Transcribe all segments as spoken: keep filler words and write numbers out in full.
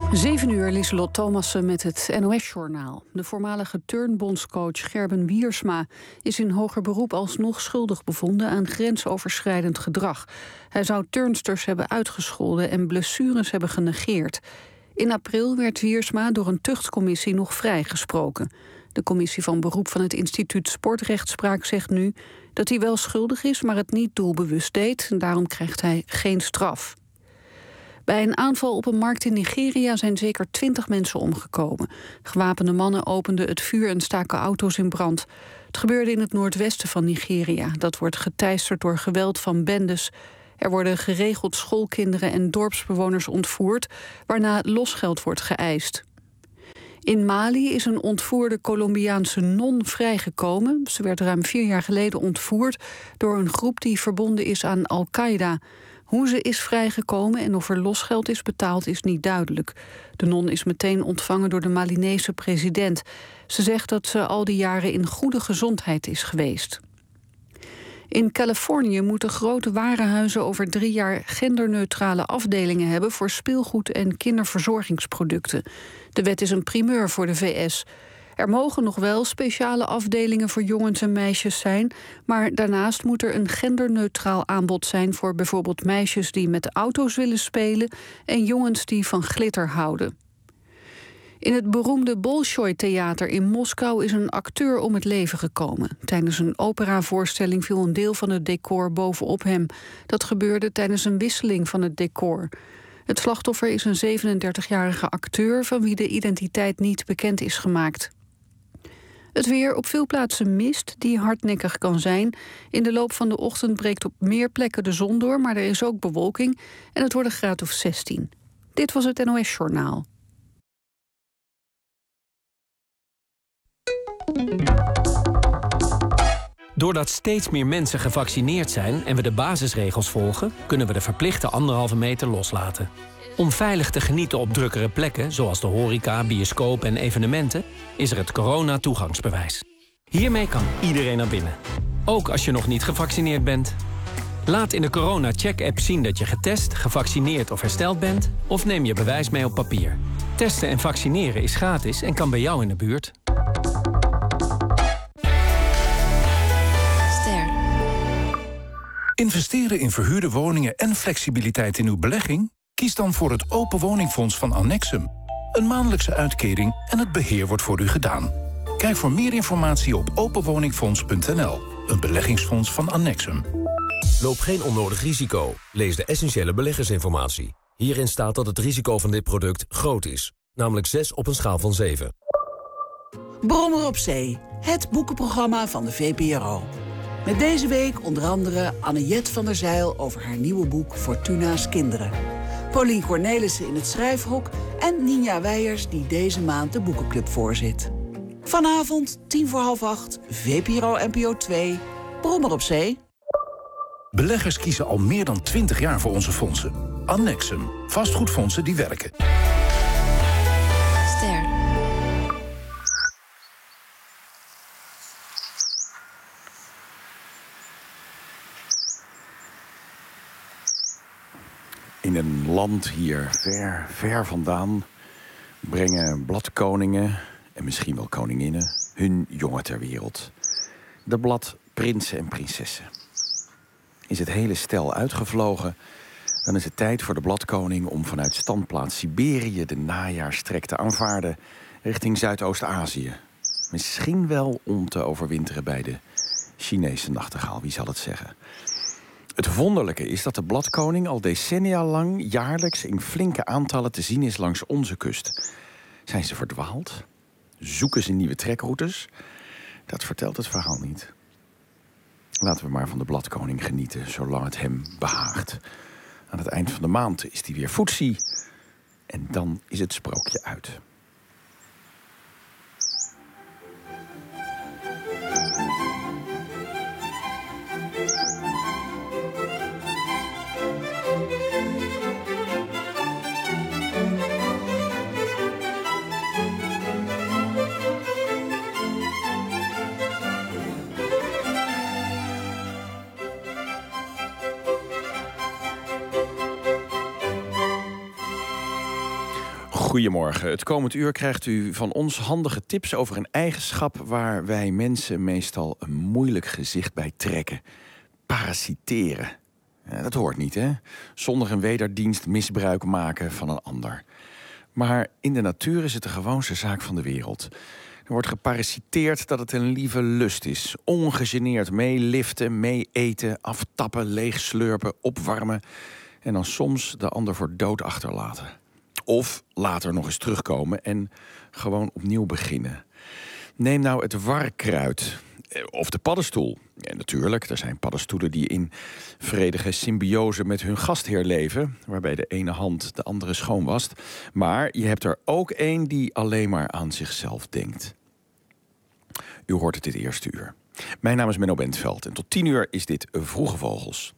Zeven uur, Lieselot Thomassen met het N O S-journaal. De voormalige turnbondscoach Gerben Wiersma is in hoger beroep alsnog schuldig bevonden aan grensoverschrijdend gedrag. Hij zou turnsters hebben uitgescholden en blessures hebben genegeerd. In april werd Wiersma door een tuchtcommissie nog vrijgesproken. De commissie van beroep van het instituut Sportrechtspraak zegt nu dat hij wel schuldig is, maar het niet doelbewust deed. En daarom krijgt hij geen straf. Bij een aanval op een markt in Nigeria zijn zeker twintig mensen omgekomen. Gewapende mannen openden het vuur en staken auto's in brand. Het gebeurde in het noordwesten van Nigeria. Dat wordt geteisterd door geweld van bendes. Er worden geregeld schoolkinderen en dorpsbewoners ontvoerd, waarna losgeld wordt geëist. In Mali is een ontvoerde Colombiaanse non vrijgekomen. Ze werd ruim vier jaar geleden ontvoerd door een groep die verbonden is aan Al-Qaeda. Hoe ze is vrijgekomen en of er losgeld is betaald is niet duidelijk. De non is meteen ontvangen door de Malinese president. Ze zegt dat ze al die jaren in goede gezondheid is geweest. In Californië moeten grote warenhuizen over drie jaar genderneutrale afdelingen hebben voor speelgoed en kinderverzorgingsproducten. De wet is een primeur voor de V S. Er mogen nog wel speciale afdelingen voor jongens en meisjes zijn, maar daarnaast moet er een genderneutraal aanbod zijn voor bijvoorbeeld meisjes die met auto's willen spelen en jongens die van glitter houden. In het beroemde Bolshoi-theater in Moskou is een acteur om het leven gekomen. Tijdens een operavoorstelling viel een deel van het decor bovenop hem. Dat gebeurde tijdens een wisseling van het decor. Het slachtoffer is een zevenendertigjarige acteur van wie de identiteit niet bekend is gemaakt. Het weer, op veel plaatsen mist die hardnekkig kan zijn. In de loop van de ochtend breekt op meer plekken de zon door, maar er is ook bewolking en het wordt een graad of zestien. Dit was het N O S-journaal. Doordat steeds meer mensen gevaccineerd zijn en we de basisregels volgen, kunnen we de verplichte anderhalve meter loslaten. Om veilig te genieten op drukkere plekken, zoals de horeca, bioscoop en evenementen, is er het corona-toegangsbewijs. Hiermee kan iedereen naar binnen, ook als je nog niet gevaccineerd bent. Laat in de corona-check-app zien dat je getest, gevaccineerd of hersteld bent, of neem je bewijs mee op papier. Testen en vaccineren is gratis en kan bij jou in de buurt. Investeren in verhuurde woningen en flexibiliteit in uw belegging? Kies dan voor het Open Woningfonds van Annexum. Een maandelijkse uitkering en het beheer wordt voor u gedaan. Kijk voor meer informatie op openwoningfonds punt n l. Een beleggingsfonds van Annexum. Loop geen onnodig risico. Lees de essentiële beleggersinformatie. Hierin staat dat het risico van dit product groot is. Namelijk zes op een schaal van zeven. Brommer op Zee. Het boekenprogramma van de V P R O. Met deze week onder andere Anne-Jet van der Zijl over haar nieuwe boek Fortuna's Kinderen. Paulien Cornelissen in het schrijfhok en Ninja Weijers die deze maand de boekenclub voorzit. Vanavond, tien voor half acht, V P R O N P O twee, Brommer op Zee. Beleggers kiezen al meer dan twintig jaar voor onze fondsen. Annexum. Vastgoedfondsen die werken. Ster. In een land hier ver, ver vandaan brengen bladkoningen en misschien wel koninginnen hun jongen ter wereld. De bladprinsen en prinsessen. Is het hele stel uitgevlogen, dan is het tijd voor de bladkoning om vanuit standplaats Siberië de najaarstrek te aanvaarden richting Zuidoost-Azië. Misschien wel om te overwinteren bij de Chinese nachtegaal, wie zal het zeggen. Het wonderlijke is dat de bladkoning al decennia lang jaarlijks in flinke aantallen te zien is langs onze kust. Zijn ze verdwaald? Zoeken ze nieuwe trekroutes? Dat vertelt het verhaal niet. Laten we maar van de bladkoning genieten, zolang het hem behaagt. Aan het eind van de maand is hij weer foetsie. En dan is het sprookje uit. Goedemorgen. Het komend uur krijgt u van ons handige tips over een eigenschap waar wij mensen meestal een moeilijk gezicht bij trekken. Parasiteren. Ja, dat hoort niet, hè? Zonder een wederdienst misbruik maken van een ander. Maar in de natuur is het de gewoonste zaak van de wereld. Er wordt geparasiteerd dat het een lieve lust is. Ongegeneerd meeliften, mee eten, aftappen, leegslurpen, opwarmen en dan soms de ander voor dood achterlaten. Of later nog eens terugkomen en gewoon opnieuw beginnen. Neem nou het warkruid of de paddenstoel. En natuurlijk, er zijn paddenstoelen die in vredige symbiose met hun gastheer leven, waarbij de ene hand de andere schoon wast. Maar je hebt er ook één die alleen maar aan zichzelf denkt. U hoort het dit eerste uur. Mijn naam is Menno Bentveld en tot tien uur is dit Vroege Vogels.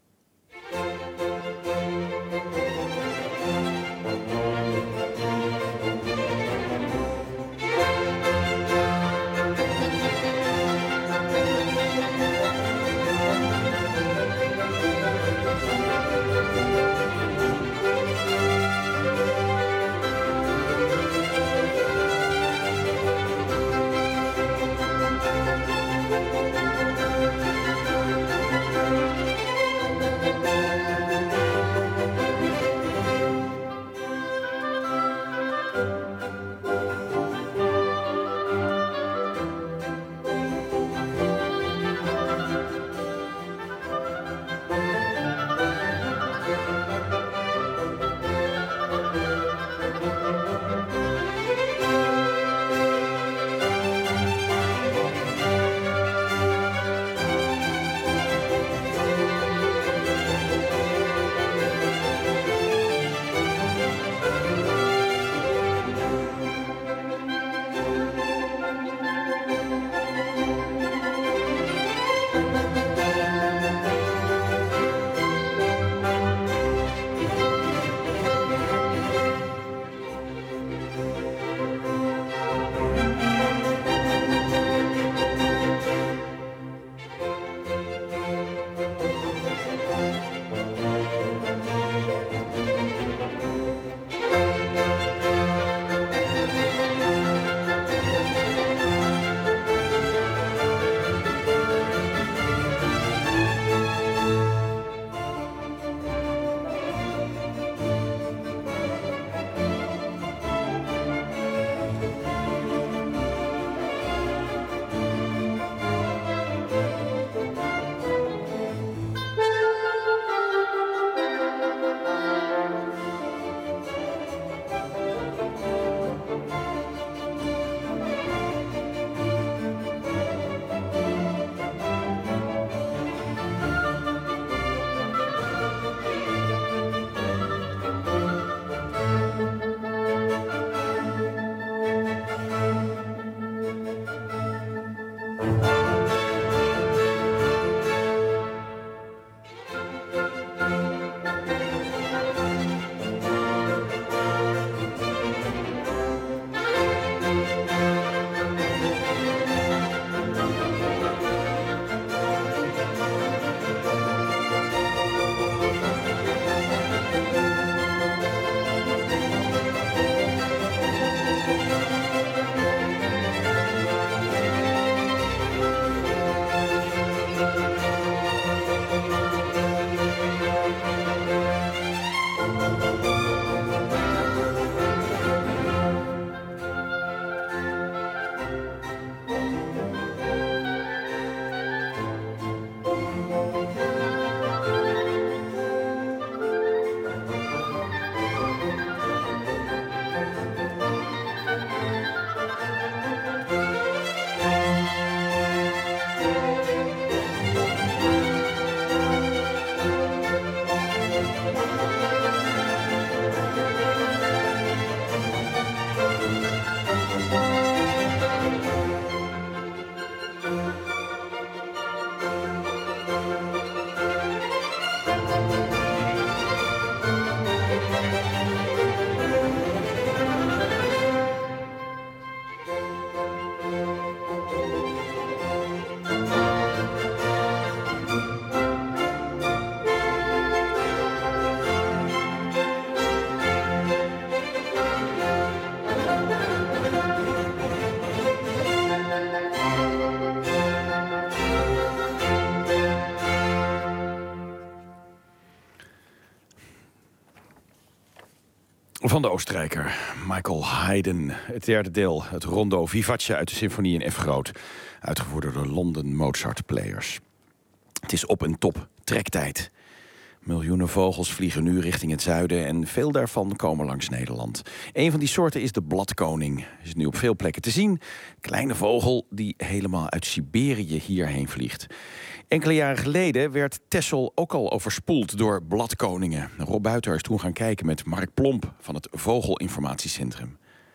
Van de Oostenrijker Michael Haydn. Het derde deel, het rondo vivace uit de symfonie in F groot. Uitgevoerd door de London Mozart Players. Het is op en top trektijd. Miljoenen vogels vliegen nu richting het zuiden en veel daarvan komen langs Nederland. Een van die soorten is de bladkoning. Is nu op veel plekken te zien. Kleine vogel die helemaal uit Siberië hierheen vliegt. Enkele jaren geleden werd Texel ook al overspoeld door bladkoningen. Rob Buiter is toen gaan kijken met Mark Plomp van het Vogelinformatiecentrum.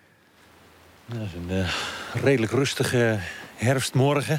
Dat is een uh, redelijk rustige herfstmorgen.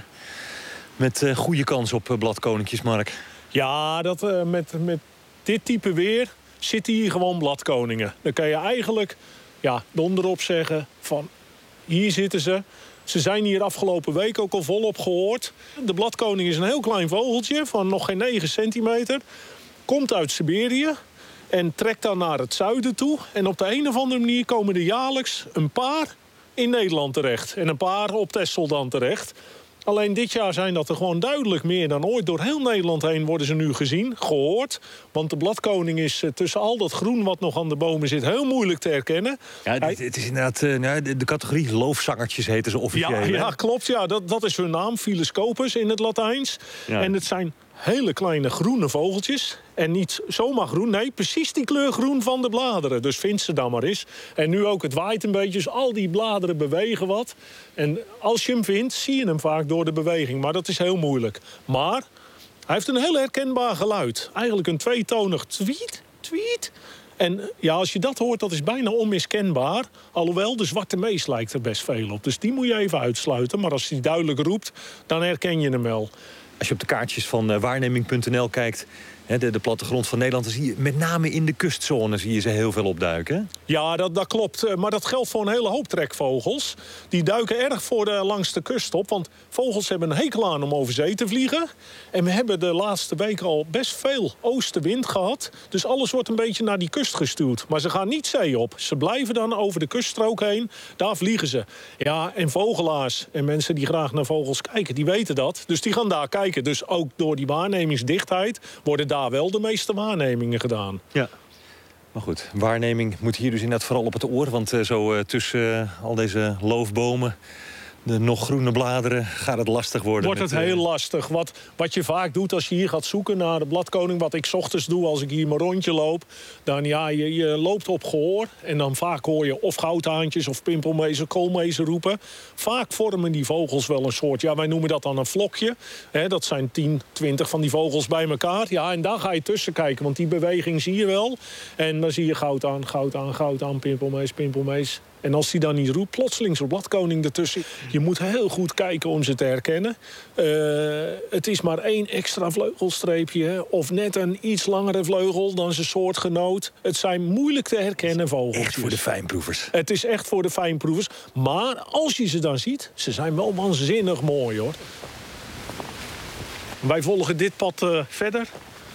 Met uh, goede kans op uh, bladkoninkjes, Mark. Ja, dat, uh, met, met dit type weer zitten hier gewoon bladkoningen. Dan kan je eigenlijk ja, donderop zeggen van hier zitten ze. Ze zijn hier afgelopen week ook al volop gehoord. De bladkoning is een heel klein vogeltje van nog geen negen centimeter. Komt uit Siberië en trekt dan naar het zuiden toe. En op de een of andere manier komen er jaarlijks een paar in Nederland terecht. En een paar op Texel dan terecht. Alleen dit jaar zijn dat er gewoon duidelijk meer dan ooit. Door heel Nederland heen worden ze nu gezien, gehoord. Want de bladkoning is uh, tussen al dat groen wat nog aan de bomen zit heel moeilijk te herkennen. Ja, het, Hij... het is inderdaad uh, nou, de, de categorie loofzangertjes heten ze officieel. Ja, ja klopt. Ja, dat, dat is hun naam, Philoscopus in het Latijns. Ja. En het zijn hele kleine groene vogeltjes. En niet zomaar groen, nee, precies die kleur groen van de bladeren. Dus vind ze dan maar eens. En nu ook, het waait een beetje, dus al die bladeren bewegen wat. En als je hem vindt, zie je hem vaak door de beweging. Maar dat is heel moeilijk. Maar hij heeft een heel herkenbaar geluid. Eigenlijk een tweetonig tweet, tweet. En ja, als je dat hoort, dat is bijna onmiskenbaar. Alhoewel, de zwarte mees lijkt er best veel op. Dus die moet je even uitsluiten. Maar als hij duidelijk roept, dan herken je hem wel. Als je op de kaartjes van uh, waarneming punt n l kijkt, hè, de, de plattegrond van Nederland, dan zie je met name in de kustzone zie je ze heel veel opduiken. Ja, dat, dat klopt. Maar dat geldt voor een hele hoop trekvogels. Die duiken erg voor de, langs de kust op. Want vogels hebben een hekel aan om over zee te vliegen. En we hebben de laatste weken al best veel oostenwind gehad. Dus alles wordt een beetje naar die kust gestuurd. Maar ze gaan niet zee op. Ze blijven dan over de kuststrook heen. Daar vliegen ze. Ja, en vogelaars en mensen die graag naar vogels kijken, die weten dat. Dus die gaan daar kijken. Dus ook door die waarnemingsdichtheid worden daar wel de meeste waarnemingen gedaan. Ja. Maar goed, waarneming moet hier dus inderdaad vooral op het oor. Want uh, zo uh, tussen uh, al deze loofbomen, de nog groene bladeren, gaat het lastig worden. Wordt met, het heel uh... lastig. Wat, wat je vaak doet als je hier gaat zoeken naar de bladkoning, wat ik 's ochtends doe als ik hier mijn rondje loop, dan ja, je, je loopt op gehoor. En dan vaak hoor je of goudhaantjes of pimpelmezen, koolmezen roepen. Vaak vormen die vogels wel een soort, ja, wij noemen dat dan een vlokje. He, dat zijn tien, twintig van die vogels bij elkaar. Ja, en daar ga je tussen kijken, want die beweging zie je wel. En dan zie je goud aan, goud aan, goud aan, pimpelmees, pimpelmees. En als die dan niet roept, plotseling zo'n bladkoning ertussen. Je moet heel goed kijken om ze te herkennen. Uh, het is maar één extra vleugelstreepje of net een iets langere vleugel dan zijn soortgenoot. Het zijn moeilijk te herkennen vogeltjes. Echt voor de fijnproevers. Het is echt voor de fijnproevers. Maar als je ze dan ziet, ze zijn wel waanzinnig mooi, hoor. Wij volgen dit pad uh, verder.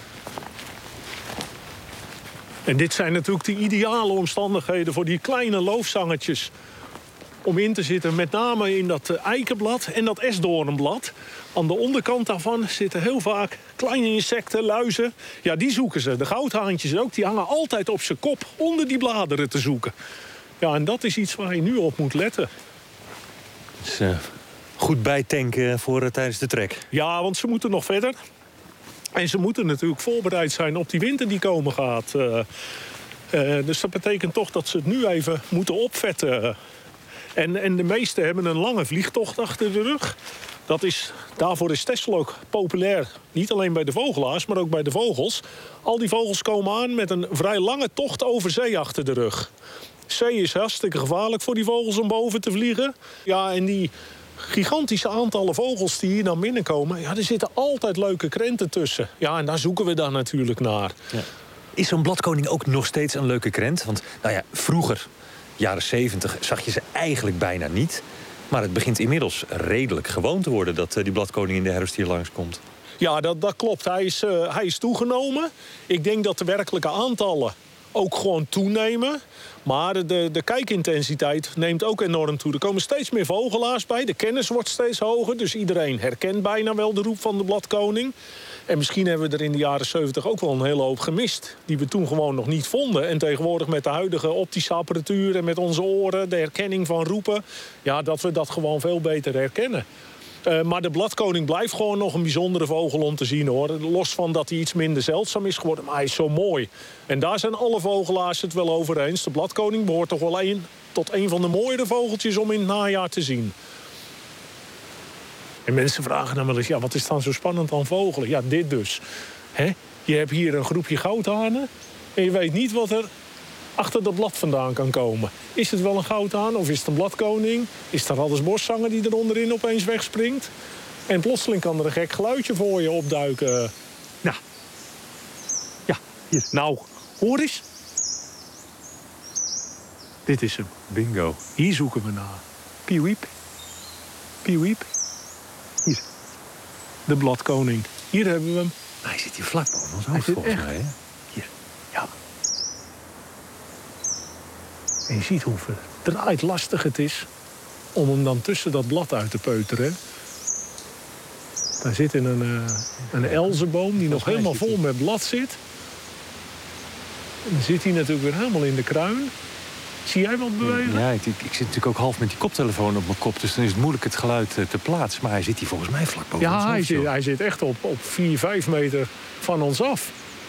En dit zijn natuurlijk de ideale omstandigheden voor die kleine loofzangertjes om in te zitten, met name in dat eikenblad en dat esdoornblad. Aan de onderkant daarvan zitten heel vaak kleine insecten, luizen. Ja, die zoeken ze. De goudhaantjes ook, die hangen altijd op zijn kop onder die bladeren te zoeken. Ja, en dat is iets waar je nu op moet letten. Dus, uh, goed bijtanken voor uh, tijdens de trek. Ja, want ze moeten nog verder. En ze moeten natuurlijk voorbereid zijn op die winter die komen gaat. Uh, uh, dus dat betekent toch dat ze het nu even moeten opvetten. En, en de meesten hebben een lange vliegtocht achter de rug. Dat is, daarvoor is Texel ook populair. Niet alleen bij de vogelaars, maar ook bij de vogels. Al die vogels komen aan met een vrij lange tocht over zee achter de rug. Zee is hartstikke gevaarlijk voor die vogels om boven te vliegen. Ja, en die gigantische aantallen vogels die hier dan binnenkomen, ja, er zitten altijd leuke krenten tussen. Ja, en daar zoeken we dan natuurlijk naar. Ja. Is zo'n bladkoning ook nog steeds een leuke krent? Want nou ja, vroeger, jaren zeventig, zag je ze eigenlijk bijna niet. Maar het begint inmiddels redelijk gewoon te worden dat uh, die bladkoning in de herfst hier langskomt. Ja, dat, dat klopt. Hij is, uh, hij is toegenomen. Ik denk dat de werkelijke aantallen ook gewoon toenemen. Maar de, de kijkintensiteit neemt ook enorm toe. Er komen steeds meer vogelaars bij. De kennis wordt steeds hoger. Dus iedereen herkent bijna wel de roep van de bladkoning. En misschien hebben we er in de jaren zeventig ook wel een hele hoop gemist. Die we toen gewoon nog niet vonden. En tegenwoordig met de huidige optische apparatuur en met onze oren, de herkenning van roepen, ja, dat we dat gewoon veel beter herkennen. Uh, maar de bladkoning blijft gewoon nog een bijzondere vogel om te zien, hoor. Los van dat hij iets minder zeldzaam is geworden, maar hij is zo mooi. En daar zijn alle vogelaars het wel over eens. De bladkoning behoort toch wel een, tot een van de mooiere vogeltjes om in het najaar te zien. En mensen vragen dan wel eens, ja, wat is dan zo spannend aan vogelen? Ja, dit dus. He? Je hebt hier een groepje goudhanen en je weet niet wat er achter dat blad vandaan kan komen. Is het wel een goudhaan of is het een bladkoning? Is het een boszanger die er onderin opeens wegspringt? En plotseling kan er een gek geluidje voor je opduiken. Nou, ja, hier. Nou, hoor eens. Dit is hem. Bingo. Hier zoeken we naar. Piewiep. Piewiep. Hier. De bladkoning. Hier hebben we hem. Hij zit hier vlak boven ons Hij hoofd, zit volgens echt mij. Hè? hier. Ja. En je ziet hoe verdraaid lastig het is om hem dan tussen dat blad uit te peuteren. Daar zit in een, uh, een elzenboom die nog helemaal vol met blad zit. En dan zit hij natuurlijk weer helemaal in de kruin. Zie jij wat bewegen? Ja, ik, ik, ik zit natuurlijk ook half met die koptelefoon op mijn kop, dus dan is het moeilijk het geluid uh, te plaatsen. Maar hij zit hier volgens mij vlak boven ons Ja, hoofd, hij zit, joh. hij zit echt op, op vier, vijf meter van ons af.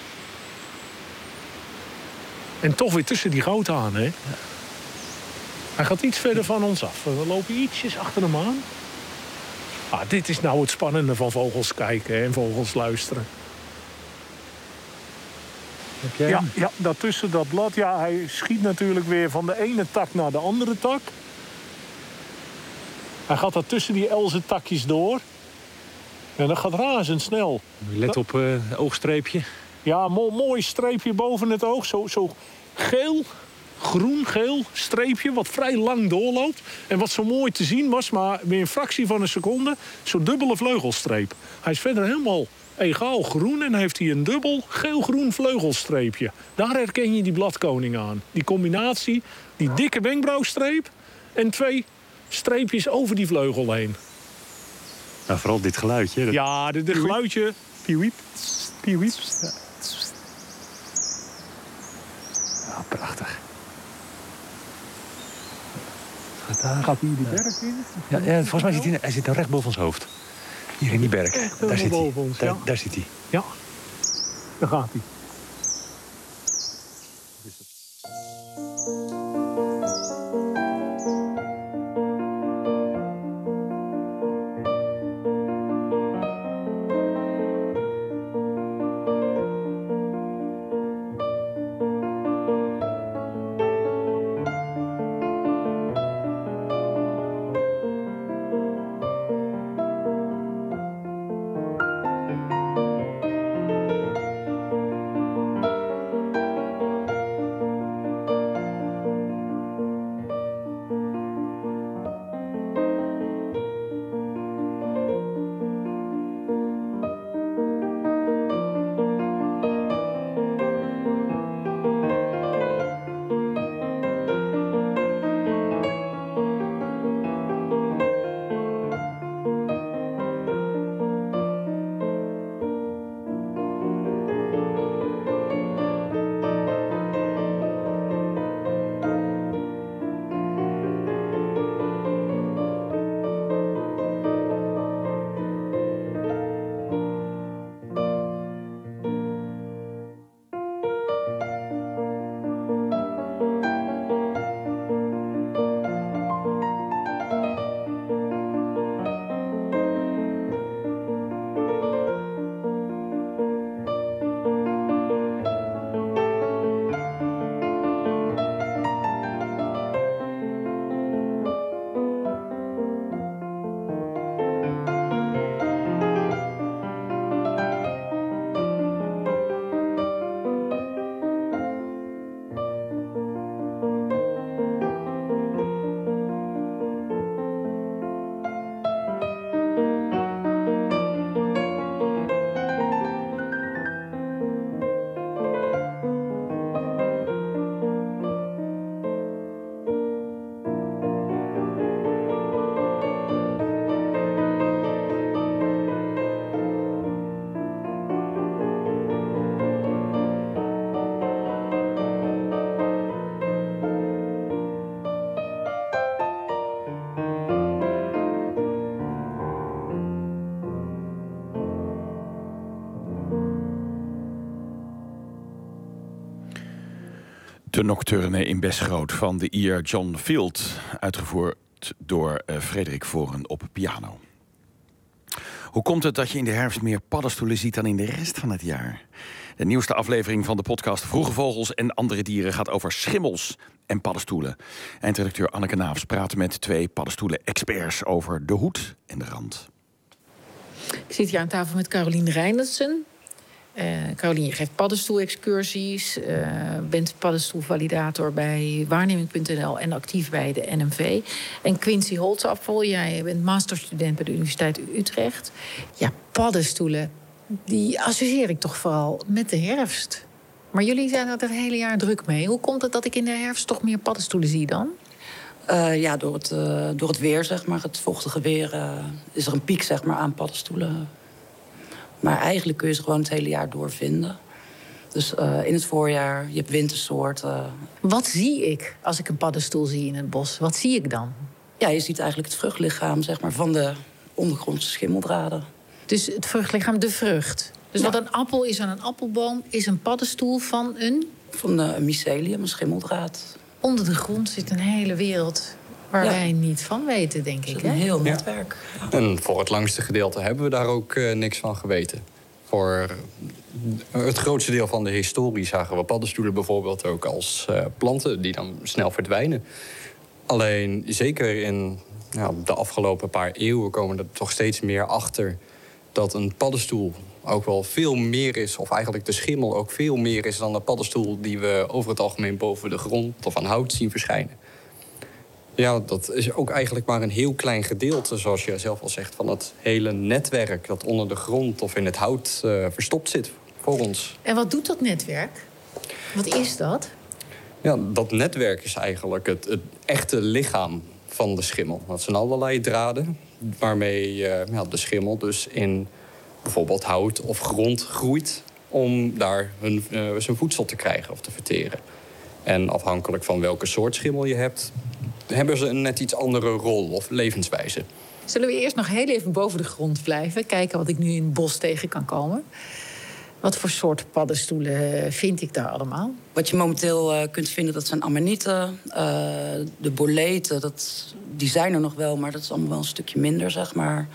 En toch weer tussen die goudhanen, hè? Ja. Hij gaat iets verder van ons af. We lopen ietsjes achter hem aan. Ah, dit is nou het spannende van vogels kijken en vogels luisteren. Heb jij Ja, hem? ja, dat tussen dat blad, ja, hij schiet natuurlijk weer van de ene tak naar de andere tak. Hij gaat daar tussen die elzentakjes door. En dat gaat razendsnel. Let op uh, het oogstreepje. Ja, mo mooi streepje boven het oog. Zo, zo geel, groen-geel streepje wat vrij lang doorloopt. En wat zo mooi te zien was, maar weer een fractie van een seconde, zo'n dubbele vleugelstreep. Hij is verder helemaal egaal groen en heeft hij een dubbel geel-groen vleugelstreepje. Daar herken je die bladkoning aan. Die combinatie, die dikke wenkbrauwstreep en twee streepjes over die vleugel heen. Nou, vooral dit geluidje. Dat... Ja, dit geluidje. Piewiep, piewiep. Ja. Ja, prachtig. Gaat, daar... Gaat hij die berg in? Ja, ja, volgens mij zit hij, hij zit dan recht boven ons hoofd. Hier in die berg. Echt Daar zit hij. boven ons, Daar, ja. daar zit hij. Ja, daar gaat hij. Nocturne in Besgroot van de Ier John Field, uitgevoerd door uh, Frederik Voren op piano. Hoe komt het dat je in de herfst meer paddenstoelen ziet dan in de rest van het jaar? De nieuwste aflevering van de podcast Vroege Vogels en Andere Dieren gaat over schimmels en paddenstoelen. Eindredacteur Anneke Naafs praat met twee paddenstoelen-experts over de hoed en de rand. Ik zit hier aan tafel met Carolien Reindertsen. Uh, Carolien, je geeft paddenstoelexcursies, uh, bent paddenstoelvalidator bij waarneming punt n l en actief bij de N M V. En Quincy Holtzappel, jij bent masterstudent bij de Universiteit Utrecht. Ja, paddenstoelen, die associeer ik toch vooral met de herfst. Maar jullie zijn er het hele jaar druk mee. Hoe komt het dat ik in de herfst toch meer paddenstoelen zie dan? Uh, ja, door het, uh, door het weer, zeg maar, het vochtige weer, uh, is er een piek, zeg maar, aan paddenstoelen. Maar eigenlijk kun je ze gewoon het hele jaar door vinden. Dus uh, in het voorjaar, je hebt wintersoorten. Wat zie ik als ik een paddenstoel zie in het bos? Wat zie ik dan? Ja, je ziet eigenlijk het vruchtlichaam, zeg maar, van de ondergrondse schimmeldraden. Dus het vruchtlichaam, de vrucht. Dus ja. Wat een appel is aan een appelboom, is een paddenstoel van een... Van uh, een mycelium, een schimmeldraad. Onder de grond zit een hele wereld waar ja. wij niet van weten, denk ik. Een hè? heel netwerk. Ja. En voor het langste gedeelte hebben we daar ook uh, niks van geweten. Voor het grootste deel van de historie zagen we paddenstoelen bijvoorbeeld ook als uh, planten die dan snel verdwijnen. Alleen zeker in nou, de afgelopen paar eeuwen komen er toch steeds meer achter dat een paddenstoel ook wel veel meer is, of eigenlijk de schimmel ook veel meer is dan de paddenstoel die we over het algemeen boven de grond of aan hout zien verschijnen. Ja, dat is ook eigenlijk maar een heel klein gedeelte, zoals je zelf al zegt, van het hele netwerk dat onder de grond of in het hout uh, verstopt zit voor ons. En wat doet dat netwerk? Wat is dat? Ja, dat netwerk is eigenlijk het, het echte lichaam van de schimmel. Dat zijn allerlei draden waarmee uh, ja, de schimmel dus in bijvoorbeeld hout of grond groeit om daar hun, uh, zijn voedsel te krijgen of te verteren. En afhankelijk van welke soort schimmel je hebt, hebben ze een net iets andere rol of levenswijze. Zullen we eerst nog heel even boven de grond blijven? Kijken wat ik nu in het bos tegen kan komen. Wat voor soort paddenstoelen vind ik daar allemaal? Wat je momenteel uh, kunt vinden, dat zijn ammonieten. Uh, de boleten, dat, die zijn er nog wel, maar dat is allemaal wel een stukje minder, zeg maar.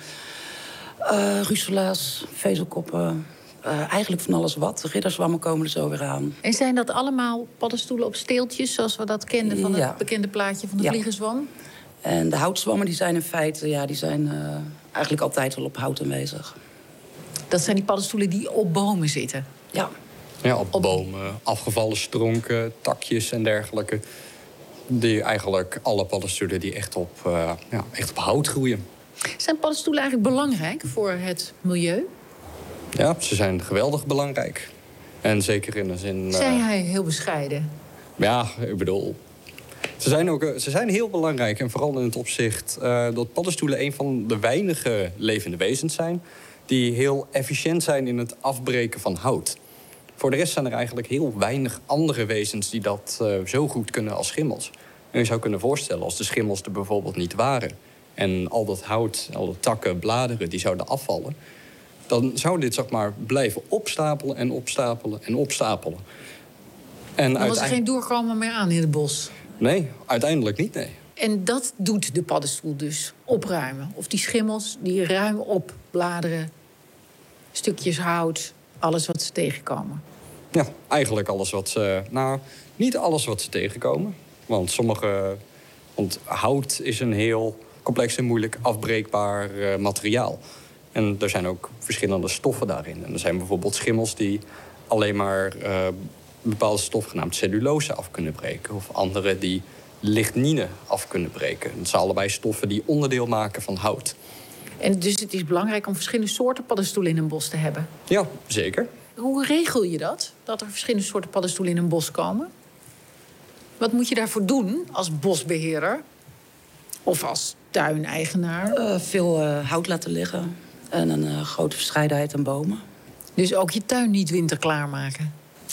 Uh, russula's, vezelkoppen, uh, eigenlijk van alles wat. Ridderzwammen komen er zo weer aan. En zijn dat allemaal paddenstoelen op steeltjes, zoals we dat kenden van het ja. bekende plaatje van de ja. vliegenzwam? En de houtzwammen die zijn in feite, ja, die zijn uh, eigenlijk altijd wel op hout aanwezig. Dat zijn die paddenstoelen die op bomen zitten? Ja. Ja, op, op bomen, afgevallen stronken, takjes en dergelijke. Die eigenlijk alle paddenstoelen die echt op, uh, ja, echt op hout groeien. Zijn paddenstoelen eigenlijk belangrijk voor het milieu? Ja, ze zijn geweldig belangrijk. En zeker in de zin... Uh... Zei hij heel bescheiden? Ja, ik bedoel... Ze zijn, ook, ze zijn heel belangrijk. En vooral in het opzicht uh, dat paddenstoelen een van de weinige levende wezens zijn die heel efficiënt zijn in het afbreken van hout. Voor de rest zijn er eigenlijk heel weinig andere wezens die dat uh, zo goed kunnen als schimmels. En je zou kunnen voorstellen als de schimmels er bijvoorbeeld niet waren en al dat hout, al de takken, bladeren, die zouden afvallen, dan zou dit, zeg maar, blijven opstapelen en opstapelen en opstapelen. En dan was er geen doorkomen meer aan in het bos? Nee, uiteindelijk niet, nee. En dat doet de paddenstoel dus, opruimen. Of die schimmels, die ruimen op bladeren, stukjes hout, alles wat ze tegenkomen. Ja, eigenlijk alles wat ze... Nou, niet alles wat ze tegenkomen. Want sommige... Want hout is een heel complex en moeilijk afbreekbaar uh, materiaal. En er zijn ook verschillende stoffen daarin. En er zijn bijvoorbeeld schimmels die alleen maar uh, een bepaalde stof genaamd cellulose af kunnen breken. Of andere die lignine af kunnen breken. Dat zijn allebei stoffen die onderdeel maken van hout. En dus het is belangrijk om verschillende soorten paddenstoelen in een bos te hebben? Ja, zeker. Hoe regel je dat? Dat er verschillende soorten paddenstoelen in een bos komen? Wat moet je daarvoor doen als bosbeheerder? Of als tuineigenaar? Uh, veel uh, hout laten liggen. En een uh, grote verscheidenheid aan bomen. Dus ook je tuin niet winterklaar maken?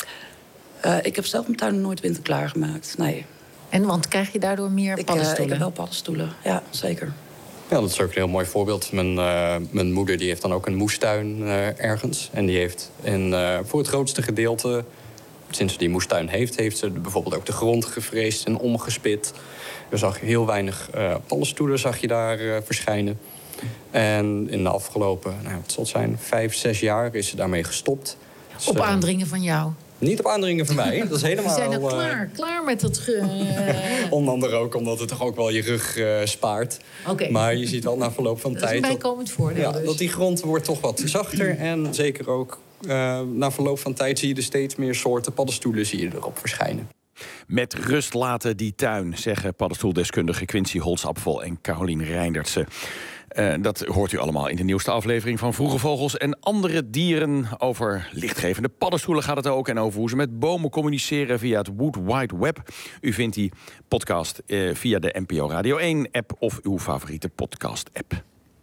Uh, ik heb zelf mijn tuin nooit winterklaar gemaakt, nee. En want krijg je daardoor meer ik, paddenstoelen? Uh, ik heb wel paddenstoelen, ja, zeker. Ja, dat is ook een heel mooi voorbeeld. Mijn, uh, mijn moeder die heeft dan ook een moestuin uh, ergens. En die heeft in, uh, voor het grootste gedeelte sinds ze die moestuin heeft, heeft ze bijvoorbeeld ook de grond gevreesd en omgespit. Er zag heel weinig uh, paddenstoelen zag je daar uh, verschijnen. En in de afgelopen, nou, het zal zijn, vijf, zes jaar is ze daarmee gestopt. Dus, op uh, aandringen van jou? Niet op aandringen van mij. Dat is helemaal. We zijn al uh, klaar, klaar met dat. Uh... Onder andere ook omdat het toch ook wel je rug uh, spaart. Okay. Maar je ziet wel na verloop van dat tijd. Dat is een bijkomend voordeel. Ja, dus. Dat die grond wordt toch wat zachter. En zeker ook uh, na verloop van tijd zie je er steeds meer soorten paddenstoelen zie je erop verschijnen. Met rust laten die tuin, zeggen paddenstoeldeskundige Quincy Holtzapfel en Carolien Reindertsen. Uh, dat hoort u allemaal in de nieuwste aflevering van Vroege Vogels en andere dieren. Over lichtgevende paddenstoelen gaat het ook en over hoe ze met bomen communiceren via het Wood Wide Web. U vindt die podcast uh, via de N P O Radio één app of uw favoriete podcast app.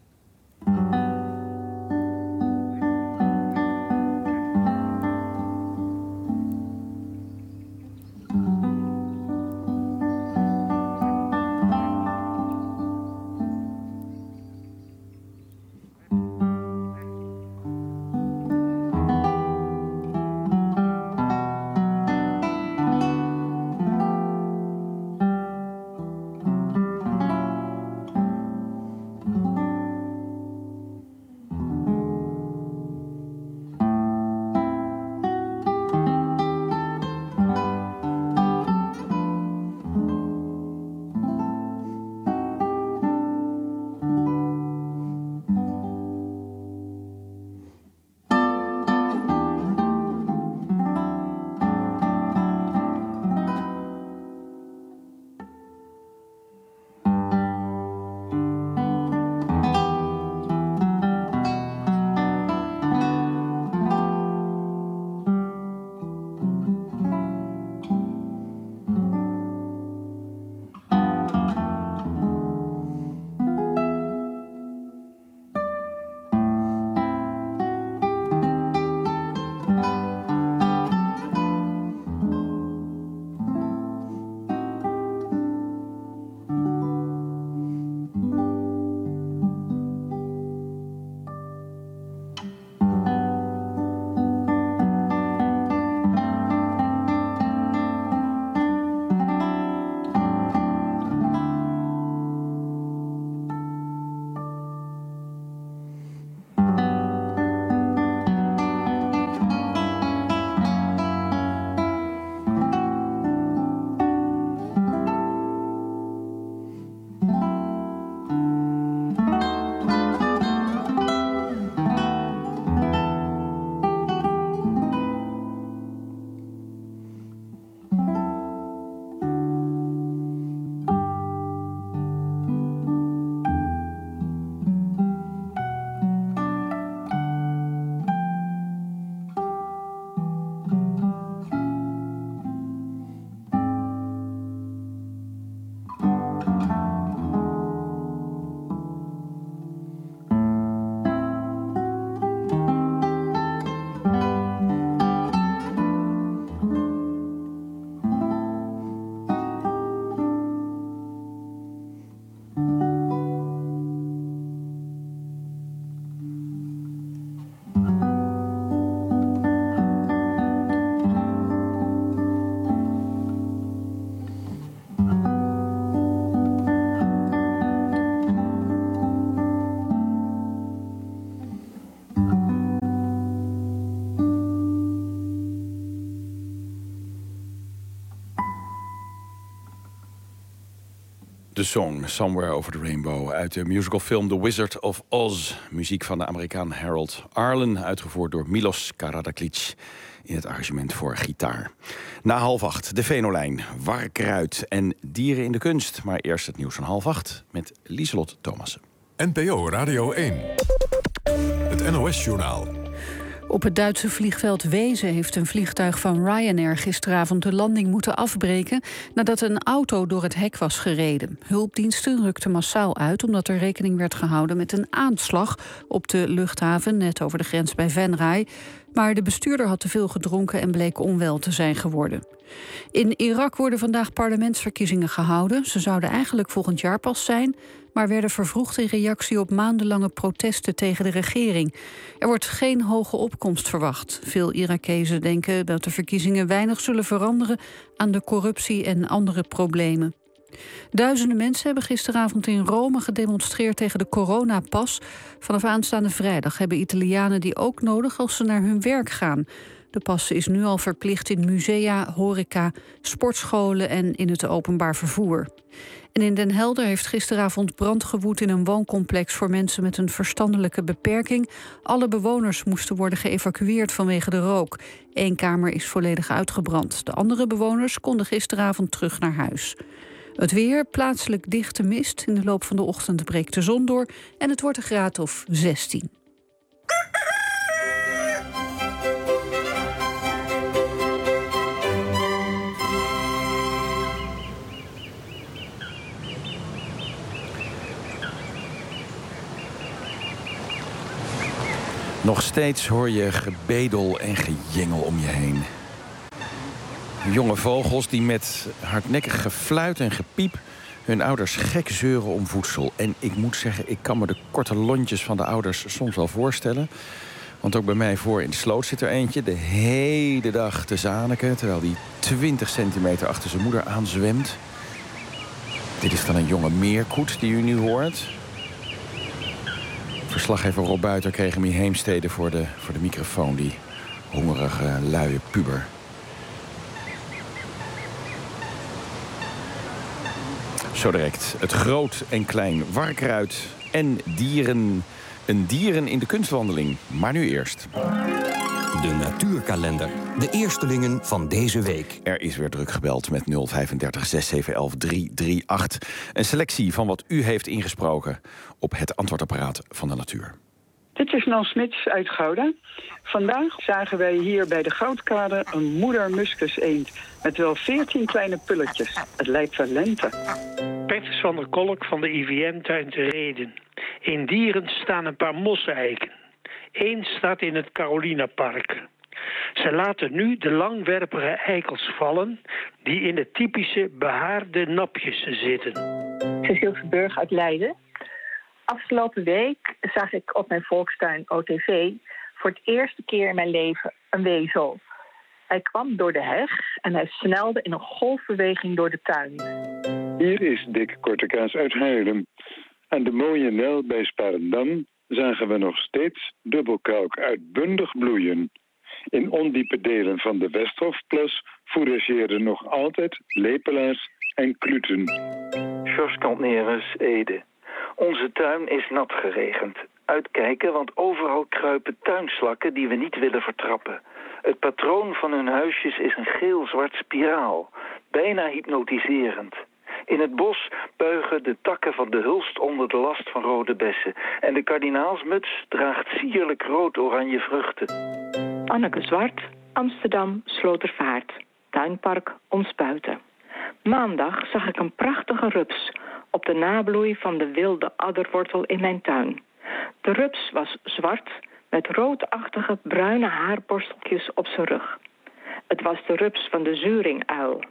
De song Somewhere Over the Rainbow uit de musicalfilm The Wizard of Oz. Muziek van de Amerikaan Harold Arlen, uitgevoerd door Milos Karadzic in het arrangement voor gitaar. Na half acht, de Venolijn, warkruid en dieren in de kunst. Maar eerst het nieuws van half acht met Lieselot Thomassen. N P O Radio één. Het N O S-journaal. Op het Duitse vliegveld Wezen heeft een vliegtuig van Ryanair gisteravond de landing moeten afbreken nadat een auto door het hek was gereden. Hulpdiensten rukten massaal uit omdat er rekening werd gehouden met een aanslag op de luchthaven net over de grens bij Venray. Maar de bestuurder had te veel gedronken en bleek onwel te zijn geworden. In Irak worden vandaag parlementsverkiezingen gehouden. Ze zouden eigenlijk volgend jaar pas zijn. maar werden vervroegd in reactie op maandenlange protesten tegen de regering. Er wordt geen hoge opkomst verwacht. Veel Irakezen denken dat de verkiezingen weinig zullen veranderen aan de corruptie en andere problemen. Duizenden mensen hebben gisteravond in Rome gedemonstreerd tegen de coronapas. Vanaf aanstaande vrijdag hebben Italianen die ook nodig als ze naar hun werk gaan. De pas is nu al verplicht in musea, horeca, sportscholen en in het openbaar vervoer. En in Den Helder heeft gisteravond brand gewoed in een wooncomplex voor mensen met een verstandelijke beperking. Alle bewoners moesten worden geëvacueerd vanwege de rook. Eén kamer is volledig uitgebrand. De andere bewoners konden gisteravond terug naar huis. Het weer, plaatselijk dichte mist. In de loop van de ochtend breekt de zon door en het wordt een graad of zestien. Nog steeds hoor je gebedel en gejengel om je heen. Jonge vogels die met hardnekkig gefluit en gepiep hun ouders gek zeuren om voedsel. En ik moet zeggen, ik kan me de korte lontjes van de ouders soms wel voorstellen. Want ook bij mij voor in de sloot zit er eentje de hele dag te zaniken, terwijl die twintig centimeter achter zijn moeder aanzwemt. Dit is dan een jonge meerkoet die u nu hoort. Verslaggever Rob Buiter kreeg hem in Heemstede voor de, voor de microfoon, die hongerige, luie puber. Zo direct het groot en klein warkruid en dieren. Een dieren in de kunstwandeling. Maar nu eerst. De natuurkalender. De eerstelingen van deze week. Er is weer druk gebeld met nul vijfendertig zes zeven elf drie drie acht. Een selectie van wat u heeft ingesproken op het antwoordapparaat van de natuur. Dit is Nel Smits uit Gouda. Vandaag zagen wij hier bij de Goudkade een moeder muskuseend met wel veertien kleine pulletjes. Het lijkt wel lente. Bertus van der Kolk van de I V M-tuin te Rheden. In Dieren staan een paar mosseneiken. Eén staat in het Carolinapark. Ze laten nu de langwerpige eikels vallen die in de typische behaarde napjes zitten. Cecile Verburg uit Leiden. Afgelopen week zag ik op mijn volkstuin O T V voor het eerste keer in mijn leven een wezel. Hij kwam door de heg en hij snelde in een golfbeweging door de tuin. Hier is Dick Kortekaas uit Haarlem. Aan de mooie Nel bij Sparendam zagen we nog steeds dubbelkalk uitbundig bloeien. In ondiepe delen van de Westhofplas fourageerden nog altijd lepelaars en kluten. Jos Kantnerus, Ede. Onze tuin is nat geregend. Uitkijken, want overal kruipen tuinslakken die we niet willen vertrappen. Het patroon van hun huisjes is een geel-zwart spiraal. Bijna hypnotiserend. In het bos buigen de takken van de hulst onder de last van rode bessen. En de kardinaalsmuts draagt sierlijk rood-oranje vruchten. Anneke Zwart, Amsterdam, Slotervaart. Tuinpark Ontspuiten. Maandag zag ik een prachtige rups op de nabloei van de wilde adderwortel in mijn tuin. De rups was zwart met roodachtige bruine haarborsteltjes op zijn rug. Het was de rups van de zuringuil.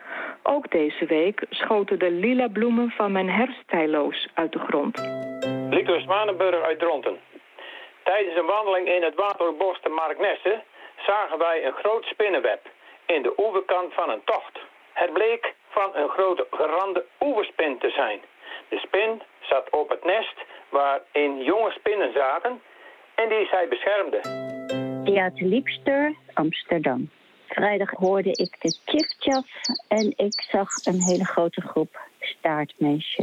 Ook deze week schoten de lila bloemen van mijn herfsttijloos uit de grond. Lieke Zwanenburg uit Dronten. Tijdens een wandeling in het waterbos te Marknesse zagen wij een groot spinnenweb in de oeverkant van een tocht. Het bleek van een grote gerande oeverspin te zijn. De spin zat op het nest waarin jonge spinnen zaten en die zij beschermde. Beate Liepster, Amsterdam. Vrijdag hoorde ik de tjiftjaf en ik zag een hele grote groep staartmeisjes.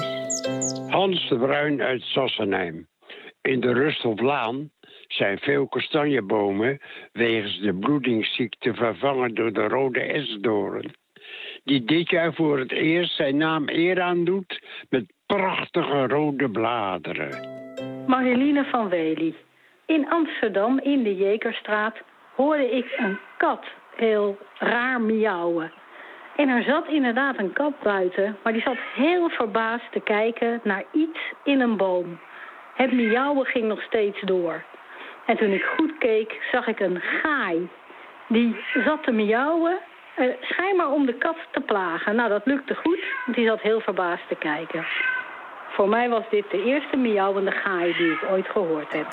Hans de Bruin uit Sassenheim. In de Rustelvlaan zijn veel kastanjebomen wegens de bloedingsziekte vervangen door de rode esdoorn, die dit jaar voor het eerst zijn naam eer aandoet met prachtige rode bladeren. Marjeline van Wely. In Amsterdam, in de Jekerstraat, hoorde ik een kat heel raar miauwen. En er zat inderdaad een kat buiten, maar die zat heel verbaasd te kijken naar iets in een boom. Het miauwen ging nog steeds door. En toen ik goed keek, zag ik een gaai. Die zat te miauwen, uh, schijnbaar om de kat te plagen. Nou, dat lukte goed, want die zat heel verbaasd te kijken. Voor mij was dit de eerste miauwende gaai die ik ooit gehoord heb.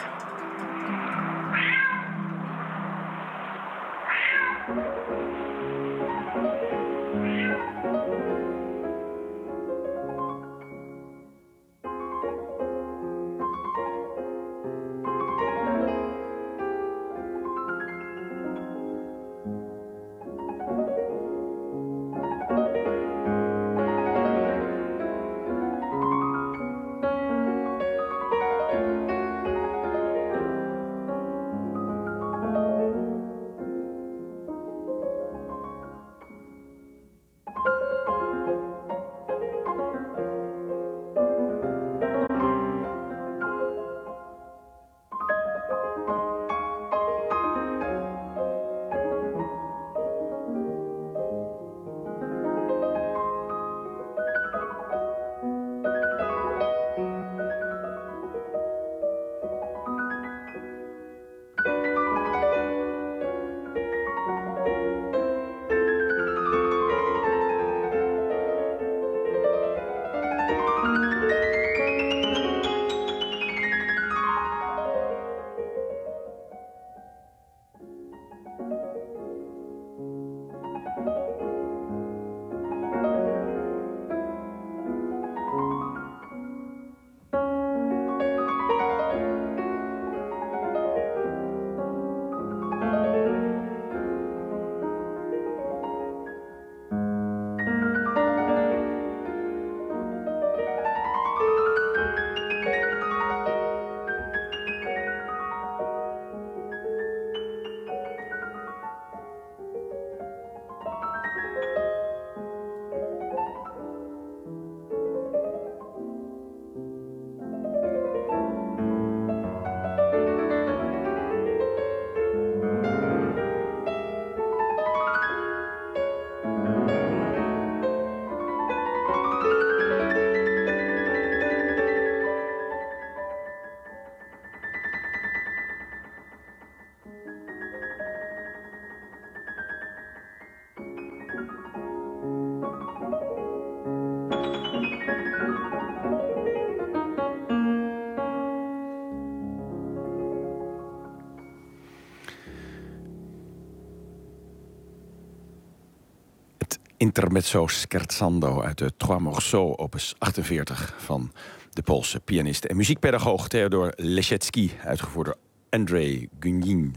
Intermezzo scherzando uit de Trois Morceaux, opus achtenveertig... van de Poolse pianist en muziekpedagoog Theodor Leschetski, uitgevoerd door Andrzej Gunjin.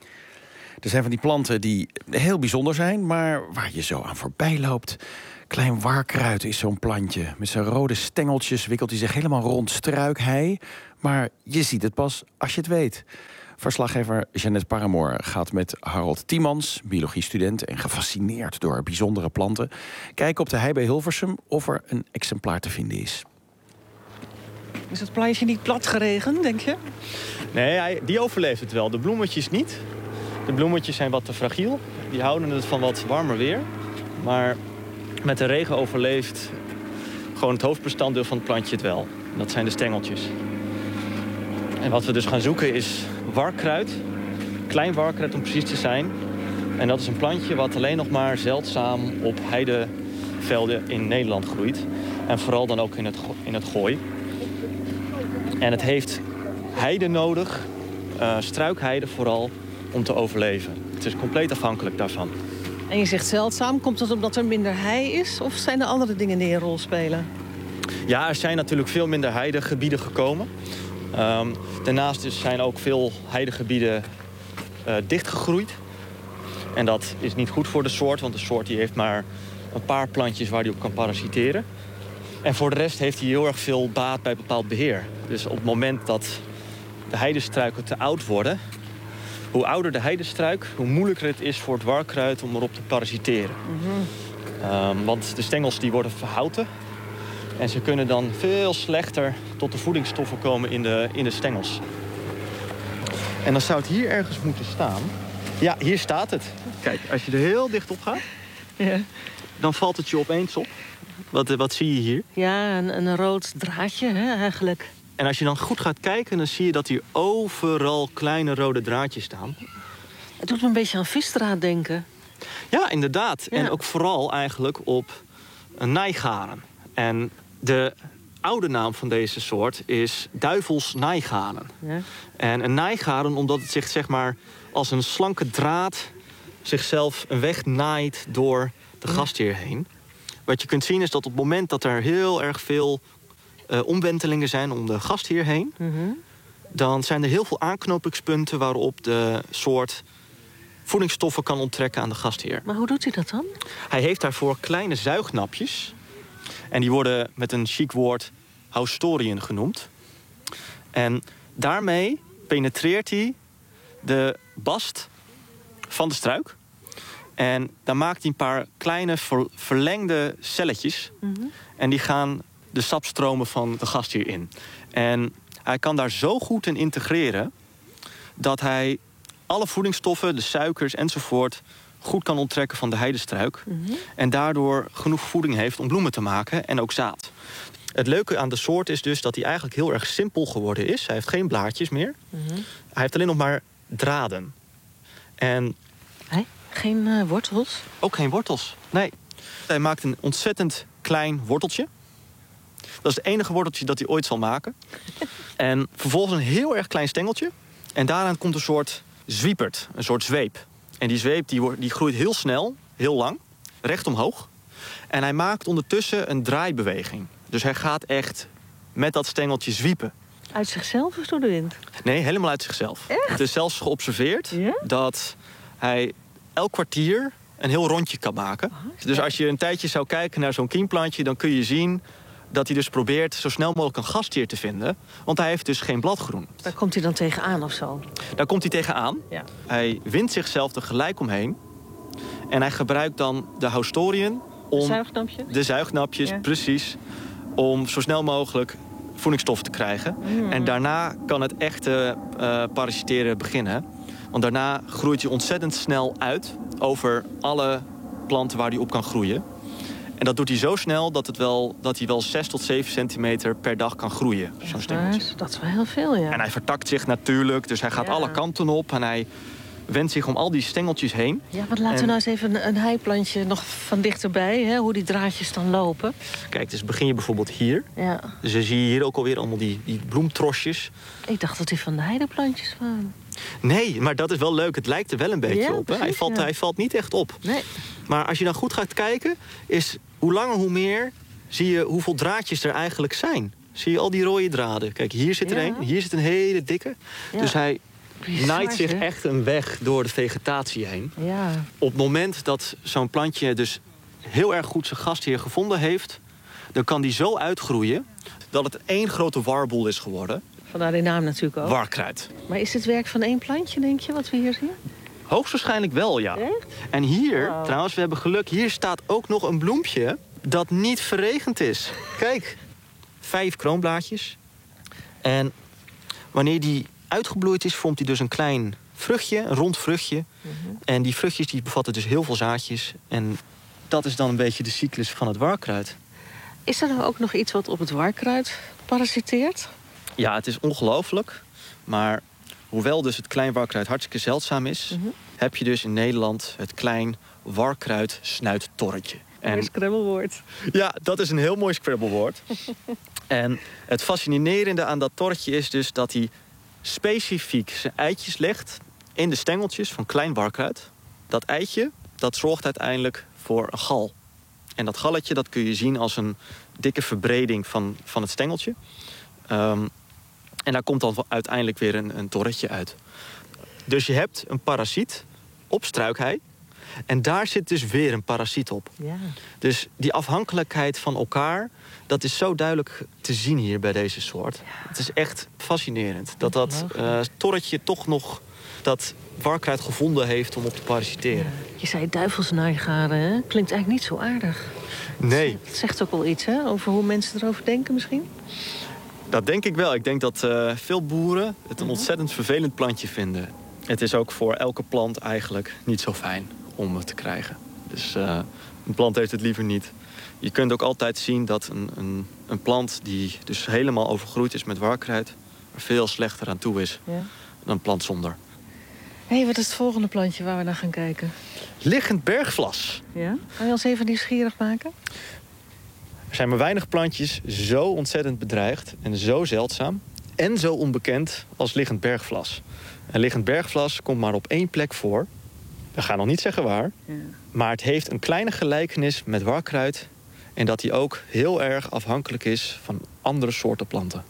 Er zijn van die planten die heel bijzonder zijn, maar waar je zo aan voorbij loopt. Klein warkruid is zo'n plantje. Met zijn rode stengeltjes wikkelt hij zich helemaal rond struikhei. Maar je ziet het pas als je het weet. Verslaggever Jeannette Paramoor gaat met Harold Tiemans, biologiestudent en gefascineerd door bijzondere planten, kijken op de hei bij Hilversum of er een exemplaar te vinden is. Is het plantje niet plat geregend, denk je? Nee, hij, die overleeft het wel. De bloemetjes niet. De bloemetjes zijn wat te fragiel. Die houden het van wat warmer weer. Maar met de regen overleeft gewoon het hoofdbestanddeel van het plantje het wel. En dat zijn de stengeltjes. En wat we dus gaan zoeken is warkruid. Klein warkruid om precies te zijn. En dat is een plantje wat alleen nog maar zeldzaam op heidevelden in Nederland groeit. En vooral dan ook in het, in het Gooi. En het heeft heide nodig, uh, struikheide vooral, om te overleven. Het is compleet afhankelijk daarvan. En je zegt zeldzaam, komt dat omdat er minder hei is? Of zijn er andere dingen die een rol spelen? Ja, er zijn natuurlijk veel minder heidegebieden gekomen. Um, daarnaast dus zijn ook veel heidegebieden uh, dichtgegroeid. En dat is niet goed voor de soort, want de soort die heeft maar een paar plantjes waar die op kan parasiteren. En voor de rest heeft hij heel erg veel baat bij bepaald beheer. Dus op het moment dat de heidestruiken te oud worden, hoe ouder de heidestruik, hoe moeilijker het is voor het warkruid om erop te parasiteren. Mm-hmm. um, want de stengels die worden verhouten. En ze kunnen dan veel slechter tot de voedingsstoffen komen in de, in de stengels. En dan zou het hier ergens moeten staan. Ja, hier staat het. Kijk, als je er heel dicht op gaat, ja, dan valt het je opeens op. Wat, wat zie je hier? Ja, een, een rood draadje hè, eigenlijk. En als je dan goed gaat kijken, dan zie je dat hier overal kleine rode draadjes staan. Het doet me een beetje aan visdraad denken. Ja, inderdaad. Ja. En ook vooral eigenlijk op een naaigaren. En de oude naam van deze soort is duivelsnaaigaren. Ja. En een naaigaren omdat het zich zeg maar als een slanke draad zichzelf een weg naait door de Ja. gastheer heen. Wat je kunt zien is dat op het moment dat er heel erg veel uh, omwentelingen zijn om de gastheer heen, Mm-hmm. dan zijn er heel veel aanknopingspunten waarop de soort voedingsstoffen kan onttrekken aan de gastheer. Maar hoe doet hij dat dan? Hij heeft daarvoor kleine zuignapjes. En die worden met een chic woord haustoriën genoemd. En daarmee penetreert hij de bast van de struik. En dan maakt hij een paar kleine ver- verlengde celletjes. Mm-hmm. En die gaan de sapstromen van de gastheer in. En hij kan daar zo goed in integreren dat hij alle voedingsstoffen, de suikers enzovoort, goed kan onttrekken van de heidestruik. Mm-hmm. En daardoor genoeg voeding heeft om bloemen te maken en ook zaad. Het leuke aan de soort is dus dat hij eigenlijk heel erg simpel geworden is. Hij heeft geen blaadjes meer. Mm-hmm. Hij heeft alleen nog maar draden. En Hey, geen uh, wortels? ook geen wortels. Nee. Hij maakt een ontzettend klein worteltje. Dat is het enige worteltje dat hij ooit zal maken. En vervolgens een heel erg klein stengeltje. En daaraan komt een soort zwiepert, een soort zweep. En die zweep die, wordt- die groeit heel snel, heel lang, recht omhoog. En hij maakt ondertussen een draaibeweging. Dus hij gaat echt met dat stengeltje zwiepen. Uit zichzelf of door de wind? Nee, helemaal uit zichzelf. Echt? Het is zelfs geobserveerd Ja? dat hij elk kwartier een heel rondje kan maken. Dus als je een tijdje zou kijken naar zo'n kiemplantje, dan kun je zien dat hij dus probeert zo snel mogelijk een gastheer te vinden. Want hij heeft dus geen bladgroen. Daar komt hij dan tegenaan of zo? Daar komt hij tegenaan. Ja. Hij windt zichzelf er gelijk omheen. En hij gebruikt dan de haustoriën om... Zuignapje? De zuignapjes, Ja. precies. Om zo snel mogelijk voedingsstoffen te krijgen. Mm. En daarna kan het echte uh, parasiteren beginnen. Want daarna groeit hij ontzettend snel uit over alle planten waar hij op kan groeien. En dat doet hij zo snel dat, het wel, dat hij wel zes tot zeven centimeter per dag kan groeien. Zo'n stengeltje. Dat is wel heel veel, ja. En hij vertakt zich natuurlijk, dus hij gaat Ja. alle kanten op. En hij wendt zich om al die stengeltjes heen. Ja, want laten we En- nou eens even een, een heiplantje nog van dichterbij, hè, hoe die draadjes dan lopen. Kijk, dus begin je bijvoorbeeld hier. Ja. Dus dan zie je hier ook alweer allemaal die, die bloemtrosjes. Ik dacht dat die van de heideplantjes waren. Nee, maar dat is wel leuk. Het lijkt er wel een beetje Ja, op. Hè? Hij, precies, valt, ja. hij valt niet echt op. Nee. Maar als je dan goed gaat kijken, is hoe langer hoe meer zie je hoeveel draadjes er eigenlijk zijn. Zie je al die rode draden. Kijk, hier zit er Ja. een, hier zit een hele dikke. Ja. Dus hij Bizar, naait zich zeg. echt een weg door de vegetatie heen. Ja. Op het moment dat zo'n plantje dus heel erg goed zijn gastheer gevonden heeft, dan kan die zo uitgroeien dat het één grote warboel is geworden. Vandaar die naam natuurlijk ook. Warkruid. Maar is dit werk van één plantje, denk je, wat we hier zien? Hoogstwaarschijnlijk wel, ja. Echt? En hier, Wow. trouwens, we hebben geluk, hier staat ook nog een bloempje dat niet verregend is. Kijk, vijf kroonblaadjes. En wanneer die uitgebloeid is, vormt hij dus een klein vruchtje, een rond vruchtje. Mhm. En die vruchtjes die bevatten dus heel veel zaadjes. En dat is dan een beetje de cyclus van het warkruid. Is er nou ook nog iets wat op het warkruid parasiteert? Ja, het is ongelooflijk. Maar hoewel dus het klein warkruid hartstikke zeldzaam is, Mhm. heb je dus in Nederland het klein warkruid snuittorretje. Een scrabblewoord. Ja, dat is een heel mooi scrabblewoord. En het fascinerende aan dat torretje is dus dat hij specifiek zijn eitjes legt in de stengeltjes van klein warkruid. Dat eitje, dat zorgt uiteindelijk voor een gal. En dat galletje, dat kun je zien als een dikke verbreding van, van het stengeltje. Um, en daar komt dan uiteindelijk weer een, een torretje uit. Dus je hebt een parasiet op struikhei. En daar zit dus weer een parasiet op. Ja. Dus die afhankelijkheid van elkaar, dat is zo duidelijk te zien hier bij deze soort. Het is echt fascinerend dat dat uh, torretje toch nog dat warkruid gevonden heeft om op te parasiteren. Je zei duivelsnaaigaren, hè? Klinkt eigenlijk niet zo aardig. Nee, Het zegt ook wel iets, hè? Over hoe mensen erover denken misschien. dat denk ik wel. Ik denk dat uh, veel boeren het een ontzettend vervelend plantje vinden. Het is ook voor elke plant eigenlijk niet zo fijn om het te krijgen. Dus uh, een plant heeft het liever niet. Je kunt ook altijd zien dat een, een, een plant die dus helemaal overgroeid is met warkruid er veel slechter aan toe is Ja. dan een plant zonder. Hé, hey, wat is het volgende plantje waar we naar gaan kijken? Liggend bergvlas. Ja? Kan je ons even nieuwsgierig maken? Er zijn maar weinig plantjes zo ontzettend bedreigd en zo zeldzaam en zo onbekend als liggend bergvlas. En liggend bergvlas komt maar op één plek voor. We gaan nog niet zeggen waar. Ja. Maar het heeft een kleine gelijkenis met warkruid. En dat die ook heel erg afhankelijk is van andere soorten planten.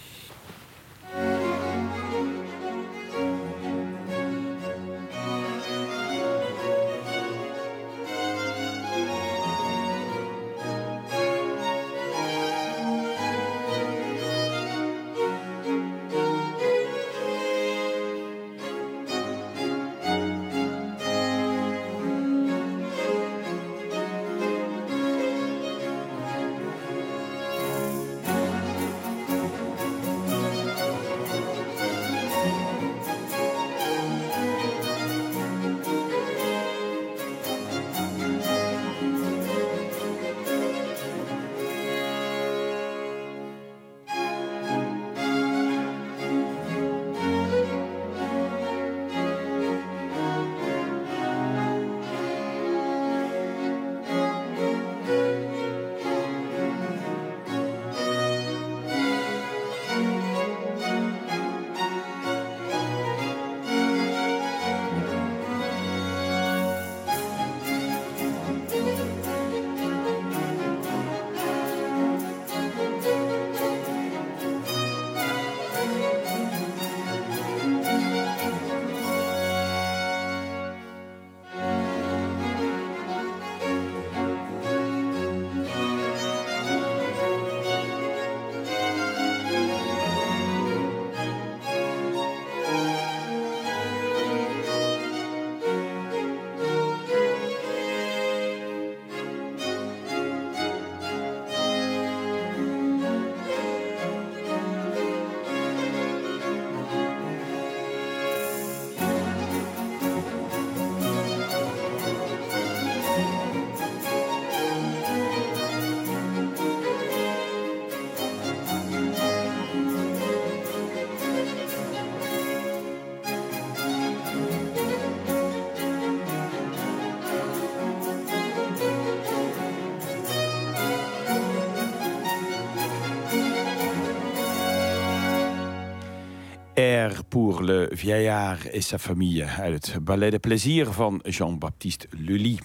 Air pour le vieillard et sa famille uit het Ballet de Plaisir van Jean-Baptiste Lully.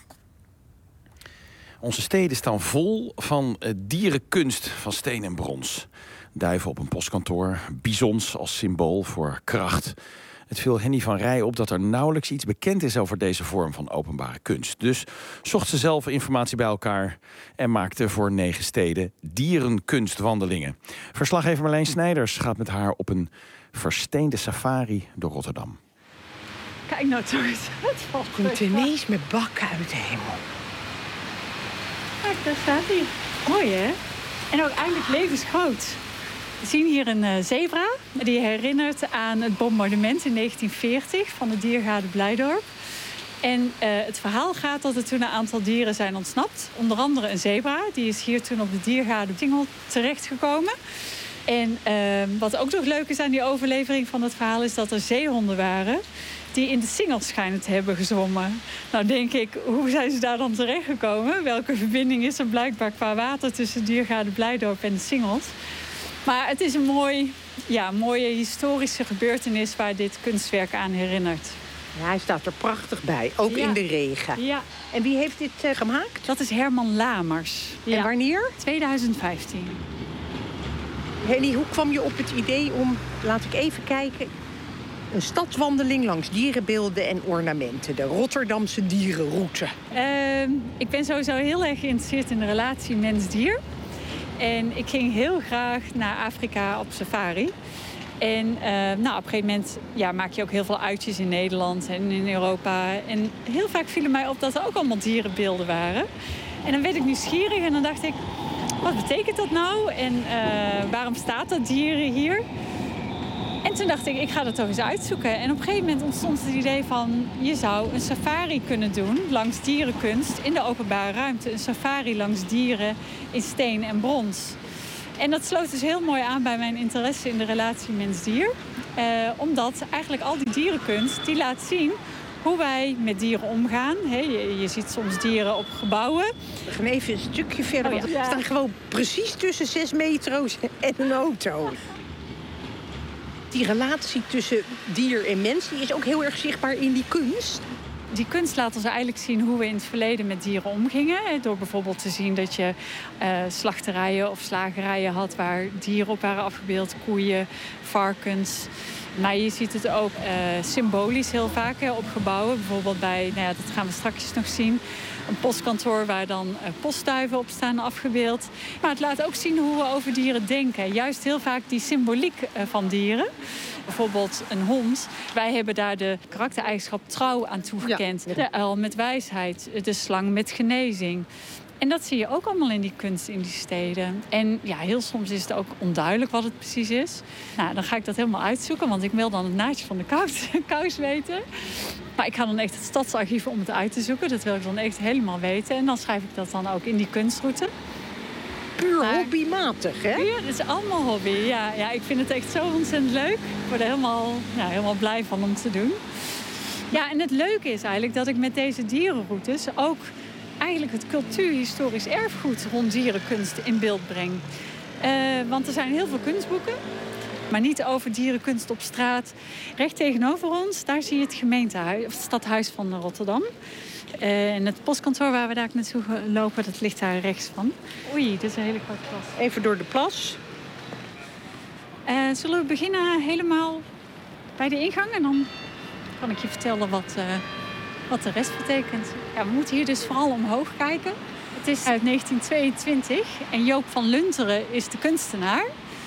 Onze steden staan vol van dierenkunst van steen en brons. Duiven op een postkantoor, bisons als symbool voor kracht. Het viel Henny van Rij op dat er nauwelijks iets bekend is over deze vorm van openbare kunst. Dus zocht ze zelf informatie bij elkaar en maakte voor negen steden dierenkunstwandelingen. Verslaggever Marleen Snijders gaat met haar op een versteende safari door Rotterdam. Kijk nou toch eens, het valt komt ineens met bakken uit de hemel. Kijk, daar staat hij. Mooi hè? En ook eigenlijk levensgroot. We zien hier een uh, zebra. Die herinnert aan het bombardement in negentien veertig van de diergaarde Blijdorp. En uh, het verhaal gaat dat er toen een aantal dieren zijn ontsnapt. Onder andere een zebra. Die is hier toen op de diergaarde Singel terechtgekomen. En uh, wat ook nog leuk is aan die overlevering van het verhaal is dat er zeehonden waren die in de Singel schijnen te hebben gezwommen. Nou denk ik, hoe zijn ze daar dan terechtgekomen? Welke verbinding is er blijkbaar qua water tussen diergaarde Blijdorp en de Singels? Maar het is een mooi, ja, mooie historische gebeurtenis waar dit kunstwerk aan herinnert. Ja, hij staat er prachtig bij, ook ja. in de regen. Ja. En wie heeft dit uh, gemaakt? Dat is Herman Lamers. Ja. En wanneer? tweeduizend vijftien. Henny, hoe kwam je op het idee om, laat ik even kijken, een stadswandeling langs dierenbeelden en ornamenten, de Rotterdamse dierenroute? Uh, ik ben sowieso heel erg geïnteresseerd in de relatie mens-dier. En ik ging heel graag naar Afrika op safari. En uh, nou, op een gegeven moment ja, maak je ook heel veel uitjes in Nederland en in Europa. En heel vaak vielen mij op dat er ook allemaal dierenbeelden waren. En dan werd ik nieuwsgierig en dan dacht ik, wat betekent dat nou? En uh, waarom staat dat dieren hier? En toen dacht ik, ik ga dat toch eens uitzoeken. En op een gegeven moment ontstond het idee van, je zou een safari kunnen doen langs dierenkunst in de openbare ruimte. Een safari langs dieren in steen en brons. En dat sloot dus heel mooi aan bij mijn interesse in de relatie mens-dier. Uh, omdat eigenlijk al die dierenkunst die laat zien hoe wij met dieren omgaan. He, je, je ziet soms dieren op gebouwen. We gaan even een stukje verder, Oh, want ja. we staan gewoon precies tussen zes metro's en een auto. Die relatie tussen dier en mens die is ook heel erg zichtbaar in die kunst. Die kunst laat ons eigenlijk zien hoe we in het verleden met dieren omgingen. Door bijvoorbeeld te zien dat je uh, slachterijen of slagerijen had waar dieren op waren afgebeeld. Koeien, varkens. Maar je ziet het ook uh, symbolisch heel vaak hè, op gebouwen. Bijvoorbeeld bij, nou ja, dat gaan we straks nog zien, een postkantoor waar dan uh, postduiven op staan afgebeeld. Maar het laat ook zien hoe we over dieren denken. Juist heel vaak die symboliek uh, van dieren. Bijvoorbeeld een hond. Wij hebben daar de karaktereigenschap trouw aan toegekend. Ja. De uil met wijsheid, de slang met genezing. En dat zie je ook allemaal in die kunst in die steden. En ja, heel soms is het ook onduidelijk wat het precies is. Nou, dan ga ik dat helemaal uitzoeken, want ik wil dan het naadje van de kous, kous weten. Maar ik ga dan echt het stadsarchief om het uit te zoeken. Dat wil ik dan echt helemaal weten. En dan schrijf ik dat dan ook in die kunstroute. Puur maar, hobbymatig, hè? Ja, het is allemaal hobby. Ja, ja, ik vind het echt zo ontzettend leuk. Ik word er helemaal, ja, helemaal blij van om te doen. Ja, en het leuke is eigenlijk dat ik met deze dierenroutes ook eigenlijk het cultuurhistorisch erfgoed rond dierenkunst in beeld breng. Uh, want er zijn heel veel kunstboeken, maar niet over dierenkunst op straat. Recht tegenover ons, daar zie je het gemeentehuis, of het stadhuis van Rotterdam. Uh, en het postkantoor waar we daar naartoe lopen, dat ligt daar rechts van. Oei, dit is een hele grote plas. Even door de plas. Uh, zullen we beginnen helemaal bij de ingang en dan kan ik je vertellen wat, uh, wat de rest betekent. Ja, we moeten hier dus vooral omhoog kijken. Het is uit negentien tweeëntwintig en Joop van Lunteren is de kunstenaar.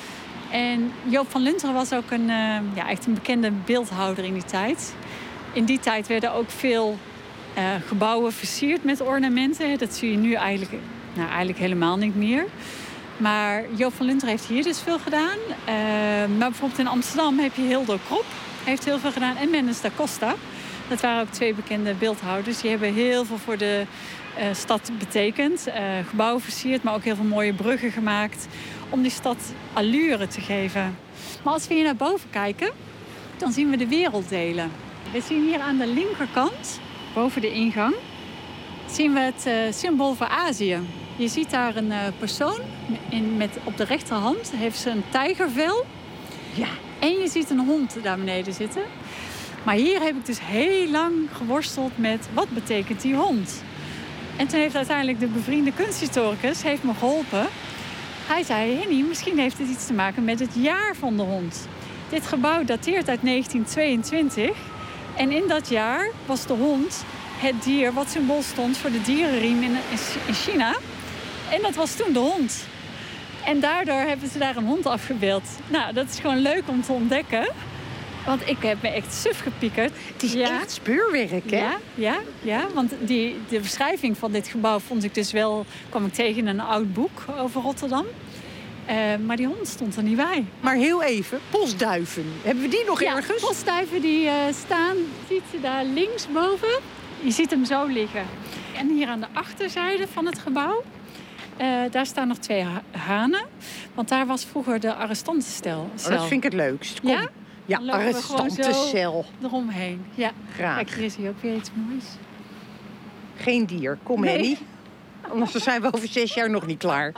En Joop van Lunteren was ook een, uh, ja, echt een bekende beeldhouwer in die tijd. In die tijd werden ook veel uh, gebouwen versierd met ornamenten. Dat zie je nu eigenlijk, nou, eigenlijk helemaal niet meer. Maar Joop van Lunteren heeft hier dus veel gedaan. Uh, maar bijvoorbeeld in Amsterdam heb je Hildo Krop. Heeft heel veel gedaan. En Mendes da Costa. Dat waren ook twee bekende beeldhouwers. Die hebben heel veel voor de uh, stad betekend. Uh, gebouwen versierd, maar ook heel veel mooie bruggen gemaakt. Om die stad allure te geven. Maar als we hier naar boven kijken, dan zien we de werelddelen. We zien hier aan de linkerkant, boven de ingang, zien we het uh, symbool voor Azië. Je ziet daar een uh, persoon in, met op de rechterhand heeft ze een tijgervel. Ja. En je ziet een hond daar beneden zitten. Maar hier heb ik dus heel lang geworsteld met wat betekent die hond. En toen heeft uiteindelijk de bevriende kunsthistoricus heeft me geholpen. Hij zei, Henny, misschien heeft het iets te maken met het jaar van de hond. Dit gebouw dateert uit negentien tweeëntwintig. En in dat jaar was de hond het dier wat symbool stond voor de dierenriem in, in China. En dat was toen de hond. En daardoor hebben ze daar een hond afgebeeld. Nou, dat is gewoon leuk om te ontdekken. Want ik heb me echt suf gepiekerd. Het is ja. echt speurwerk, hè? Ja, ja, ja. Want die, de beschrijving van dit gebouw vond ik dus wel, kwam ik tegen in een oud boek over Rotterdam. Uh, maar die hond stond er niet bij. Maar heel even, postduiven. Hebben we die nog ja, ergens? Postduiven die uh, staan, ziet je daar linksboven. Je ziet hem zo liggen. En hier aan de achterzijde van het gebouw, uh, daar staan nog twee ha- hanen. Want daar was vroeger de arrestantencel. Oh, dat vind ik het leukst. Kom. Ja? Ja, arrestantencel. Eromheen. Ja. Graag. Kijk, hier zie je ook weer iets moois. Geen dier. Kom, nee. Henny. Anders zijn we over zes jaar nog niet klaar.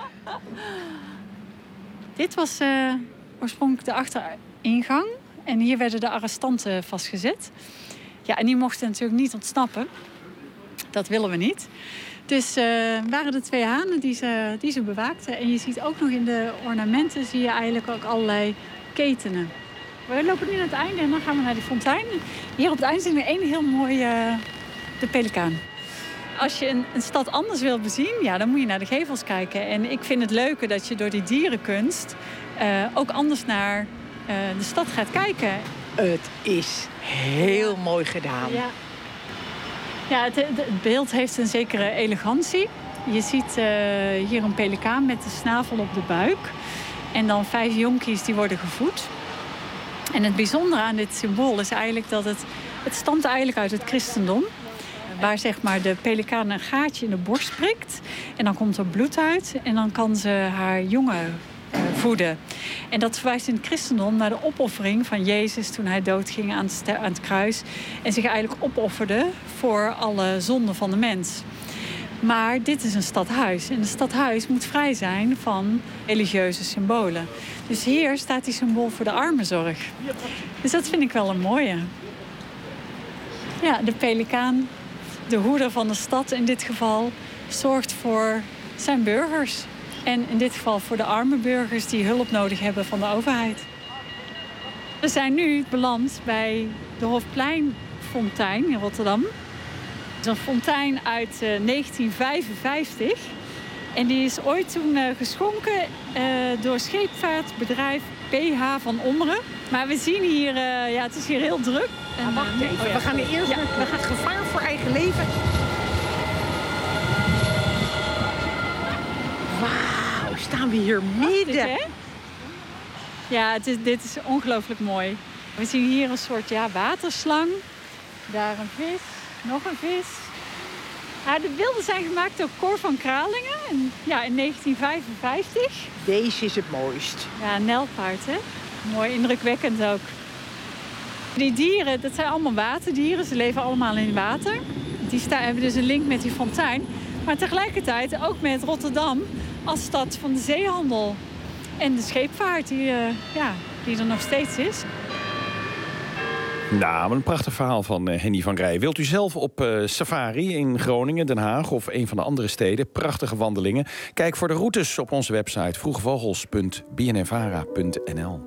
Dit was uh, oorspronkelijk de achteringang. En hier werden de arrestanten vastgezet. Ja, en die mochten natuurlijk niet ontsnappen. Dat willen we niet. Dus uh, waren de twee hanen die ze, die ze bewaakten. En je ziet ook nog in de ornamenten zie je eigenlijk ook allerlei ketenen. We lopen nu naar het einde en dan gaan we naar die fontein. Hier op het einde zien we één heel mooi uh, de Pelikaan. Als je een, een stad anders wil bezien, ja, dan moet je naar de gevels kijken. En ik vind het leuke dat je door die dierenkunst uh, ook anders naar uh, de stad gaat kijken. Het is heel mooi gedaan. Ja, ja het, het beeld heeft een zekere elegantie. Je ziet uh, hier een pelikaan met de snavel op de buik. En dan vijf jonkies die worden gevoed. En het bijzondere aan dit symbool is eigenlijk dat het... Het stamt eigenlijk uit het christendom. Waar zeg maar de pelikaan een gaatje in de borst prikt. En dan komt er bloed uit. En dan kan ze haar jongen uh, voeden. En dat verwijst in het christendom naar de opoffering van Jezus toen hij doodging aan het, ster- aan het kruis. En zich eigenlijk opofferde voor alle zonden van de mens. Maar dit is een stadhuis. En een stadhuis moet vrij zijn van religieuze symbolen. Dus hier staat die symbool voor de armenzorg. Dus dat vind ik wel een mooie. Ja, de pelikaan, de hoeder van de stad in dit geval, zorgt voor zijn burgers. En in dit geval voor de arme burgers die hulp nodig hebben van de overheid. We zijn nu beland bij de Hofpleinfontein in Rotterdam. Het is een fontein uit uh, negentien vijfenvijftig. En die is ooit toen uh, geschonken uh, door scheepvaartbedrijf P H van Ommeren. Maar we zien hier, uh, ja, het is hier heel druk. En, uh, wacht even, oh ja, we gaan eerst ja. we gaan gevaar voor eigen leven. Wauw, staan we hier midden. Hè? Ja, het is, dit is ongelooflijk mooi. We zien hier een soort ja, waterslang. Daar een vis, nog een vis. Ja, de beelden zijn gemaakt door Cor van Kralingen en, ja, in negentien vijfenvijftig. Deze is het mooist. Ja, een nijlpaard, hè? Mooi, indrukwekkend ook. Die dieren, dat zijn allemaal waterdieren. Ze leven allemaal in water. Die staan, hebben dus een link met die fontein. Maar tegelijkertijd ook met Rotterdam als stad van de zeehandel. En de scheepvaart die, uh, ja, die er nog steeds is. Nou, een prachtig verhaal van uh, Henny van Rij. Wilt u zelf op uh, safari in Groningen, Den Haag of een van de andere steden? Prachtige wandelingen. Kijk voor de routes op onze website vroegevogels punt b n n vara punt n l.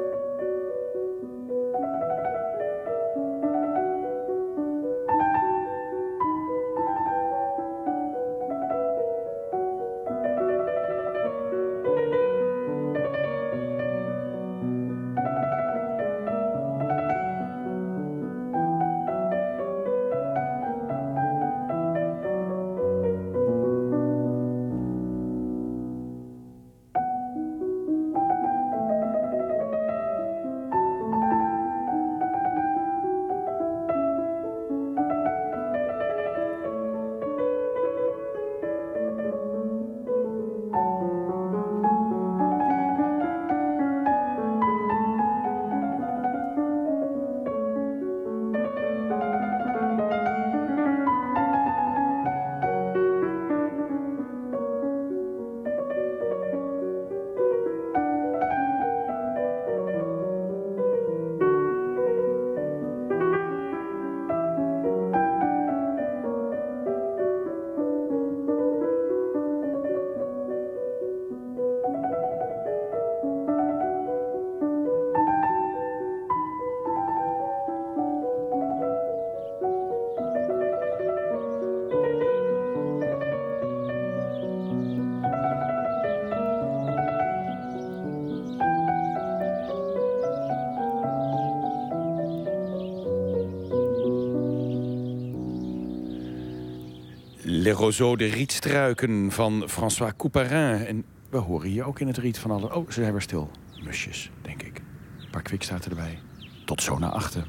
Les Roseaux, de rietstruiken van François Couperin. En we horen hier ook in het riet van alle... Oh, ze zijn weer stil. Musjes, denk ik. Een paar kwikstaarten erbij. Tot zo naar achter.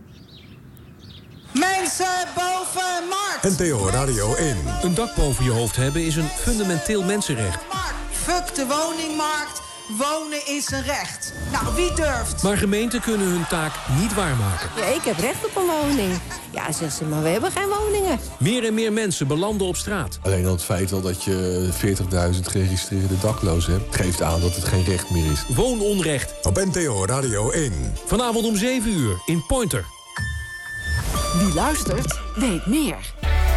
Mensen boven markt! N P O Radio één. Een dak boven je hoofd hebben is een fundamenteel mensenrecht. Fuck de woningmarkt. Wonen is een recht. Nou, wie durft? Maar gemeenten kunnen hun taak niet waarmaken. Ja, ik heb recht op een woning. Ja, zegt ze, maar we hebben geen woningen. Meer en meer mensen belanden op straat. Alleen al het feit al dat je veertigduizend geregistreerde daklozen hebt... geeft aan dat het geen recht meer is. Woononrecht. Op N P O Radio één. Vanavond om zeven uur in Pointer. Wie luistert, weet meer.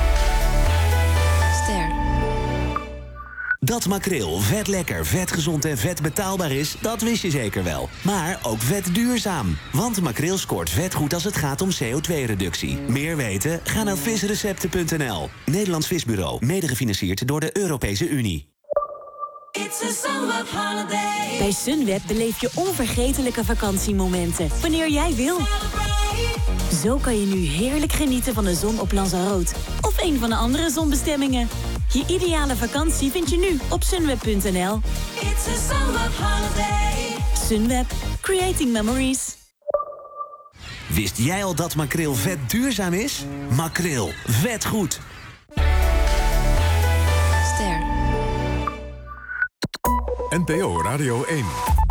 Ster. Dat makreel vet lekker, vet gezond en vet betaalbaar is, dat wist je zeker wel. Maar ook vet duurzaam. Want makreel scoort vet goed als het gaat om C O twee reductie. Meer weten? Ga naar visrecepten punt n l. Nederlands Visbureau, mede gefinancierd door de Europese Unie. It's a Sunweb holiday. Bij Sunweb beleef je onvergetelijke vakantiemomenten. Wanneer jij wil. Zo kan je nu heerlijk genieten van de zon op Lanzarote. Of een van de andere zonbestemmingen. Je ideale vakantie vind je nu op sunweb punt n l. It's a Sunweb holiday. Sunweb. Creating memories. Wist jij al dat makreel vet duurzaam is? Makreel. Vet goed. Ster. N P O Radio één.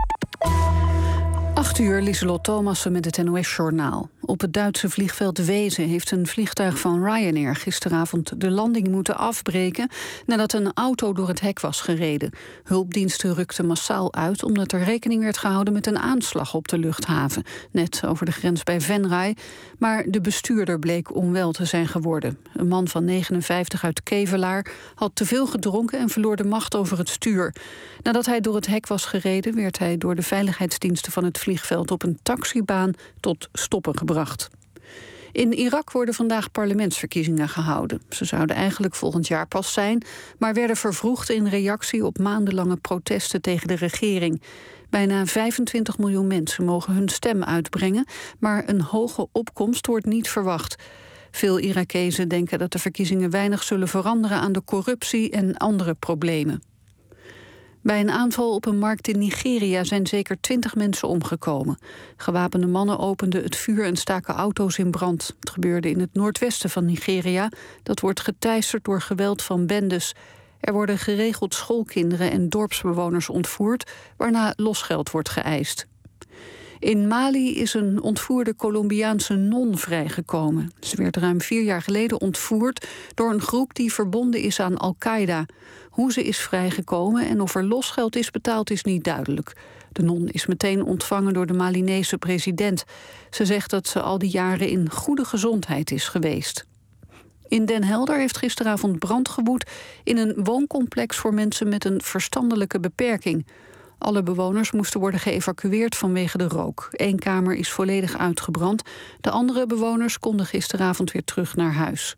acht uur, Lieselot Thomassen met het N O S-journaal. Op het Duitse vliegveld Wezen heeft een vliegtuig van Ryanair gisteravond de landing moeten afbreken nadat een auto door het hek was gereden. Hulpdiensten rukten massaal uit omdat er rekening werd gehouden met een aanslag op de luchthaven, net over de grens bij Venray, maar de bestuurder bleek onwel te zijn geworden. Een man van negenenvijftig uit Kevelaar had te veel gedronken en verloor de macht over het stuur. Nadat hij door het hek was gereden, werd hij door de veiligheidsdiensten van het vliegveld op een taxibaan tot stoppen gebracht. In Irak worden vandaag parlementsverkiezingen gehouden. Ze zouden eigenlijk volgend jaar pas zijn, maar werden vervroegd in reactie op maandenlange protesten tegen de regering. Bijna vijfentwintig miljoen mensen mogen hun stem uitbrengen, maar een hoge opkomst wordt niet verwacht. Veel Irakezen denken dat de verkiezingen weinig zullen veranderen aan de corruptie en andere problemen. Bij een aanval op een markt in Nigeria zijn zeker twintig mensen omgekomen. Gewapende mannen openden het vuur en staken auto's in brand. Het gebeurde in het noordwesten van Nigeria. Dat wordt geteisterd door geweld van bendes. Er worden geregeld schoolkinderen en dorpsbewoners ontvoerd, waarna losgeld wordt geëist. In Mali is een ontvoerde Colombiaanse non vrijgekomen. Ze werd ruim vier jaar geleden ontvoerd door een groep die verbonden is aan Al-Qaeda. Hoe ze is vrijgekomen en of er losgeld is betaald is niet duidelijk. De non is meteen ontvangen door de Malinese president. Ze zegt dat ze al die jaren in goede gezondheid is geweest. In Den Helder heeft gisteravond brand gewoed in een wooncomplex voor mensen met een verstandelijke beperking. Alle bewoners moesten worden geëvacueerd vanwege de rook. Eén kamer is volledig uitgebrand. De andere bewoners konden gisteravond weer terug naar huis.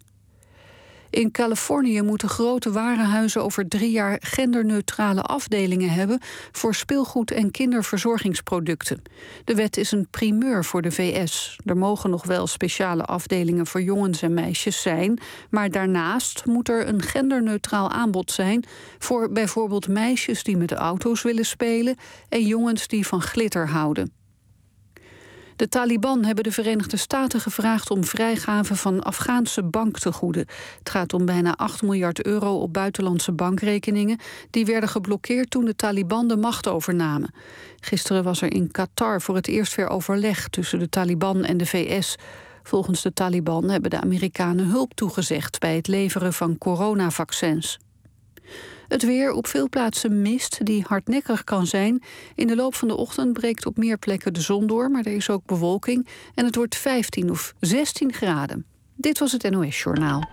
In Californië moeten grote warenhuizen over drie jaar genderneutrale afdelingen hebben voor speelgoed en kinderverzorgingsproducten. De wet is een primeur voor de V S. Er mogen nog wel speciale afdelingen voor jongens en meisjes zijn, maar daarnaast moet er een genderneutraal aanbod zijn voor bijvoorbeeld meisjes die met auto's willen spelen en jongens die van glitter houden. De Taliban hebben de Verenigde Staten gevraagd om vrijgave van Afghaanse banktegoeden. Het gaat om bijna acht miljard euro op buitenlandse bankrekeningen. Die werden geblokkeerd toen de Taliban de macht overnamen. Gisteren was er in Qatar voor het eerst weer overleg tussen de Taliban en de V S. Volgens de Taliban hebben de Amerikanen hulp toegezegd bij het leveren van coronavaccins. Het weer, op veel plaatsen mist die hardnekkig kan zijn. In de loop van de ochtend breekt op meer plekken de zon door, maar er is ook bewolking en het wordt vijftien of zestien graden. Dit was het N O S-journaal.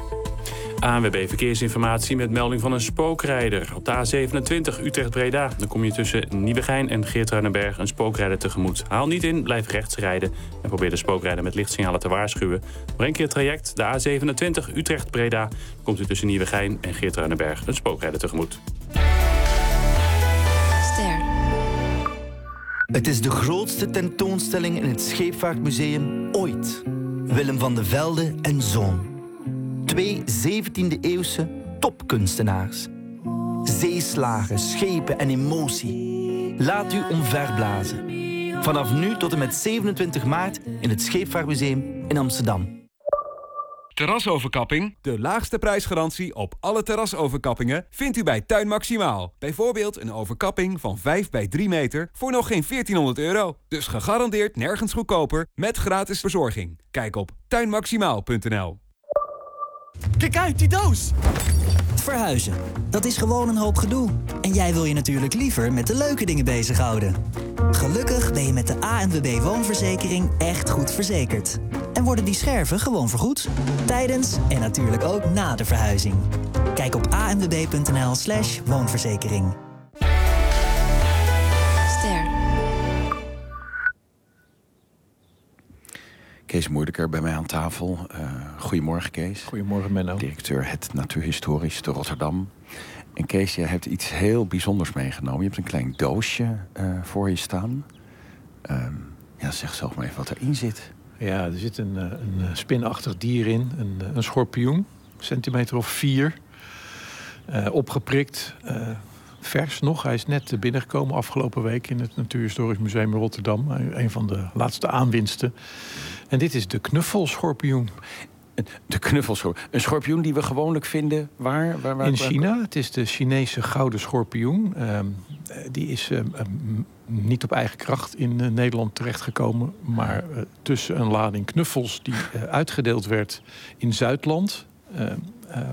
A N W B Verkeersinformatie met melding van een spookrijder. Op de A zevenentwintig Utrecht-Breda. Dan kom je tussen Nieuwegein en Geertruidenberg een spookrijder tegemoet. Haal niet in, blijf rechts rijden en probeer de spookrijder met lichtsignalen te waarschuwen. Breng je het traject, de A zevenentwintig Utrecht-Breda. Dan komt u tussen Nieuwegein en Geertruidenberg een spookrijder tegemoet. Ster. Het is de grootste tentoonstelling in het Scheepvaartmuseum ooit. Willem van de Velde en Zoon. Twee zeventiende-eeuwse topkunstenaars. Zeeslagen, schepen en emotie. Laat u omverblazen. Vanaf nu tot en met zevenentwintig maart in het Scheepvaartmuseum in Amsterdam. Terrasoverkapping. De laagste prijsgarantie op alle terrasoverkappingen vindt u bij Tuin Maximaal. Bijvoorbeeld een overkapping van vijf bij drie meter voor nog geen veertienhonderd euro. Dus gegarandeerd nergens goedkoper met gratis verzorging. Kijk op tuin maximaal punt n l. Kijk uit, die doos! Verhuizen, dat is gewoon een hoop gedoe. En jij wil je natuurlijk liever met de leuke dingen bezighouden. Gelukkig ben je met de A N W B woonverzekering echt goed verzekerd. En worden die scherven gewoon vergoed. Tijdens en natuurlijk ook na de verhuizing. Kijk op a n w b punt n l slash woonverzekering. Ster. Kees Moeilijker bij mij aan tafel. Uh, goedemorgen, Kees. Goedemorgen, Menno. Directeur Het Natuurhistorisch te Rotterdam. En Kees, jij hebt iets heel bijzonders meegenomen. Je hebt een klein doosje uh, voor je staan. Uh, ja, zeg zelf maar even wat erin zit. Ja, er zit een, een spinachtig dier in. Een, een schorpioen, een centimeter of vier. Uh, opgeprikt. Uh, vers nog. Hij is net binnengekomen afgelopen week in het Natuurhistorisch Museum in Rotterdam. Een van de laatste aanwinsten. En dit is de knuffelschorpioen. De knuffelschorpioen. Een schorpioen die we gewoonlijk vinden waar? waar, waar in China. Het is de Chinese gouden schorpioen. Uh, die is uh, um, niet op eigen kracht in uh, Nederland terechtgekomen. Maar uh, tussen een lading knuffels die uh, uitgedeeld werd in Zuidland. Uh, uh,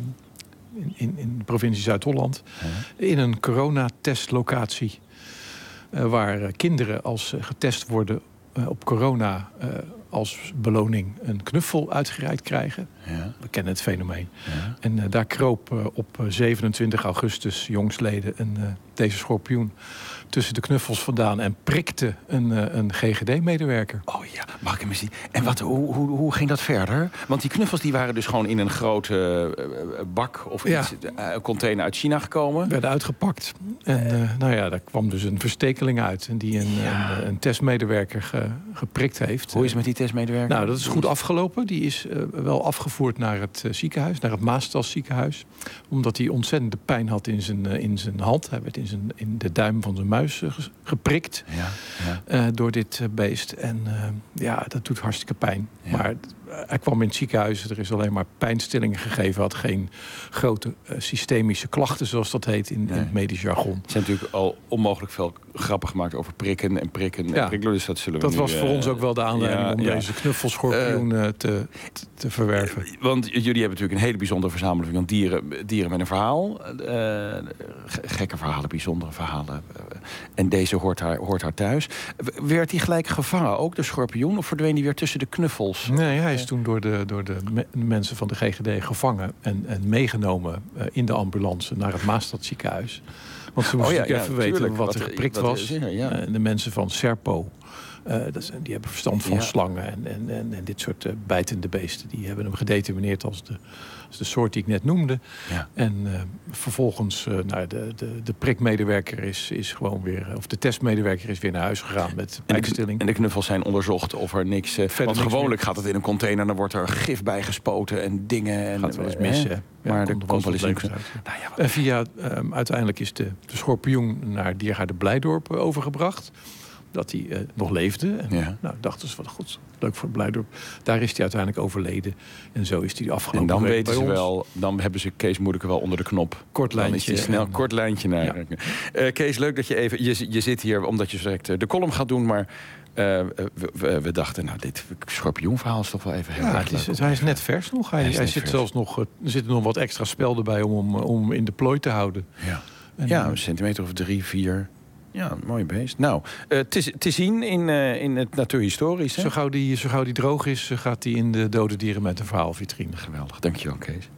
in, in, in de provincie Zuid-Holland. Uh-huh. In een coronatestlocatie. Uh, waar uh, kinderen als uh, getest worden uh, op corona... Uh, als beloning een knuffel uitgereikt krijgen. Ja. We kennen het fenomeen. Ja. En uh, daar kroop uh, op zevenentwintig augustus jongsleden een, uh, deze schorpioen tussen de knuffels vandaan en prikte een, uh, een G G D-medewerker. Oh ja, mag ik hem eens zien? En wat, hoe, hoe, hoe ging dat verder? Want die knuffels die waren dus gewoon in een grote uh, bak of ja. iets, uh, een container uit China gekomen. Werden uitgepakt. En uh, nou ja, daar kwam dus een verstekeling uit en die een, ja. een, een testmedewerker ge, geprikt heeft. Hoe is het met die testmedewerker? Nou, dat is goed afgelopen. Die is uh, wel afgevoerd naar het uh, ziekenhuis, naar het Maastad ziekenhuis. Omdat hij ontzettende pijn had in zijn, uh, in zijn hand. Hij werd in, zijn, in de duim van zijn muis uh, geprikt ja, ja. Uh, door dit uh, beest. En uh, ja, dat doet hartstikke pijn. Ja. Maar uh, hij kwam in het ziekenhuis. Er is alleen maar pijnstillingen gegeven. Had geen grote uh, systemische klachten, zoals dat heet in, nee. in het medisch jargon. Er zijn natuurlijk al onmogelijk veel grappen gemaakt over prikken en prikken. Ja. En prikken, dus dat zullen we dat nu, was voor uh, ons ook wel de aanleiding ja, om ja. deze knuffelschorpioen uh, te, te verwerven. Uh, want jullie hebben natuurlijk een hele bijzondere verzameling van dieren, dieren met een verhaal. Uh, gekke verhalen, bijzondere verhalen. Uh, en deze hoort haar, hoort haar thuis. Werd hij gelijk gevangen, ook de schorpioen? Of verdween hij weer tussen de knuffels? Nee, hij is toen door de, door de me- mensen van de G G D gevangen en, en meegenomen uh, in de ambulance naar het Maastad ziekenhuis. Want ze moesten oh ja, ja, even weten wat, wat er geprikt wat was. Er, ja. uh, de mensen van Serpo, uh, dat zijn, die hebben verstand van ja. slangen en, en, en, en dit soort uh, bijtende beesten. Die hebben hem gedetermineerd als de, als de soort die ik net noemde. Ja. En uh, vervolgens, uh, nou, de, de, de prikmedewerker is, is gewoon weer, of de testmedewerker is weer naar huis gegaan met pijnstilling. En de knuffels zijn onderzocht of er niks... Uh, want niks gewoonlijk meer. Gaat het in een container, dan wordt er gif bijgespoten en dingen. En gaat wel eens mis, hè? Ja, maar er komt wel eens in. Nou, ja, en via, um, uiteindelijk is de, de schorpioen naar Diergaarde Blijdorp uh, overgebracht. Dat hij uh, nog leefde. En, ja. Nou, dachten ze, wat goed, leuk voor Blijdorp. Daar is hij uiteindelijk overleden. En zo is hij afgelopen En dan week weten bij ze ons. wel, dan hebben ze Kees Moeilijke wel onder de knop. Kort lijntje. Dan is hij snel, en, kort lijntje naar. Ja. Uh, Kees, leuk dat je even, je, je zit hier omdat je direct uh, de column gaat doen, maar... Uh, we, we, we dachten, nou, dit schorpioenverhaal is toch wel even heel ja, erg het is, Hij is net vers nog. Hij, hij, hij zit vers. zelfs nog, er zitten nog wat extra spel erbij om hem om in de plooi te houden. Ja, en, ja een centimeter of drie, vier. Ja, een mooi beest. Nou, uh, te, te zien in, uh, in het Natuurhistorisch. Hè? Zo gauw die, zo gauw die droog is, gaat hij in de Dode Dieren met een verhaalvitrine. Geweldig, dankjewel Kees.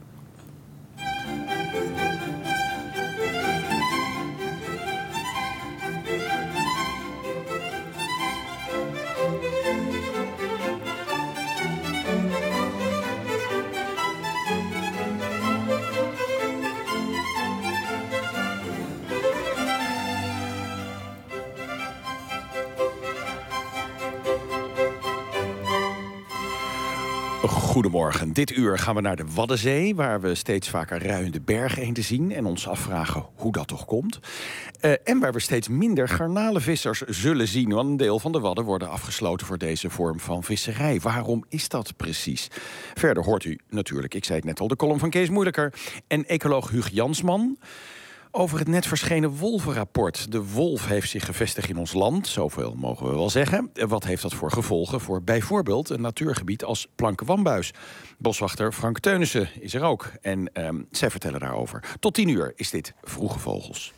Goedemorgen. Dit uur gaan we naar de Waddenzee, waar we steeds vaker ruiende bergeenden zien en ons afvragen hoe dat toch komt. Uh, en waar we steeds minder garnalenvissers zullen zien, want een deel van de Wadden worden afgesloten voor deze vorm van visserij. Waarom is dat precies? Verder hoort u natuurlijk, ik zei het net al, de column van Kees Moeilijker en ecoloog Huug Jansman over het net verschenen wolvenrapport. De wolf heeft zich gevestigd in ons land, zoveel mogen we wel zeggen. Wat heeft dat voor gevolgen voor bijvoorbeeld een natuurgebied als Planken-Wambuis? Boswachter Frank Teunissen is er ook en um, zij vertellen daarover. Tot tien uur is dit Vroege Vogels.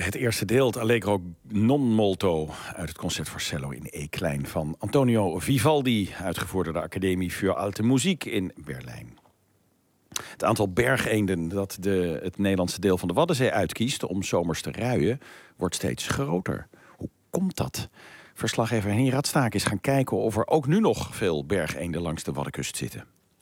het eerste deel, het Allegro non molto... uit het concert voor cello in E-klein van Antonio Vivaldi... uitgevoerd door de Academie für Alte Musik in Berlijn. Het aantal bergeenden dat de, het Nederlandse deel van de Waddenzee uitkiest... om zomers te ruien, wordt steeds groter. Hoe komt dat? Verslaggever Henny Radstaak is gaan kijken of er ook nu nog veel bergeenden langs de Waddenkust zitten.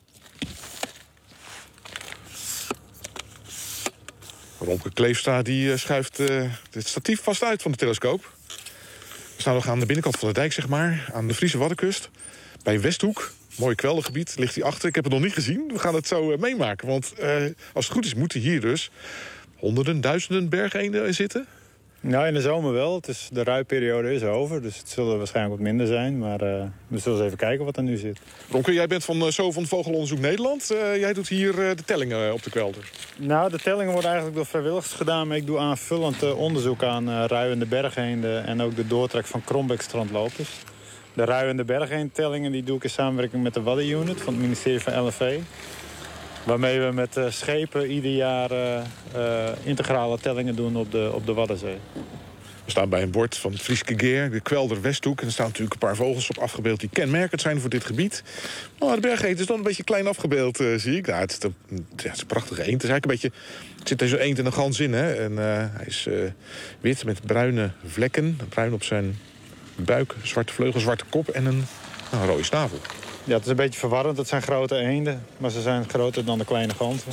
Romke Kleefstra die schuift uh, het statief vast uit van de telescoop. We staan nog aan de binnenkant van de dijk, zeg maar, aan de Friese Waddenkust. Bij Westhoek, mooi kweldergebied, ligt hij achter. Ik heb het nog niet gezien, we gaan het zo uh, meemaken. Want uh, als het goed is, moeten hier dus honderden, duizenden bergeenden zitten. Nou, in de zomer wel. Het is, de ruiperiode is over, dus het zullen waarschijnlijk wat minder zijn. Maar uh, we zullen eens even kijken wat er nu zit. Romke, jij bent van uh, Zo van Vogelonderzoek Nederland. Uh, jij doet hier uh, de tellingen op de kwelder. Nou, de tellingen worden eigenlijk door vrijwilligers gedaan. Maar ik doe aanvullend uh, onderzoek aan uh, ruiende bergeenden... en ook de doortrek van Krombekstrandlopers. De ruiende bergeendtellingen die doe ik in samenwerking met de Waddenunit... van het ministerie van L N V. Waarmee we met uh, schepen ieder jaar uh, uh, integrale tellingen doen op de, op de Waddenzee. We staan bij een bord van het Frieske Geer, de kwelder Westhoek. En er staan natuurlijk een paar vogels op afgebeeld die kenmerkend zijn voor dit gebied. Maar de bergeend is dan een beetje klein afgebeeld, uh, zie ik. Nou, het, is een, ja, het is een prachtige eend. Het is eigenlijk een beetje, het zit deze eend in een gans in, hè. En uh, hij is uh, wit met bruine vlekken. Bruin op zijn buik, zwarte vleugel, zwarte kop en een, nou, een rode snavel. Ja, het is een beetje verwarrend. Het zijn grote eenden, maar ze zijn groter dan de kleine ganzen.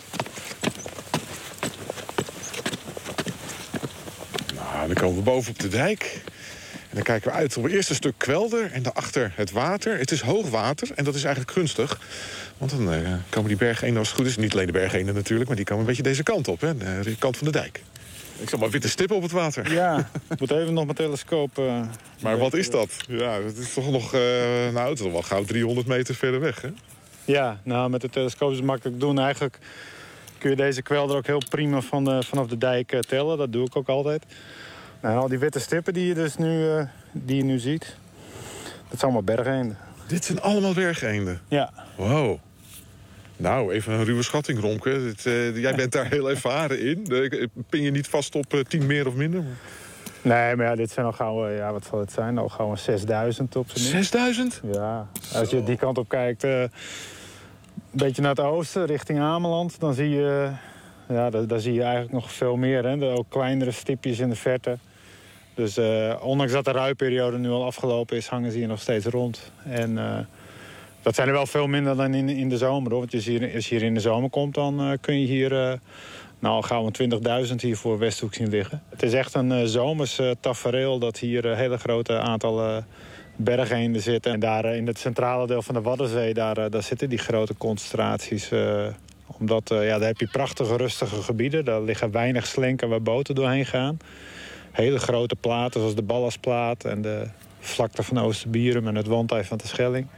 Nou, dan komen we boven op de dijk. En dan kijken we uit op het eerste stuk kwelder en daarachter het water. Het is hoog water en dat is eigenlijk gunstig. Want dan uh, komen die bergeenden, als het goed is, niet alleen de bergeenden natuurlijk... maar die komen een beetje deze kant op, hè, de kant van de dijk. Ik zag maar witte stippen op het water. Ja, ik moet even nog mijn telescoop... Uh, maar wat is dat? Ja, dat is toch nog, uh, nou, het is toch wel gauw driehonderd meter verder weg, hè? Ja, nou, met de telescoop is het makkelijk doen. Eigenlijk kun je deze kwelder ook heel prima van de, vanaf de dijk uh, tellen. Dat doe ik ook altijd. Nou, en al die witte stippen die je dus nu, uh, die je nu ziet, dat zijn allemaal bergeenden. Dit zijn allemaal bergeenden? Ja. Wow. Nou, even een ruwe schatting, Romke. Het, uh, jij bent daar heel ervaren in. Uh, pin je niet vast op uh, tien meer of minder? Nee, maar ja, dit zijn al gauw, uh, ja, wat zal het zijn? Al gauw zesduizend op z'n minst. zesduizend? Ja. Als je die kant op kijkt, uh, een beetje naar het oosten, richting Ameland, dan zie je, uh, ja, daar, daar zie je eigenlijk nog veel meer. Hè? De, ook kleinere stipjes in de verte. Dus uh, ondanks dat de ruiperiode nu al afgelopen is, hangen ze hier nog steeds rond. En uh, dat zijn er wel veel minder dan in, in de zomer, hoor. Want als je hier, als je hier in de zomer komt, dan uh, kun je hier uh, nou, gauw een twintigduizend hier voor Westhoek zien liggen. Het is echt een uh, zomers uh, tafereel dat hier een uh, hele grote aantal uh, bergeenden zitten. En daar uh, in het centrale deel van de Waddenzee, daar, uh, daar zitten die grote concentraties. Uh, omdat uh, ja, daar heb je prachtige, rustige gebieden. Daar liggen weinig slinken waar boten doorheen gaan. Hele grote platen, zoals de Ballasplaat en de vlakte van Oosterbierum en het wandtij van de Schelling.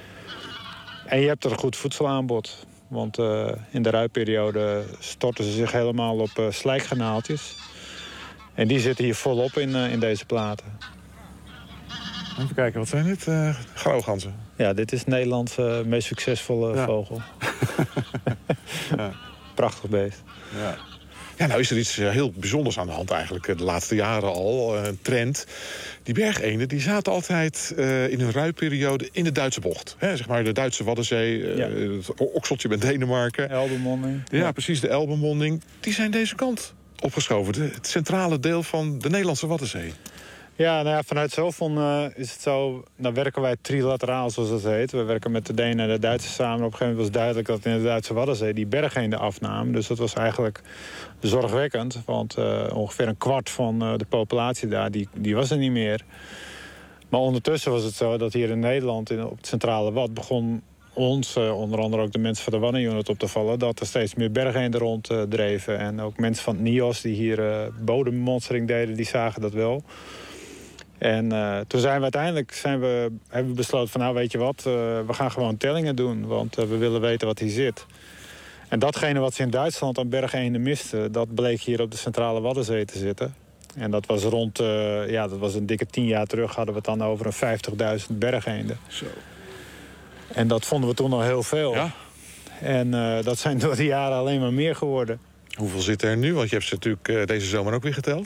En je hebt er een goed voedselaanbod. Want uh, in de ruiperiode storten ze zich helemaal op uh, slijkgranaaltjes. En die zitten hier volop in, uh, in deze platen. Even kijken, wat zijn dit? Uh, grauwganzen? Ja, dit is Nederlands uh, meest succesvolle ja. vogel. ja. Prachtig beest. Ja. Ja, nou is er iets heel bijzonders aan de hand eigenlijk de laatste jaren al. Een trend. Die bergeenden die zaten altijd uh, in hun ruiperiode in de Duitse bocht. Hè, zeg maar de Duitse Waddenzee, uh, ja. het okseltje met Denemarken. Elbemonding. Ja, ja, precies, de Elbemonding. Die zijn deze kant opgeschoven. De, het centrale deel van de Nederlandse Waddenzee. Ja, nou ja, vanuit Zovon uh, is het zo, nou werken wij trilateraal, zoals dat heet. We werken met de Denen en de Duitsers samen. Op een gegeven moment was duidelijk dat in de Duitse Waddenzee die bergeenden afnamen. Dus dat was eigenlijk zorgwekkend. Want uh, ongeveer een kwart van uh, de populatie daar, die, die was er niet meer. Maar ondertussen was het zo dat hier in Nederland, in, op het centrale Wad, begon ons, uh, onder andere ook de mensen van de Waddenunit, op te vallen dat er steeds meer bergeenden ronddreven. Uh, en ook mensen van het N I O S die hier uh, bodemmonstering deden, die zagen dat wel. En uh, toen zijn we uiteindelijk zijn we, hebben we besloten van nou weet je wat, uh, we gaan gewoon tellingen doen. Want uh, we willen weten wat hier zit. En datgene wat ze in Duitsland aan bergeenden misten, dat bleek hier op de centrale Waddenzee te zitten. En dat was rond, uh, ja dat was een dikke tien jaar terug, hadden we het dan over een vijftigduizend bergeenden. Zo. En dat vonden we toen al heel veel. Ja. En uh, dat zijn door de jaren alleen maar meer geworden. Hoeveel zitten er nu? Want je hebt ze natuurlijk uh, deze zomer ook weer geteld.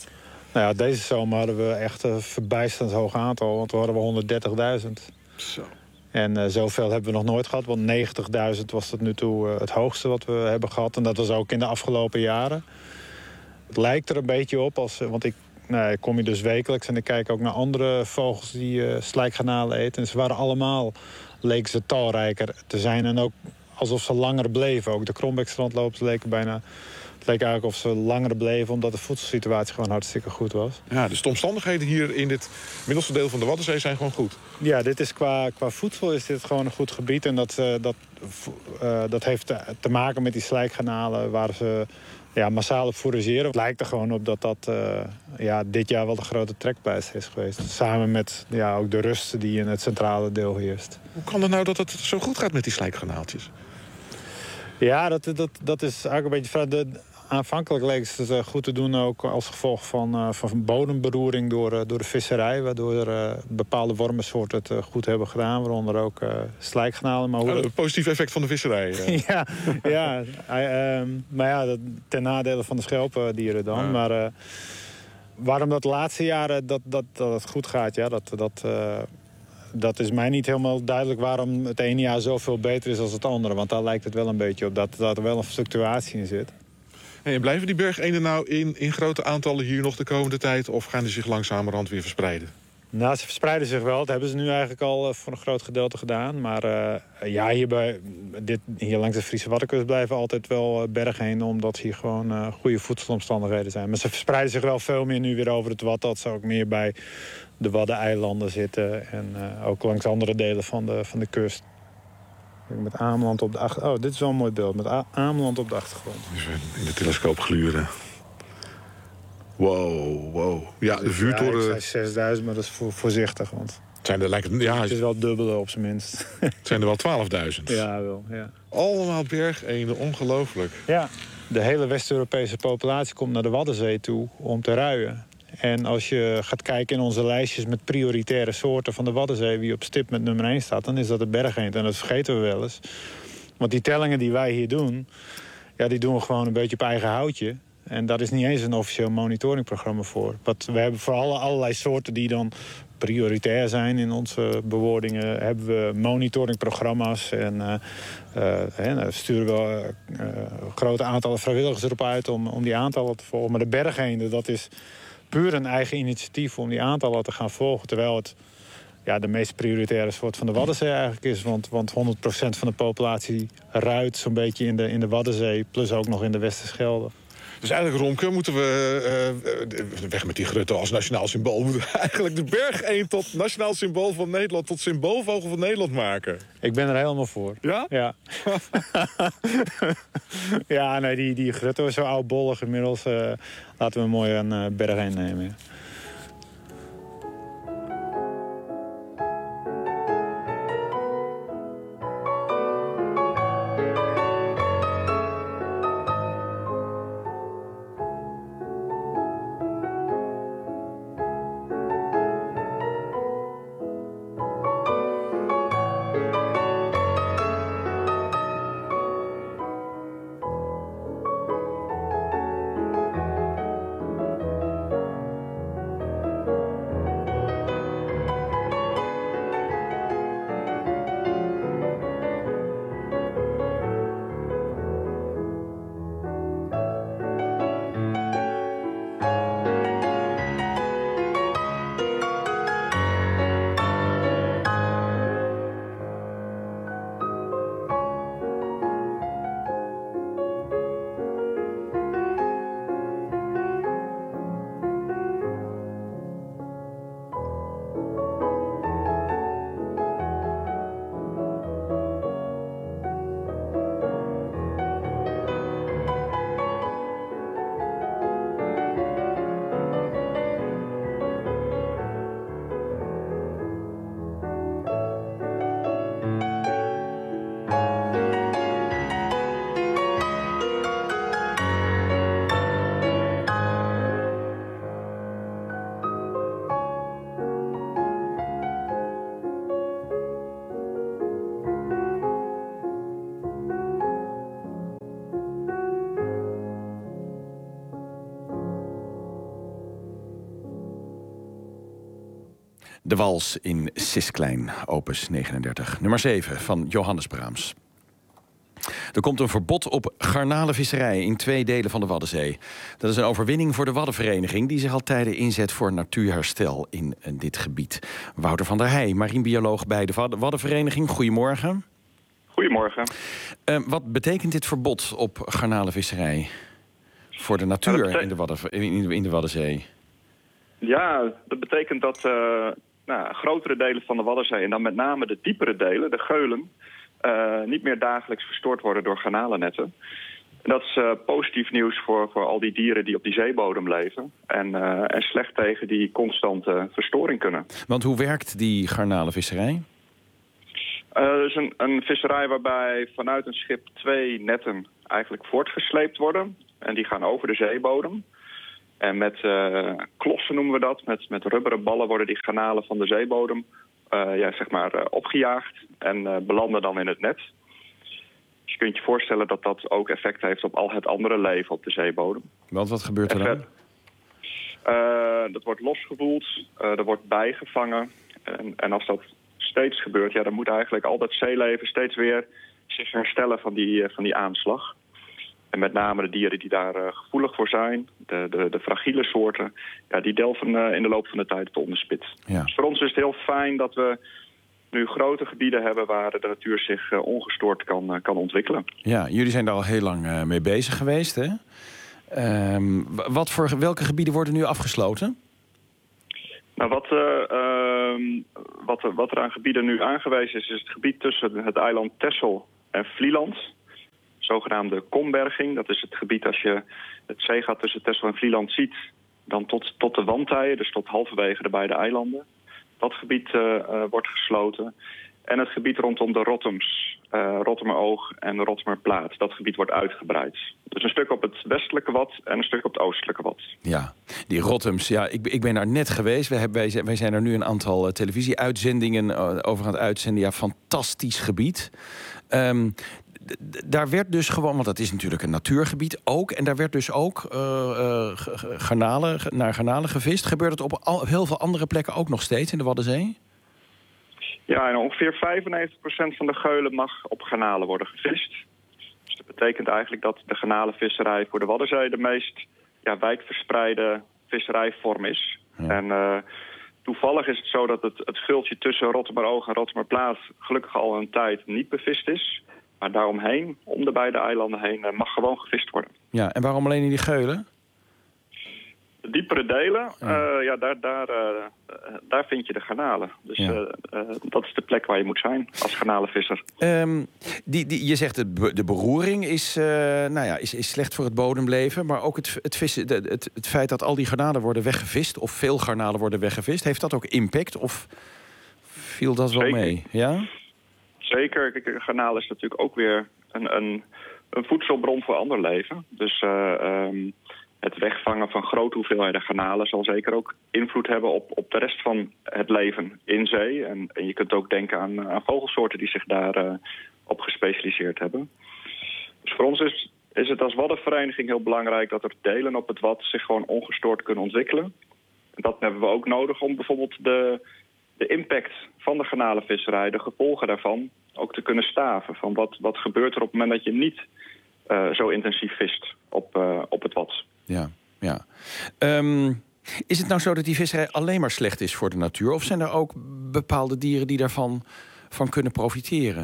Nou ja, deze zomer hadden we echt een verbijsterend hoog aantal. Want we hadden we honderddertigduizend. Zo. En uh, zoveel hebben we nog nooit gehad. Want negentigduizend was tot nu toe uh, het hoogste wat we hebben gehad. En dat was ook in de afgelopen jaren. Het lijkt er een beetje op. Als, want ik, nou, ik kom hier dus wekelijks. En ik kijk ook naar andere vogels die uh, slijkgarnalen eten. En ze waren allemaal, leken ze talrijker te zijn. En ook alsof ze langer bleven. Ook de Krombekstrandlopers leken bijna... Het leek eigenlijk of ze langer bleven, omdat de voedselsituatie gewoon hartstikke goed was. Ja, dus de omstandigheden hier in dit middelste deel van de Waddenzee zijn gewoon goed. Ja, dit is qua, qua voedsel is dit gewoon een goed gebied. En dat, uh, dat, uh, dat heeft te, te maken met die slijkgarnalen waar ze ja, massaal op fourageren. Het lijkt er gewoon op dat dat uh, ja, dit jaar wel de grote trekpleister is geweest. Samen met ja, ook de rust die in het centrale deel heerst. Hoe kan het nou dat het zo goed gaat met die slijkgarnaaltjes? Ja, dat, dat, dat is eigenlijk een beetje... De, aanvankelijk leek het goed te doen ook als gevolg van, uh, van bodemberoering door, uh, door de visserij. Waardoor uh, bepaalde wormensoorten het uh, goed hebben gedaan. Waaronder ook uh, slijkgarnalen. Maar hoe... oh, een positief effect van de visserij. Uh. ja, ja uh, um, maar ja, dat, ten nadele van de schelpdieren dan. Ja. Maar uh, waarom dat de laatste jaren dat, dat, dat het goed gaat, ja, dat... dat uh, Dat is mij niet helemaal duidelijk waarom het ene jaar zoveel beter is dan het andere. Want daar lijkt het wel een beetje op dat, dat er wel een fluctuatie in zit. Hey, en blijven die bergeenden nou in, in grote aantallen hier nog de komende tijd? Of gaan die zich langzamerhand weer verspreiden? Nou, ze verspreiden zich wel. Dat hebben ze nu eigenlijk al uh, voor een groot gedeelte gedaan. Maar uh, ja, hier, bij, dit, hier langs de Friese Waddenkust blijven altijd wel uh, bergeenden. Omdat hier gewoon uh, goede voedselomstandigheden zijn. Maar ze verspreiden zich wel veel meer nu weer over het Wad. Dat ze ook meer bij de Waddeneilanden zitten. En uh, ook langs andere delen van de, van de kust. Met Ameland op de achtergrond. Oh, dit is wel een mooi beeld. Met A Ameland op de achtergrond. Dus in de telescoop gluren. Wow, wow. Ja, de vuurtoren... Ja, ik zei zesduizend, maar dat is voor, voorzichtig. Want het, zijn er, lijkt, ja, het is wel dubbele op zijn minst. Het zijn er wel twaalfduizend. Ja, wel. Ja. Allemaal bergeenden, ongelooflijk. Ja, de hele West-Europese populatie komt naar de Waddenzee toe om te ruien. En als je gaat kijken in onze lijstjes met prioritaire soorten van de Waddenzee... wie op stip met nummer één staat, dan is dat de bergeend. En dat vergeten we wel eens. Want die tellingen die wij hier doen... ja, die doen we gewoon een beetje op eigen houtje. En daar is niet eens een officieel monitoringprogramma voor. Wat, we hebben voor alle, allerlei soorten die dan prioritair zijn in onze bewoordingen... hebben we monitoringprogramma's. En uh, uh, we sturen we uh, grote aantallen vrijwilligers erop uit... om, om die aantallen te volgen. Maar de bergeenden, dat is... puur een eigen initiatief om die aantallen te gaan volgen. Terwijl het ja, de meest prioritaire soort van de Waddenzee eigenlijk is. Want, want honderd procent van de populatie ruidt zo'n beetje in de, in de Waddenzee. Plus ook nog in de Westerschelde. Dus eigenlijk, Romke, moeten we uh, weg met die grutten als nationaal symbool. Moeten we eigenlijk de bergeend tot nationaal symbool van Nederland... tot symboolvogel van Nederland maken. Ik ben er helemaal voor. Ja? Ja. Ja, nee, die, die grutten is zo oudbollig inmiddels. Uh, laten we mooi een uh, bergeend nemen. Ja. De Wals in Sisklein, opus negenendertig. Nummer zeven van Johannes Brahms. Er komt een verbod op garnalenvisserij in twee delen van de Waddenzee. Dat is een overwinning voor de Waddenvereniging, die zich al tijden inzet voor natuurherstel in dit gebied. Wouter van der Heij, marinebioloog bij de Waddenvereniging. Goedemorgen. Goedemorgen. Uh, wat betekent dit verbod op garnalenvisserij voor de natuur ja, betek- in, de Wadden, in, in de Waddenzee? Ja, dat betekent dat uh, nou, grotere delen van de Waddenzee, en dan met name de diepere delen, de geulen, Uh, niet meer dagelijks verstoord worden door garnalennetten. En dat is uh, positief nieuws voor, voor al die dieren die op die zeebodem leven. En, uh, en slecht tegen die constante verstoring kunnen. Want hoe werkt die garnalenvisserij? Uh, het is een, een visserij waarbij vanuit een schip twee netten eigenlijk voortgesleept worden. En die gaan over de zeebodem. En met uh, klossen noemen we dat. Met, met rubberen ballen worden die garnalen van de zeebodem Uh, ja, zeg maar, uh, opgejaagd en uh, belanden dan in het net. Dus je kunt je voorstellen dat dat ook effect heeft op al het andere leven op de zeebodem. Want wat gebeurt er dan? Uh, dat wordt losgewoeld, uh, er wordt bijgevangen. En, en als dat steeds gebeurt, ja, dan moet eigenlijk al dat zeeleven steeds weer zich herstellen van die, uh, van die aanslag. En met name de dieren die daar uh, gevoelig voor zijn, de, de, de fragiele soorten, ja, die delven uh, in de loop van de tijd het onderspit. Ja. Dus voor ons is het heel fijn dat we nu grote gebieden hebben waar de natuur zich uh, ongestoord kan, uh, kan ontwikkelen. Ja, jullie zijn daar al heel lang uh, mee bezig geweest, hè? Um, wat voor, welke gebieden worden nu afgesloten? Nou, wat, uh, uh, wat, wat er aan gebieden nu aangewezen is, is het gebied tussen het eiland Texel en Vlieland. Zogenaamde komberging. Dat is het gebied als je het zeegat tussen Texel en Vlieland ziet, dan tot, tot de wandtijen, dus tot halverwege de beide eilanden. Dat gebied uh, uh, wordt gesloten. En het gebied rondom de Rottems, uh, Rottemeroog en Rottemerplaat. Dat gebied wordt uitgebreid. Dus een stuk op het westelijke Wad en een stuk op het oostelijke Wad. Ja, die Rottems, ja, ik, ik ben daar net geweest. Wij, hebben, wij, zijn, wij zijn er nu een aantal uh, televisieuitzendingen uh, over aan het uitzenden. Ja, fantastisch gebied. Um, Daar werd dus gewoon, want dat is natuurlijk een natuurgebied ook, en daar werd dus ook uh, uh, garnalen, naar garnalen gevist. Gebeurt het op al, heel veel andere plekken ook nog steeds in de Waddenzee? Ja, en ongeveer vijfennegentig procent van de geulen mag op garnalen worden gevist. Dus dat betekent eigenlijk dat de garnalenvisserij voor de Waddenzee de meest ja, wijdverspreide visserijvorm is. Ja. En uh, toevallig is het zo dat het, het gultje tussen Rottemeroog en Rottemerplaat gelukkig al een tijd niet bevist is. Maar daaromheen, om de beide eilanden heen, mag gewoon gevist worden. Ja, en waarom alleen in die geulen? De diepere delen, ja. Uh, ja, daar, daar, uh, daar vind je de garnalen. Dus ja. uh, uh, dat is de plek waar je moet zijn als garnalenvisser. Um, die, die, je zegt de, de beroering is, uh, nou ja, is, is slecht voor het bodemleven. Maar ook het, het, vissen, de, het, het feit dat al die garnalen worden weggevist, of veel garnalen worden weggevist, heeft dat ook impact? Of viel dat wel Zeker. mee? Ja? Zeker. Kijk, garnaal is natuurlijk ook weer een, een, een voedselbron voor ander leven. Dus uh, um, het wegvangen van grote hoeveelheden garnalen zal zeker ook invloed hebben op, op de rest van het leven in zee. En, en je kunt ook denken aan, aan vogelsoorten die zich daar uh, op gespecialiseerd hebben. Dus voor ons is, is het als Waddenvereniging heel belangrijk dat er delen op het Wad zich gewoon ongestoord kunnen ontwikkelen. En dat hebben we ook nodig om bijvoorbeeld de, de impact van de garnalenvisserij, de gevolgen daarvan, ook te kunnen staven. Van wat, wat gebeurt er op het moment dat je niet uh, zo intensief vist op, uh, op het Wad. Ja, ja. Um, is het nou zo dat die visserij alleen maar slecht is voor de natuur? Of zijn er ook bepaalde dieren die daarvan van kunnen profiteren?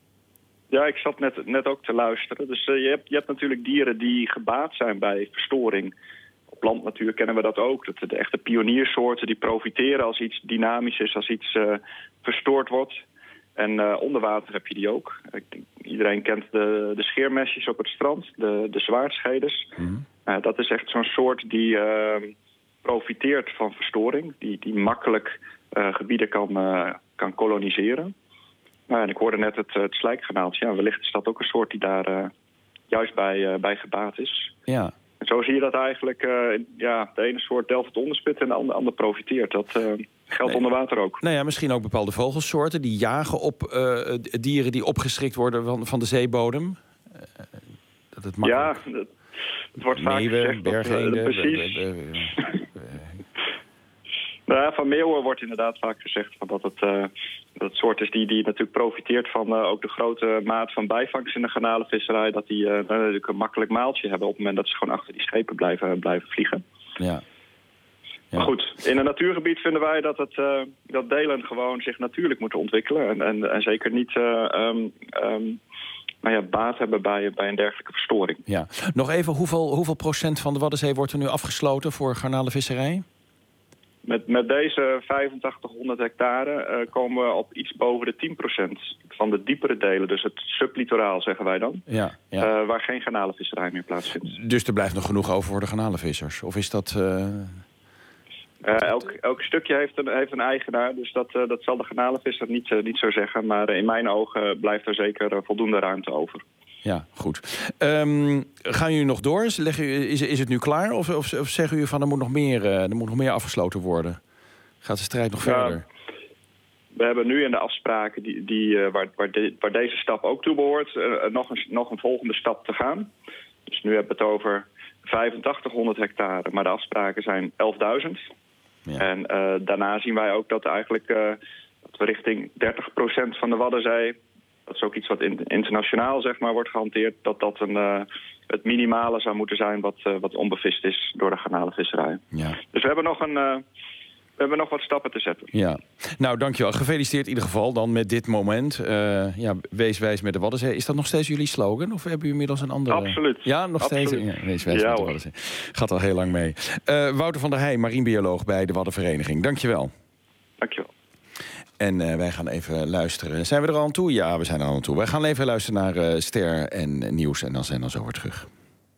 Ja, ik zat net, net ook te luisteren. Dus uh, je, hebt, je hebt natuurlijk dieren die gebaat zijn bij verstoring. Op landnatuur kennen we dat ook. Dat de echte pioniersoorten die profiteren als iets dynamisch is, als iets uh, verstoord wordt. En uh, onder water heb je die ook. Uh, iedereen kent de, de scheermesjes op het strand, de, de zwaardscheders. Mm-hmm. Uh, dat is echt zo'n soort die uh, profiteert van verstoring. Die, die makkelijk uh, gebieden kan, uh, kan koloniseren. Uh, en ik hoorde net het, het slijkgarnaaltje. Ja, wellicht is dat ook een soort die daar uh, juist bij, uh, bij gebaat is. Ja. En zo zie je dat eigenlijk, uh, ja, de ene soort delft het onderspit en de andere, andere profiteert. Dat uh, geldt nee. onder water ook. Nou ja, misschien ook bepaalde vogelsoorten die jagen op uh, dieren die opgeschrikt worden van, van de zeebodem. Uh, dat het makkelijk... Ja, dat, het wordt vaak Meeuwen, gezegd bergeenden, dat uh, precies. Uh, uh, uh, uh, Nou ja, van meeuwen wordt inderdaad vaak gezegd van dat, het, uh, dat het soort is die, die natuurlijk profiteert van uh, ook de grote maat van bijvangst in de garnalenvisserij. Dat die uh, natuurlijk een makkelijk maaltje hebben op het moment dat ze gewoon achter die schepen blijven, blijven vliegen. Ja. Ja. Maar goed, in een natuurgebied vinden wij dat, het, uh, dat delen gewoon zich natuurlijk moeten ontwikkelen. En, en, en zeker niet uh, um, um, nou ja, baat hebben bij, bij een dergelijke verstoring. Ja. Nog even, hoeveel, hoeveel procent van de Waddenzee wordt er nu afgesloten voor garnalenvisserij? Met, met deze vijfentachtighonderd hectare uh, komen we op iets boven de tien procent van de diepere delen. Dus het sublitoraal, zeggen wij dan. Ja, ja. Uh, waar geen garnalenvisserij meer plaatsvindt. Dus er blijft nog genoeg over voor de garnalenvissers? Of is dat... Uh... Uh, elk, elk stukje heeft een, heeft een eigenaar, dus dat, uh, dat zal de garnalenvisser niet, uh, niet zo zeggen. Maar uh, in mijn ogen blijft er zeker uh, voldoende ruimte over. Ja, goed. Um, gaan jullie nog door? Leggen, is, is het nu klaar? Of, of, of zeggen jullie van er moet nog meer, uh, er moet nog meer afgesloten worden? Gaat de strijd nog ja, verder? We hebben nu in de afspraken die, die, uh, waar, waar, de, waar deze stap ook toe behoort, uh, nog, een, nog een volgende stap te gaan. Dus nu hebben we het over vijfentachtighonderd hectare, maar de afspraken zijn elfduizend. Ja. En uh, daarna zien wij ook dat eigenlijk uh, dat we richting dertig procent van de Waddenzee, dat is ook iets wat in, internationaal zeg maar wordt gehanteerd, dat dat een, uh, het minimale zou moeten zijn wat, uh, wat onbevist is door de garnalenvisserij. Ja. Dus we hebben nog een, uh, we hebben nog wat stappen te zetten. Ja. Nou, dankjewel. Gefeliciteerd in ieder geval dan met dit moment. Uh, ja, wees wijs met de Waddenzee. Is dat nog steeds jullie slogan? Of hebben jullie inmiddels een andere? Absoluut. Ja, nog Absoluut. steeds. Ja, wees wijs ja, met de Waddenzee. Gaat al heel lang mee. Uh, Wouter van der Heij, marinebioloog bij de Waddenvereniging. Dankjewel. Dankjewel. En uh, wij gaan even luisteren. Zijn we er al aan toe? Ja, we zijn er al aan toe. Wij gaan even luisteren naar uh, Ster en uh, Nieuws. En dan zijn we zo weer terug.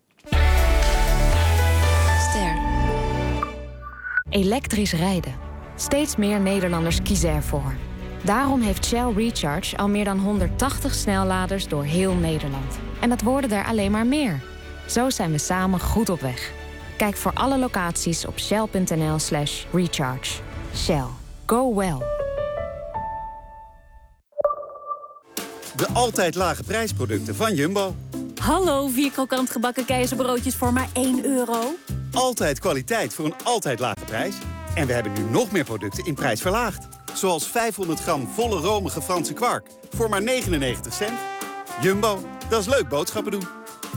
Ster. Elektrisch rijden. Steeds meer Nederlanders kiezen ervoor. Daarom heeft Shell Recharge al meer dan honderdtachtig snelladers door heel Nederland. En dat worden er alleen maar meer. Zo zijn we samen goed op weg. Kijk voor alle locaties op shell.nl slash recharge. Shell. Go well. De altijd lage prijsproducten van Jumbo. Hallo, vier krokant gebakken keizerbroodjes voor maar één euro. Altijd kwaliteit voor een altijd lage prijs. En we hebben nu nog meer producten in prijs verlaagd. Zoals vijfhonderd gram volle romige Franse kwark voor maar negenennegentig cent. Jumbo, dat is leuk boodschappen doen.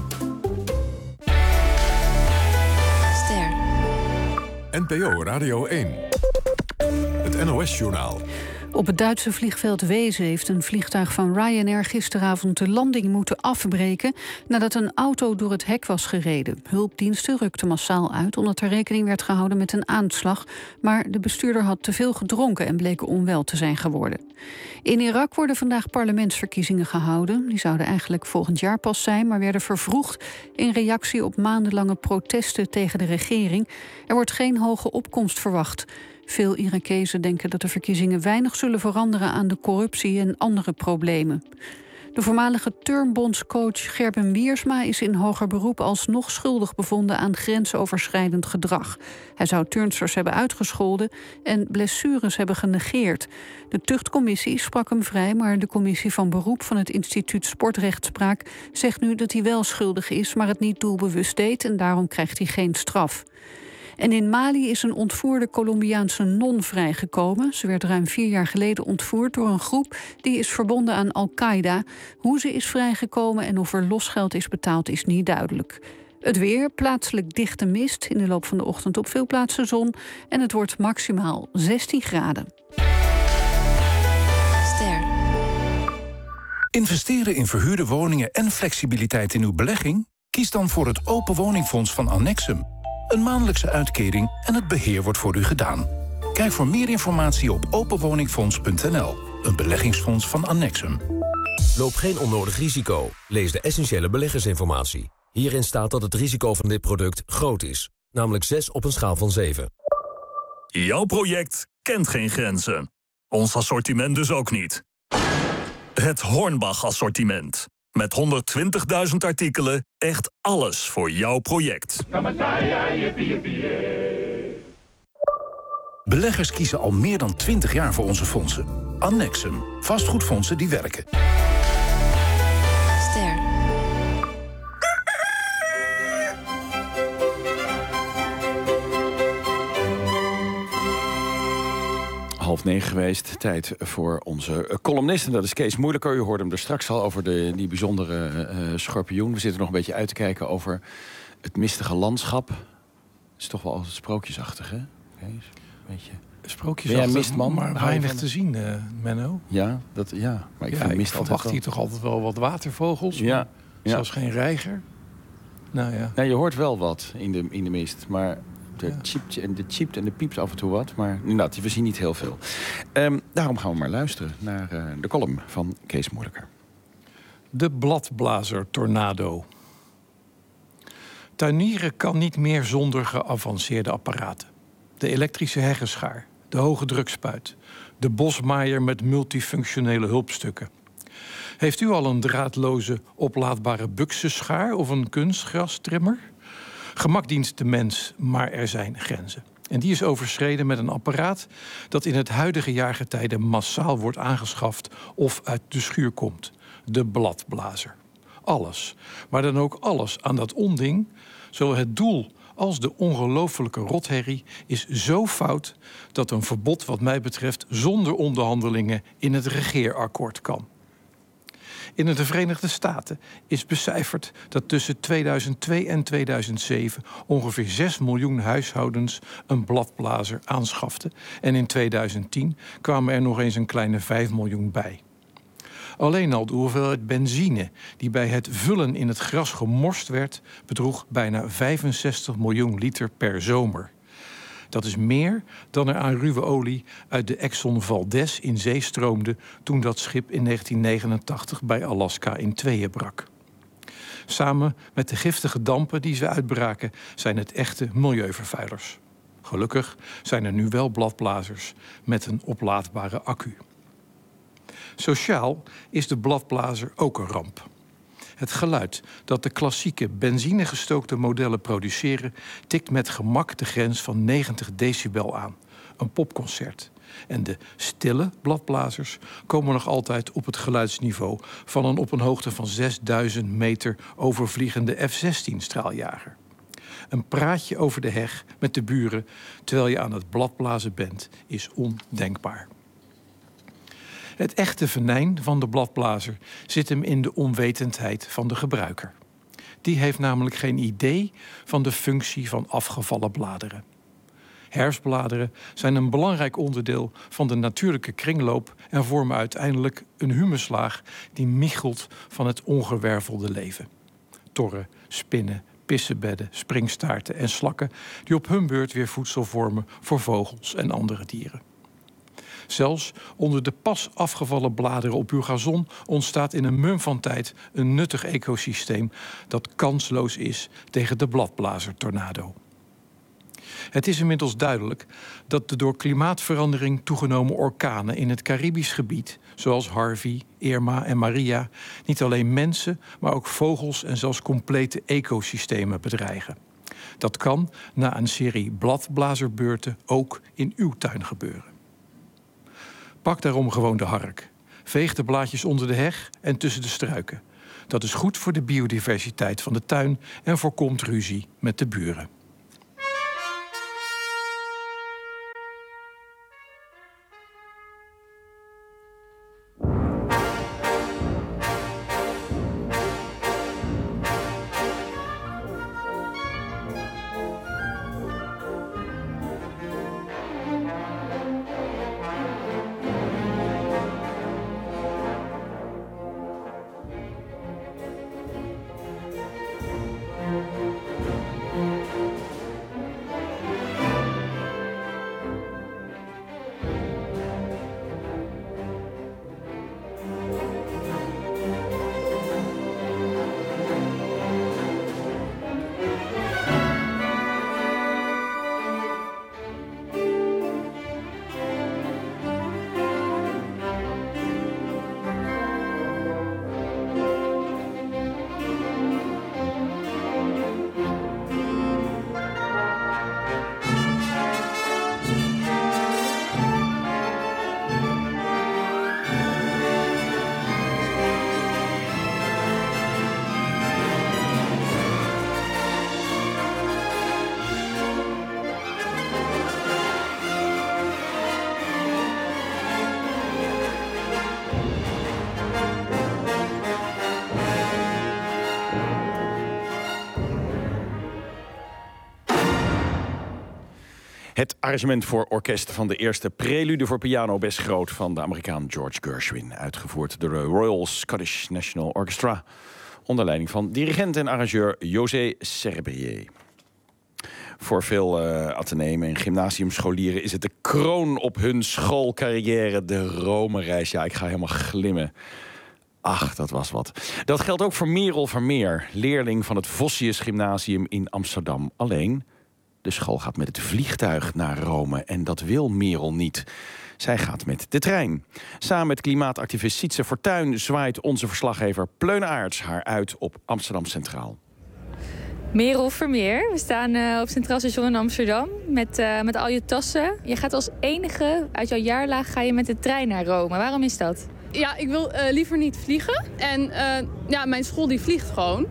Ster. N P O Radio één. Het N O S-journaal. Op het Duitse vliegveld Wezen heeft een vliegtuig van Ryanair gisteravond de landing moeten afbreken nadat een auto door het hek was gereden. Hulpdiensten rukten massaal uit omdat er rekening werd gehouden met een aanslag, maar de bestuurder had te veel gedronken en bleek onwel te zijn geworden. In Irak worden vandaag parlementsverkiezingen gehouden. Die zouden eigenlijk volgend jaar pas zijn, maar werden vervroegd in reactie op maandenlange protesten tegen de regering. Er wordt geen hoge opkomst verwacht. Veel Irakezen denken dat de verkiezingen weinig zullen veranderen aan de corruptie en andere problemen. De voormalige turnbondscoach Gerben Wiersma is in hoger beroep alsnog schuldig bevonden aan grensoverschrijdend gedrag. Hij zou turnsters hebben uitgescholden en blessures hebben genegeerd. De tuchtcommissie sprak hem vrij, maar de commissie van beroep van het instituut Sportrechtspraak zegt nu dat hij wel schuldig is, maar het niet doelbewust deed en daarom krijgt hij geen straf. En in Mali is een ontvoerde Colombiaanse non vrijgekomen. Ze werd ruim vier jaar geleden ontvoerd door een groep die is verbonden aan Al-Qaeda. Hoe ze is vrijgekomen en of er losgeld is betaald is niet duidelijk. Het weer, plaatselijk dichte mist, in de loop van de ochtend op veel plaatsen zon. En het wordt maximaal zestien graden. Ster. Investeren in verhuurde woningen en flexibiliteit in uw belegging? Kies dan voor het Open Woningfonds van Annexum. Een maandelijkse uitkering en het beheer wordt voor u gedaan. Kijk voor meer informatie op openwoningfonds punt n l. Een beleggingsfonds van Annexum. Loop geen onnodig risico. Lees de essentiële beleggersinformatie. Hierin staat dat het risico van dit product groot is. Namelijk zes op een schaal van zeven. Jouw project kent geen grenzen. Ons assortiment dus ook niet. Het Hornbach-assortiment. Met honderdtwintigduizend artikelen, echt alles voor jouw project. Beleggers kiezen al meer dan twintig jaar voor onze fondsen. Annexum. Vastgoedfondsen die werken. Ster. half negen geweest. Tijd voor onze columnist. En dat is Kees Moeilijker. U hoorde hem er straks al over de, die bijzondere uh, schorpioen. We zitten nog een beetje uit te kijken over het mistige landschap. Het is toch wel altijd sprookjesachtig, hè? Kees, weet je. Sprookjesachtig, ben jij mistman? maar weinig te zien, uh, Menno. Ja, dat, ja, maar ik ja, vind ik mist verwacht altijd hier toch altijd wel wat watervogels. Ja, ja. Zelfs geen reiger. Nou ja. Nou, je hoort wel wat in de, in de mist, maar de ja. chiept en de chiept en de piept af en toe wat. Maar inderdaad, we zien niet heel veel. Um, daarom gaan we maar luisteren naar uh, de column van Kees Moeilijker. De bladblazer tornado. Tuinieren kan niet meer zonder geavanceerde apparaten. De elektrische heggenschaar, de hoge drukspuit, de bosmaaier met multifunctionele hulpstukken. Heeft u al een draadloze oplaadbare buksenschaar of een kunstgrastrimmer? Gemak dient de mens, maar er zijn grenzen. En die is overschreden met een apparaat dat in het huidige jaargetijde massaal wordt aangeschaft of uit de schuur komt. De bladblazer. Alles, maar dan ook alles aan dat onding, zowel het doel als de ongelofelijke rotherrie, is zo fout dat een verbod wat mij betreft zonder onderhandelingen in het regeerakkoord kan. In de Verenigde Staten is becijferd dat tussen tweeduizend twee en tweeduizend zeven ongeveer zes miljoen huishoudens een bladblazer aanschaften. En in tweeduizend tien kwamen er nog eens een kleine vijf miljoen bij. Alleen al de hoeveelheid benzine die bij het vullen in het gras gemorst werd, bedroeg bijna vijfenzestig miljoen liter per zomer. Dat is meer dan er aan ruwe olie uit de Exxon Valdez in zee stroomde toen dat schip in negentien negenentachtig bij Alaska in tweeën brak. Samen met de giftige dampen die ze uitbraken zijn het echte milieuvervuilers. Gelukkig zijn er nu wel bladblazers met een oplaadbare accu. Sociaal is de bladblazer ook een ramp. Het geluid dat de klassieke benzinegestookte modellen produceren tikt met gemak de grens van negentig decibel aan. Een popconcert. En de stille bladblazers komen nog altijd op het geluidsniveau van een op een hoogte van zesduizend meter overvliegende F zestien straaljager. Een praatje over de heg met de buren terwijl je aan het bladblazen bent is ondenkbaar. Het echte venijn van de bladblazer zit hem in de onwetendheid van de gebruiker. Die heeft namelijk geen idee van de functie van afgevallen bladeren. Herfstbladeren zijn een belangrijk onderdeel van de natuurlijke kringloop en vormen uiteindelijk een humuslaag die michelt van het ongewervelde leven. Torren, spinnen, pissebedden, springstaarten en slakken die op hun beurt weer voedsel vormen voor vogels en andere dieren. Zelfs onder de pas afgevallen bladeren op uw gazon ontstaat in een mum van tijd een nuttig ecosysteem dat kansloos is tegen de bladblazertornado. Het is inmiddels duidelijk dat de door klimaatverandering toegenomen orkanen in het Caribisch gebied, zoals Harvey, Irma en Maria, niet alleen mensen, maar ook vogels en zelfs complete ecosystemen bedreigen. Dat kan na een serie bladblazerbeurten ook in uw tuin gebeuren. Pak daarom gewoon de hark. Veeg de blaadjes onder de heg en tussen de struiken. Dat is goed voor de biodiversiteit van de tuin en voorkomt ruzie met de buren. Het arrangement voor orkest van de eerste prelude voor piano best groot van de Amerikaan George Gershwin, uitgevoerd door de Royal Scottish National Orchestra, onder leiding van dirigent en arrangeur José Serbrier. Voor veel uh, atenemen en gymnasiumscholieren is het de kroon op hun schoolcarrière, de Rome-reis. Ja, ik ga helemaal glimmen. Ach, dat was wat. Dat geldt ook voor Merel Vermeer, leerling van het Vossius Gymnasium in Amsterdam. Alleen, de school gaat met het vliegtuig naar Rome en dat wil Merel niet. Zij gaat met de trein. Samen met klimaatactivist Sietse Fortuyn zwaait onze verslaggever Pleune Aerts haar uit op Amsterdam Centraal. Merel Vermeer, we staan uh, op Centraal Station in Amsterdam met, uh, met al je tassen. Je gaat als enige uit jouw jaarlaag ga je met de trein naar Rome. Waarom is dat? Ja, ik wil uh, liever niet vliegen. En uh, ja, mijn school die vliegt gewoon.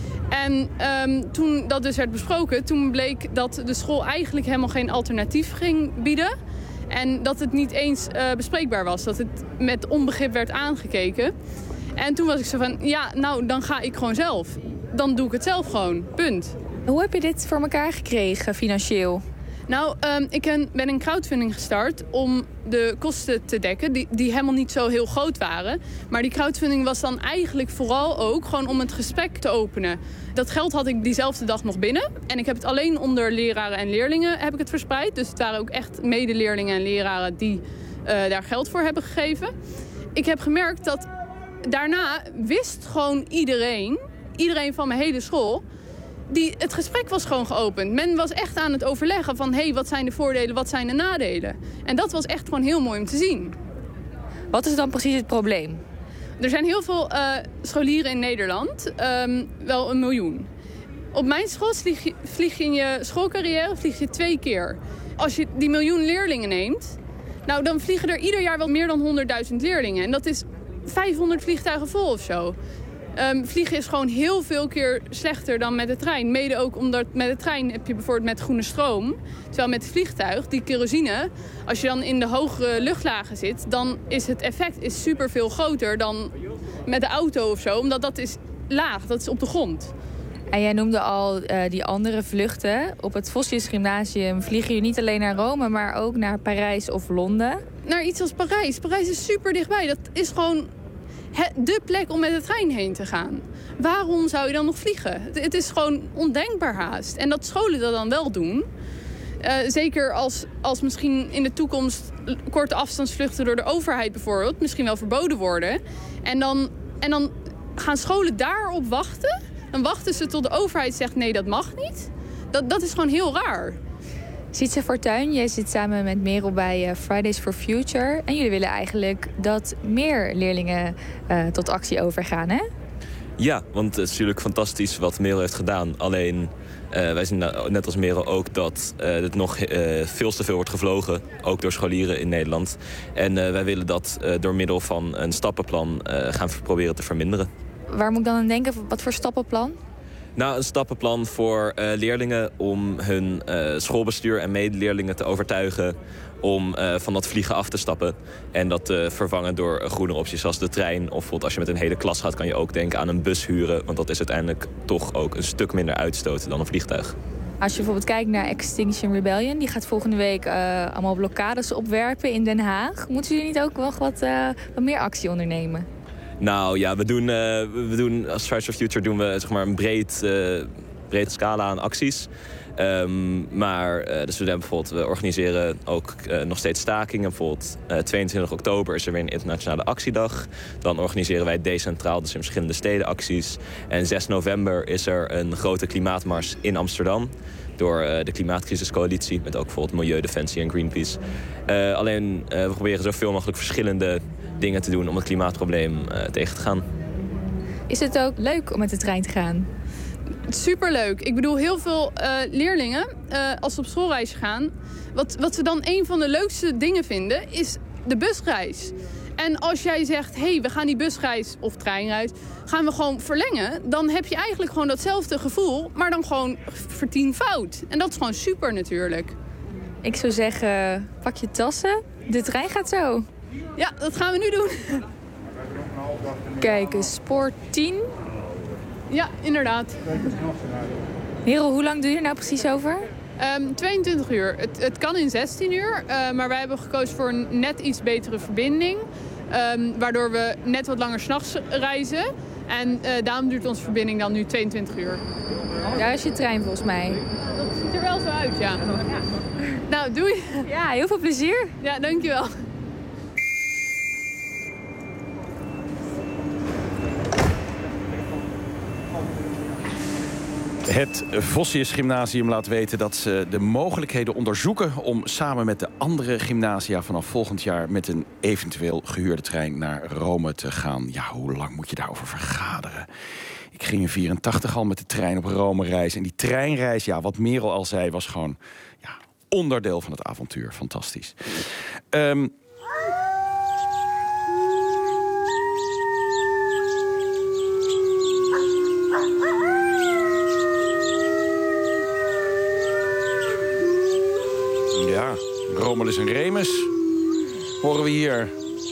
En um, toen dat dus werd besproken, toen bleek dat de school eigenlijk helemaal geen alternatief ging bieden. En dat het niet eens uh, bespreekbaar was. Dat het met onbegrip werd aangekeken. En toen was ik zo van, ja, nou, dan ga ik gewoon zelf. Dan doe ik het zelf gewoon, punt. Hoe heb je dit voor elkaar gekregen, financieel? Nou, um, ik ben een crowdfunding gestart om de kosten te dekken, die, die helemaal niet zo heel groot waren. Maar die crowdfunding was dan eigenlijk vooral ook gewoon om het gesprek te openen. Dat geld had ik diezelfde dag nog binnen. En ik heb het alleen onder leraren en leerlingen heb ik het verspreid. Dus het waren ook echt medeleerlingen en leraren die uh, daar geld voor hebben gegeven. Ik heb gemerkt dat daarna wist gewoon iedereen, iedereen van mijn hele school, Die, het gesprek was gewoon geopend. Men was echt aan het overleggen van, hé, hey, wat zijn de voordelen, wat zijn de nadelen? En dat was echt gewoon heel mooi om te zien. Wat is dan precies het probleem? Er zijn heel veel uh, scholieren in Nederland, um, wel een miljoen. Op mijn school vlieg je, vlieg je in je schoolcarrière vlieg je twee keer. Als je die miljoen leerlingen neemt, nou, dan vliegen er ieder jaar wel meer dan honderdduizend leerlingen. En dat is vijfhonderd vliegtuigen vol of zo. Um, vliegen is gewoon heel veel keer slechter dan met de trein. Mede ook omdat met de trein heb je bijvoorbeeld met groene stroom. Terwijl met het vliegtuig, die kerosine, als je dan in de hogere luchtlagen zit, dan is het effect is super veel groter dan met de auto of zo. Omdat dat is laag, dat is op de grond. En jij noemde al uh, die andere vluchten. Op het Vossius Gymnasium vliegen je niet alleen naar Rome, maar ook naar Parijs of Londen. Naar iets als Parijs. Parijs is super dichtbij. Dat is gewoon de plek om met de trein heen te gaan. Waarom zou je dan nog vliegen? Het, het is gewoon ondenkbaar haast. En dat scholen dat dan wel doen. Uh, zeker als, als misschien in de toekomst korte afstandsvluchten door de overheid bijvoorbeeld misschien wel verboden worden. En dan, en dan gaan scholen daarop wachten. Dan wachten ze tot de overheid zegt nee, dat mag niet. Dat, dat is gewoon heel raar. Sietse Fortuyn, jij zit samen met Merel bij uh, Fridays for Future. En jullie willen eigenlijk dat meer leerlingen uh, tot actie overgaan, hè? Ja, want het is natuurlijk fantastisch wat Merel heeft gedaan. Alleen, uh, wij zien net als Merel ook dat uh, het nog uh, veel te veel wordt gevlogen. Ook door scholieren in Nederland. En uh, wij willen dat uh, door middel van een stappenplan uh, gaan proberen te verminderen. Waar moet ik dan aan denken? Wat voor stappenplan? Nou, een stappenplan voor uh, leerlingen om hun uh, schoolbestuur en medeleerlingen te overtuigen om uh, van dat vliegen af te stappen. En dat te uh, vervangen door uh, groene opties zoals de trein. Of bijvoorbeeld als je met een hele klas gaat, kan je ook denken aan een bus huren. Want dat is uiteindelijk toch ook een stuk minder uitstoot dan een vliegtuig. Als je bijvoorbeeld kijkt naar Extinction Rebellion, die gaat volgende week uh, allemaal blokkades opwerpen in Den Haag. Moeten jullie niet ook wel wat, uh, wat meer actie ondernemen? Nou ja, we doen, uh, we doen als Fridays for Future doen we zeg maar een breed, uh, brede scala aan acties. Um, maar uh, dus we, bijvoorbeeld, we organiseren ook uh, nog steeds stakingen. Bijvoorbeeld uh, tweeëntwintig oktober is er weer een internationale actiedag. Dan organiseren wij decentraal, dus in verschillende steden acties. En zes november is er een grote klimaatmars in Amsterdam. Door uh, de Klimaatcrisiscoalitie, met ook bijvoorbeeld Milieudefensie en Greenpeace. Uh, alleen, uh, we proberen zoveel mogelijk verschillende dingen te doen om het klimaatprobleem uh, tegen te gaan. Is het ook leuk om met de trein te gaan? Superleuk. Ik bedoel, heel veel uh, leerlingen, uh, als ze op schoolreis gaan, wat, wat ze dan een van de leukste dingen vinden, is de busreis. En als jij zegt, hé, hey, we gaan die busreis of treinreis, gaan we gewoon verlengen, dan heb je eigenlijk gewoon datzelfde gevoel, maar dan gewoon vertienvoud. En dat is gewoon super natuurlijk. Ik zou zeggen, pak je tassen. De trein gaat zo. Ja, dat gaan we nu doen. Kijk, spoor tien. Ja, inderdaad. Merel, hoe lang doe je er nou precies over? Um, tweeëntwintig uur. Het, het kan in zestien uur, uh, maar wij hebben gekozen voor een net iets betere verbinding. Um, waardoor we net wat langer 's nachts reizen. En uh, daarom duurt onze verbinding dan nu tweeëntwintig uur. Daar is je trein volgens mij. Dat ziet er wel zo uit, ja. ja. Nou, doei. Ja, heel veel plezier. Ja, dankjewel. Het Vossius Gymnasium laat weten dat ze de mogelijkheden onderzoeken om samen met de andere gymnasia vanaf volgend jaar met een eventueel gehuurde trein naar Rome te gaan. Ja, hoe lang moet je daarover vergaderen? Ik ging in vierentachtig al met de trein op Rome reizen. En die treinreis, ja, wat Merel al zei, was gewoon ja, onderdeel van het avontuur. Fantastisch. Um, Ja, Romulus en Remus horen we hier.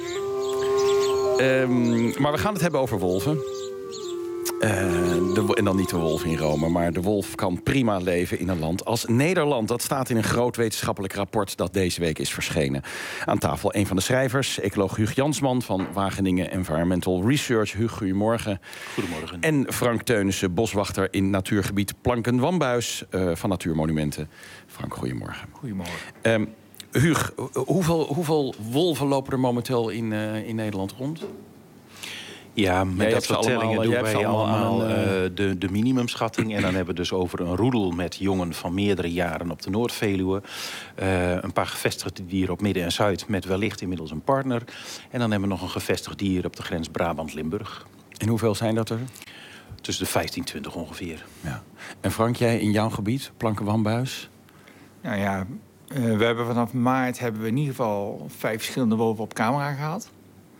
Um, maar we gaan het hebben over wolven. Uh, de, en dan niet de wolf in Rome, maar de wolf kan prima leven in een land als Nederland. Dat staat in een groot wetenschappelijk rapport dat deze week is verschenen. Aan tafel een van de schrijvers, ecoloog Huug Jansman van Wageningen Environmental Research. Huug, goedemorgen. Goedemorgen. En Frank Teunissen, boswachter in natuurgebied Planken-Wambuis uh, van Natuurmonumenten. Frank, goedemorgen. Goedemorgen. Um, Huug, hoeveel, hoeveel wolven lopen er momenteel in, uh, in Nederland rond? Ja, met jij dat soort tellingen doen wij allemaal, allemaal een, uh... de, de minimumschatting. En dan hebben we dus over een roedel met jongen van meerdere jaren op de Noordveluwe. Uh, een paar gevestigde dieren op Midden- en Zuid met wellicht inmiddels een partner. En dan hebben we nog een gevestigd dier op de grens Brabant-Limburg. En hoeveel zijn dat er? Tussen de vijftien, twintig ongeveer. Ja. En Frank, jij in jouw gebied, Planken-Wambuis? Nou ja, uh, we hebben vanaf maart hebben we in ieder geval vijf verschillende wolven op camera gehad.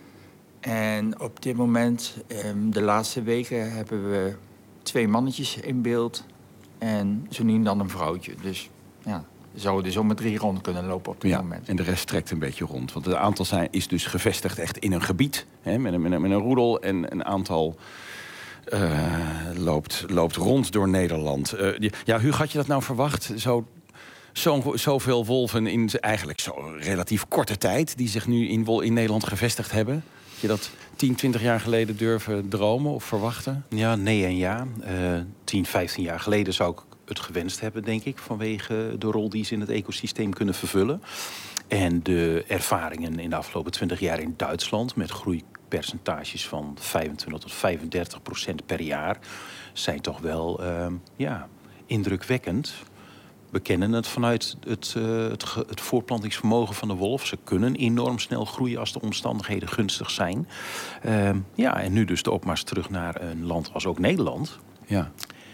En op dit moment, um, de laatste weken, hebben we twee mannetjes in beeld. En zo nu en dan een vrouwtje. Dus ja, zouden dus om met drie rond kunnen lopen op dit ja, moment. En de rest trekt een beetje rond. Want het aantal zijn, is dus gevestigd echt in een gebied. Hè, met, een, met, een, met een roedel en een aantal uh, loopt, loopt rond door Nederland. Uh, ja, Huug, had je dat nou verwacht? Zo... Zo, zoveel wolven in eigenlijk zo'n relatief korte tijd... die zich nu in, in Nederland gevestigd hebben? Had je dat tien, twintig jaar geleden durven dromen of verwachten? Ja, nee en ja. Uh, tien, vijftien jaar geleden zou ik het gewenst hebben, denk ik... vanwege de rol die ze in het ecosysteem kunnen vervullen. En de ervaringen in de afgelopen twintig jaar in Duitsland... met groeipercentages van vijfentwintig tot vijfendertig procent per jaar... zijn toch wel uh, ja, indrukwekkend... We kennen het vanuit het, uh, het, het voortplantingsvermogen van de wolf. Ze kunnen enorm snel groeien als de omstandigheden gunstig zijn. Uh, ja, en nu dus de opmars terug naar een land als ook Nederland. Ja.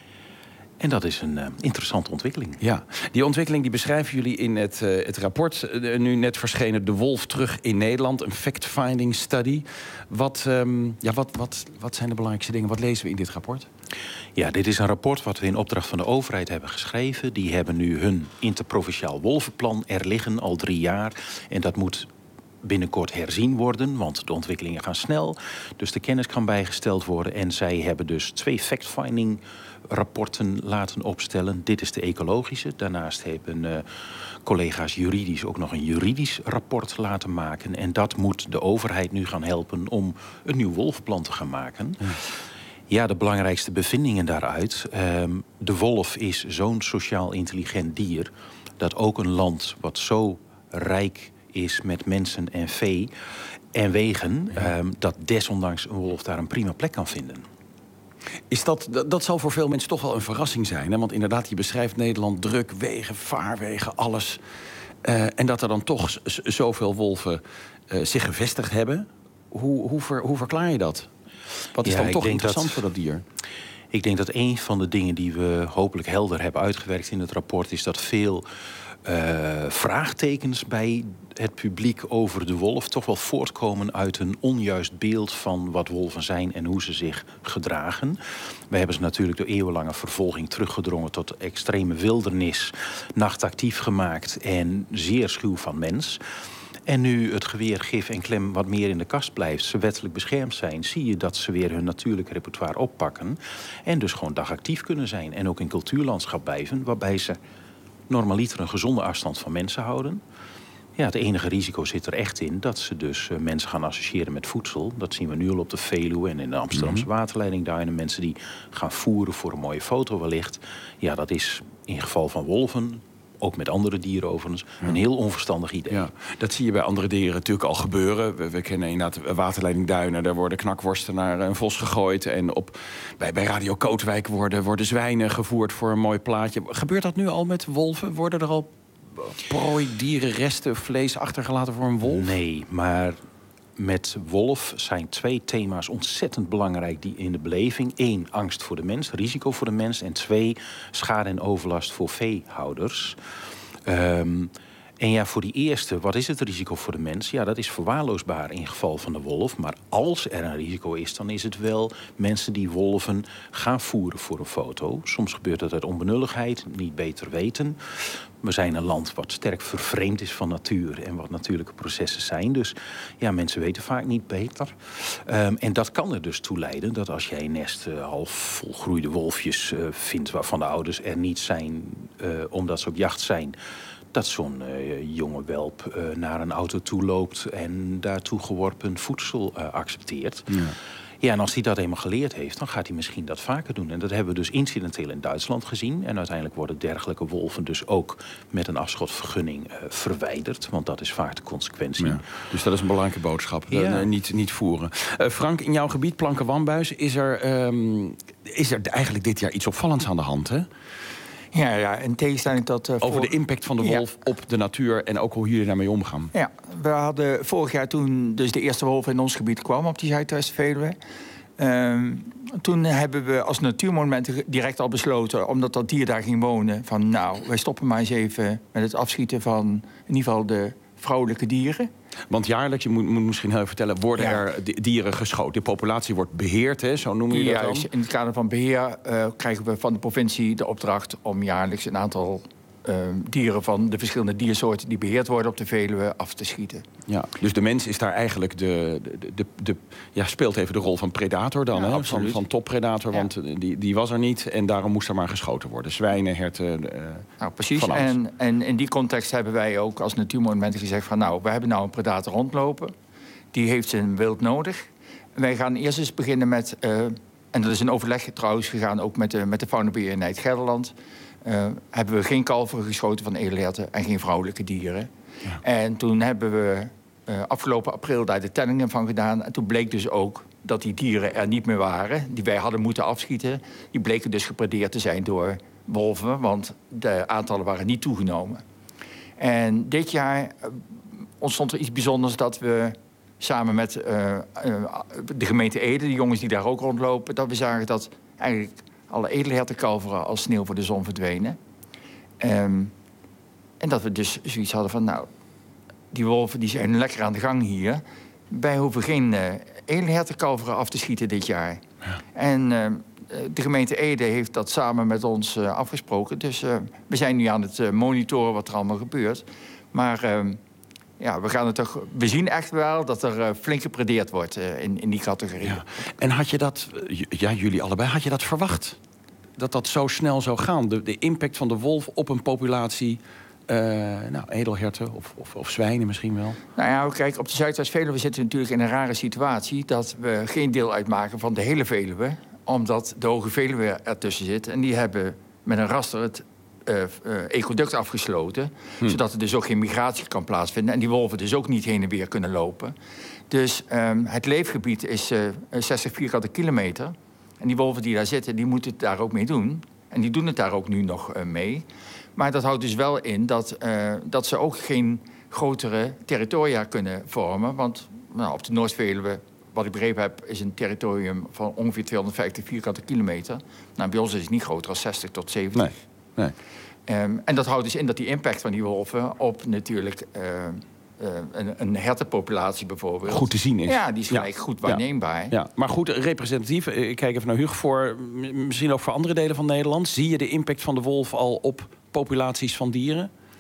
En dat is een uh, interessante ontwikkeling. Ja, die ontwikkeling die beschrijven jullie in het, uh, het rapport. Uh, nu net verschenen De Wolf terug in Nederland. Een fact-finding study. Wat, um, ja, wat, wat, wat zijn de belangrijkste dingen? Wat lezen we in dit rapport? Ja, dit is een rapport wat we in opdracht van de overheid hebben geschreven. Die hebben nu hun interprovinciaal wolvenplan er liggen, al drie jaar. En dat moet binnenkort herzien worden, want de ontwikkelingen gaan snel. Dus de kennis kan bijgesteld worden. En zij hebben dus twee fact-finding rapporten laten opstellen. Dit is de ecologische. Daarnaast hebben uh, collega's juridisch ook nog een juridisch rapport laten maken. En dat moet de overheid nu gaan helpen om een nieuw wolvenplan te gaan maken. Ja. Ja, de belangrijkste bevindingen daaruit. Um, de wolf is zo'n sociaal intelligent dier... dat ook een land wat zo rijk is met mensen en vee en wegen... Ja. Um, dat desondanks een wolf daar een prima plek kan vinden. Is dat, dat, dat zal voor veel mensen toch wel een verrassing zijn. Hè? Want inderdaad, je beschrijft Nederland druk, wegen, vaarwegen, alles. Uh, en dat er dan toch z- zoveel wolven uh, zich gevestigd hebben. Hoe, hoe, ver, hoe verklaar je dat? Wat is ja, dan toch interessant dat, voor dat dier? Ik denk dat een van de dingen die we hopelijk helder hebben uitgewerkt in het rapport... is dat veel uh, vraagtekens bij het publiek over de wolf... toch wel voortkomen uit een onjuist beeld van wat wolven zijn... en hoe ze zich gedragen. We hebben ze natuurlijk door eeuwenlange vervolging teruggedrongen... tot extreme wildernis, nachtactief gemaakt en zeer schuw van mens... En nu het geweer, gif en klem wat meer in de kast blijft... ze wettelijk beschermd zijn... zie je dat ze weer hun natuurlijke repertoire oppakken... en dus gewoon dagactief kunnen zijn. En ook in cultuurlandschap blijven... waarbij ze normaliter een gezonde afstand van mensen houden. Ja, het enige risico zit er echt in dat ze dus uh, mensen gaan associëren met voedsel. Dat zien we nu al op de Veluwe en in de Amsterdamse mm-hmm. waterleidingduinen. Mensen die gaan voeren voor een mooie foto wellicht. Ja, dat is in geval van wolven, ook met andere dieren overigens, ja. een heel onverstandig idee. Ja, dat zie je bij andere dieren natuurlijk al gebeuren. We, we kennen inderdaad waterleidingduinen. Daar worden knakworsten naar een vos gegooid. En op, bij, bij Radio Kootwijk worden, worden zwijnen gevoerd voor een mooi plaatje. Gebeurt dat nu al met wolven? Worden er al prooi, dieren, resten, vlees achtergelaten voor een wolf? Nee, maar met wolf zijn twee thema's ontzettend belangrijk die in de beleving. Eén, angst voor de mens, risico voor de mens. En twee, schade en overlast voor veehouders. Um, en ja, voor die eerste, wat is het risico voor de mens? Ja, dat is verwaarloosbaar in geval van de wolf. Maar als er een risico is, dan is het wel mensen die wolven gaan voeren voor een foto. Soms gebeurt dat uit onbenulligheid, niet beter weten. We zijn een land wat sterk vervreemd is van natuur en wat natuurlijke processen zijn. Dus ja, mensen weten vaak niet beter. Um, en dat kan er dus toe leiden dat als jij een nest uh, half volgroeide wolfjes uh, vindt waarvan de ouders er niet zijn, uh, omdat ze op jacht zijn, dat zo'n uh, jonge welp uh, naar een auto toe loopt en daartoe geworpen voedsel uh, accepteert. Ja. Ja, en als hij dat eenmaal geleerd heeft, dan gaat hij misschien dat vaker doen. En dat hebben we dus incidenteel in Duitsland gezien. En uiteindelijk worden dergelijke wolven dus ook met een afschotvergunning uh, verwijderd. Want dat is vaak de consequentie. Ja, dus dat is een belangrijke boodschap. Ja. Uh, niet, niet voeren. Uh, Frank, in jouw gebied, Planken-Wambuis, is er, um, is er eigenlijk dit jaar iets opvallends aan de hand, hè? Ja, ja, in tegenstelling tot... Uh, Over voor... de impact van de wolf ja. op de natuur en ook hoe jullie daarmee omgaan. Ja, we hadden vorig jaar toen dus de eerste wolf in ons gebied kwam op die Zuidwest-Veluwe. Uh, toen hebben we als natuurmonument direct al besloten, omdat dat dier daar ging wonen, van nou, wij stoppen maar eens even met het afschieten van in ieder geval de vrouwelijke dieren. Want jaarlijks, je moet, moet misschien heel even vertellen, worden ja. er dieren geschoten. De populatie wordt beheerd, hè? Zo noemen jullie dat dan? Ja, in het kader van beheer uh, krijgen we van de provincie de opdracht om jaarlijks een aantal uh, dieren van de verschillende diersoorten die beheerd worden op de Veluwe af te schieten. Ja, dus de mens is daar eigenlijk de, de, de, de ja, speelt even de rol van predator dan, ja, hè? Van, van toppredator, ja. want die, die was er niet en daarom moest er maar geschoten worden. Zwijnen, herten, uh, nou, precies. En, en in die context hebben wij ook als natuurmonumenten gezegd van nou, we hebben nou een predator rondlopen. Die heeft zijn wild nodig. Wij gaan eerst eens beginnen met, uh, en dat is een overleg trouwens gegaan ook met de, met de Faunabeheereenheid Gelderland. Uh, hebben we geen kalveren geschoten van edelherten en geen vrouwelijke dieren. Ja. En toen hebben we uh, afgelopen april daar de tellingen van gedaan. En toen bleek dus ook dat die dieren er niet meer waren, die wij hadden moeten afschieten. Die bleken dus gepredeerd te zijn door wolven, want de aantallen waren niet toegenomen. En dit jaar uh, ontstond er iets bijzonders dat we samen met uh, uh, de gemeente Ede, de jongens die daar ook rondlopen, dat we zagen dat eigenlijk alle edelhertenkalveren als sneeuw voor de zon verdwenen. Um, en dat we dus zoiets hadden van, nou, die wolven die zijn lekker aan de gang hier. Wij hoeven geen uh, edelhertenkalveren af te schieten dit jaar. Ja. En uh, de gemeente Ede heeft dat samen met ons uh, afgesproken. Dus uh, we zijn nu aan het uh, monitoren wat er allemaal gebeurt. Maar uh, ja, we gaan het toch. We zien echt wel dat er uh, flink gepredeerd wordt uh, in, in die categorie. Ja. En had je dat, ja, jullie allebei, had je dat verwacht? Dat dat zo snel zou gaan? De, de impact van de wolf op een populatie, uh, nou, edelherten of, of, of zwijnen misschien wel? Nou ja, kijk, op de Zuidwest-Veluwe zitten we natuurlijk in een rare situatie dat we geen deel uitmaken van de hele Veluwe, omdat de Hoge Veluwe ertussen zit. En die hebben met een raster het Uh, uh, ecoduct afgesloten, hm. zodat er dus ook geen migratie kan plaatsvinden en die wolven dus ook niet heen en weer kunnen lopen. Dus um, het leefgebied is uh, zestig vierkante kilometer en die wolven die daar zitten, die moeten het daar ook mee doen. En die doen het daar ook nu nog uh, mee. Maar dat houdt dus wel in dat, uh, dat ze ook geen grotere territoria kunnen vormen, want nou, op de Noord-Veluwe, wat ik begrepen heb, is een territorium van ongeveer tweehonderdvijftig vierkante kilometer. Nou, bij ons is het niet groter dan zestig tot zeventig. Nee. Nee. Um, en dat houdt dus in dat die impact van die wolven op natuurlijk uh, uh, een, een hertenpopulatie bijvoorbeeld goed te zien is. Ja, die is gelijk ja. goed waarneembaar. Ja. ja, maar goed, representatief. Ik kijk even naar Hugo voor, misschien ook voor andere delen van Nederland. Zie je de impact van de wolf al op populaties van dieren?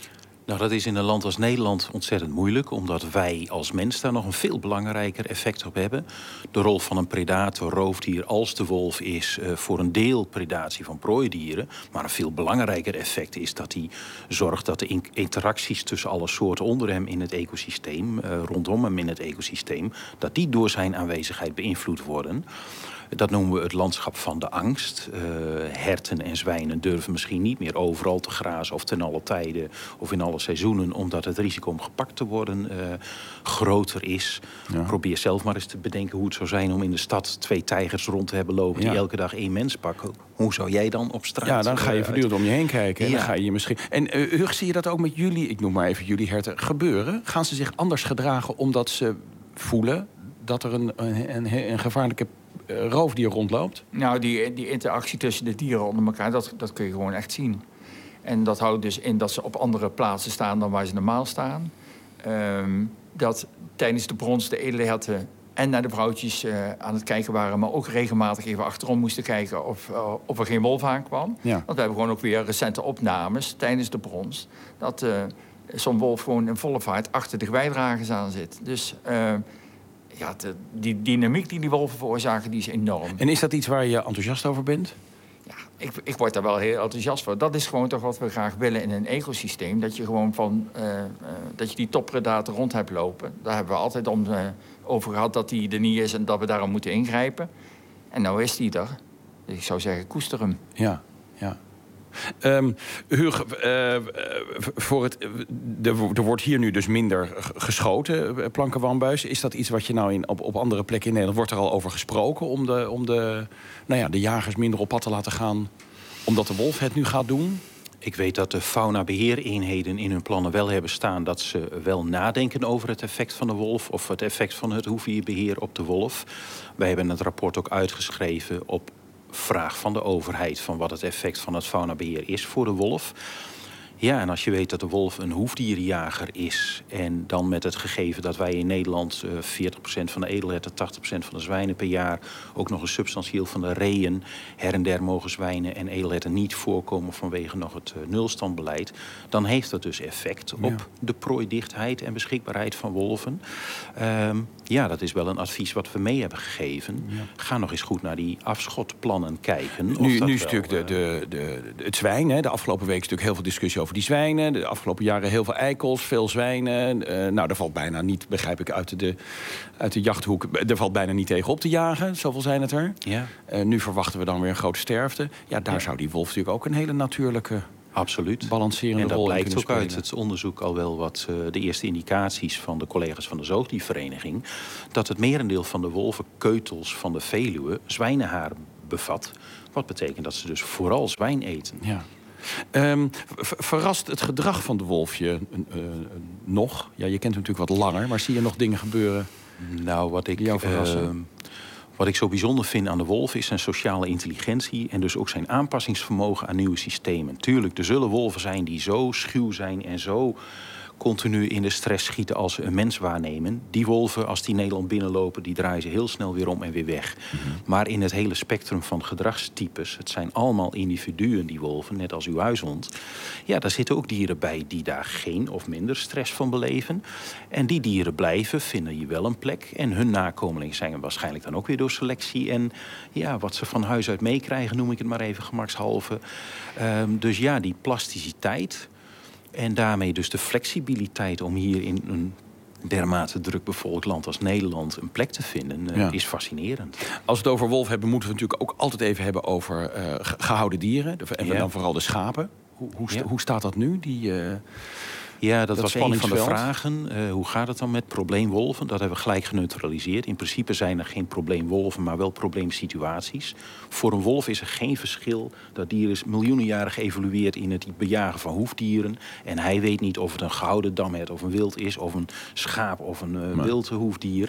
Nou, dat is in een land als Nederland ontzettend moeilijk, omdat wij als mens daar nog een veel belangrijker effect op hebben. De rol van een predator, roofdier als de wolf is uh, voor een deel predatie van prooidieren. Maar een veel belangrijker effect is dat hij zorgt dat de in- interacties tussen alle soorten onder hem in het ecosysteem, uh, rondom hem in het ecosysteem, dat die door zijn aanwezigheid beïnvloed worden. Dat noemen we het landschap van de angst. Uh, herten en zwijnen durven misschien niet meer overal te grazen of ten alle tijden of in alle seizoenen, omdat het risico om gepakt te worden uh, groter is. Ja. Probeer zelf maar eens te bedenken hoe het zou zijn om in de stad twee tijgers rond te hebben lopen, ja, die elke dag één mens pakken. Hoe zou jij dan op straat? Ja, dan ga je voortdurend om je heen kijken. En Ja. dan ga je misschien. En uh, Hug, zie je dat ook met jullie, ik noem maar even jullie herten, gebeuren? Gaan ze zich anders gedragen omdat ze voelen dat er een, een, een, een gevaarlijke uh, roofdier rondloopt? Nou, die, die interactie tussen de dieren onder elkaar, dat, dat kun je gewoon echt zien. En dat houdt dus in dat ze op andere plaatsen staan dan waar ze normaal staan. Um, dat tijdens de brons de edelherten en naar de vrouwtjes uh, aan het kijken waren, maar ook regelmatig even achterom moesten kijken of, uh, of er geen wolf aankwam. Ja. Want we hebben gewoon ook weer recente opnames tijdens de brons dat uh, zo'n wolf gewoon in volle vaart achter de geweiddragers aan zit. Dus uh, ja, de, die dynamiek die die wolven veroorzaken, die is enorm. En is dat iets waar je enthousiast over bent? Ik, ik word daar wel heel enthousiast voor. Dat is gewoon toch wat we graag willen in een ecosysteem. Dat je gewoon van uh, uh, dat je die toppredator rond hebt lopen. Daar hebben we altijd om, uh, over gehad dat die er niet is en dat we daarom moeten ingrijpen. En nou is die er. Dus ik zou zeggen, koester hem. Ja, ja. Um, Hug, uh, voor het, er, er wordt hier nu dus minder geschoten, plankenwambuis. Is dat iets wat je nou in, op, op andere plekken in Nederland, wordt er al over gesproken om de, om de, nou ja, de jagers minder op pad te laten gaan, omdat de wolf het nu gaat doen? Ik weet dat de faunabeheereenheden in hun plannen wel hebben staan dat ze wel nadenken over het effect van de wolf of het effect van het hoefdierbeheer op de wolf. Wij hebben het rapport ook uitgeschreven op vraag van de overheid van wat het effect van het faunabeheer is voor de wolf. Ja, en als je weet dat de wolf een hoefdierenjager is en dan met het gegeven dat wij in Nederland uh, veertig procent van de edelherten, tachtig procent van de zwijnen per jaar, ook nog een substantieel van de reeën, her en der mogen zwijnen en edelherten niet voorkomen vanwege nog het uh, nulstandbeleid, dan heeft dat dus effect op ja. de prooidichtheid en beschikbaarheid van wolven. Um, ja, dat is wel een advies wat we mee hebben gegeven. Ja. Ga nog eens goed naar die afschotplannen kijken. Nu, nu is natuurlijk de, de, de, de, het zwijn. Hè. De afgelopen week is natuurlijk heel veel discussie over die zwijnen. De afgelopen jaren heel veel eikels, veel zwijnen. Uh, nou, daar valt bijna niet, begrijp ik, uit de, uit de jachthoek. Er valt bijna niet tegen op te jagen. Zoveel zijn het er. Ja. Uh, nu verwachten we dan weer een grote sterfte. Ja, daar ja. zou die wolf natuurlijk ook een hele natuurlijke, absoluut, balancerende en dat rol blijkt ook spelen. uit het onderzoek al wel wat uh, de eerste indicaties van de collega's van de zoogdiervereniging, dat het merendeel van de wolvenkeutels van de Veluwe zwijnenhaar bevat. Wat betekent dat ze dus vooral zwijn eten. Ja. Um, verrast het gedrag van de wolf je uh, uh, nog? Ja, je kent hem natuurlijk wat langer, maar zie je nog dingen gebeuren? Nou, wat ik, jou verrassen? Uh, wat ik zo bijzonder vind aan de wolf is zijn sociale intelligentie en dus ook zijn aanpassingsvermogen aan nieuwe systemen. Tuurlijk, er zullen wolven zijn die zo schuw zijn en zo continu in de stress schieten als ze een mens waarnemen. Die wolven, als die Nederland binnenlopen, die draaien ze heel snel weer om en weer weg. Mm-hmm. Maar in het hele spectrum van gedragstypes, het zijn allemaal individuen, die wolven, net als uw huishond. Ja, daar zitten ook dieren bij die daar geen of minder stress van beleven. En die dieren blijven, vinden hier wel een plek. En hun nakomelingen zijn waarschijnlijk dan ook weer door selectie. En ja, wat ze van huis uit meekrijgen, noem ik het maar even gemakshalve. Um, dus ja, die plasticiteit en daarmee dus de flexibiliteit om hier in een dermate druk bevolkt land als Nederland een plek te vinden, uh, ja. is fascinerend. Als we het over wolf hebben, moeten we het natuurlijk ook altijd even hebben over uh, gehouden dieren. En ja. dan vooral de schapen. Hoe, hoe, sta, ja. hoe staat dat nu? Die, uh, Ja, dat, dat was een van de vragen. Uh, hoe gaat het dan met probleemwolven? Dat hebben we gelijk geneutraliseerd. In principe zijn er geen probleemwolven, maar wel probleemsituaties. Voor een wolf is er geen verschil. Dat dier is miljoenen jaren geëvolueerd in het bejagen van hoefdieren. En hij weet niet of het een gouden damhert of een wild is, of een schaap of een uh, wild hoefdier.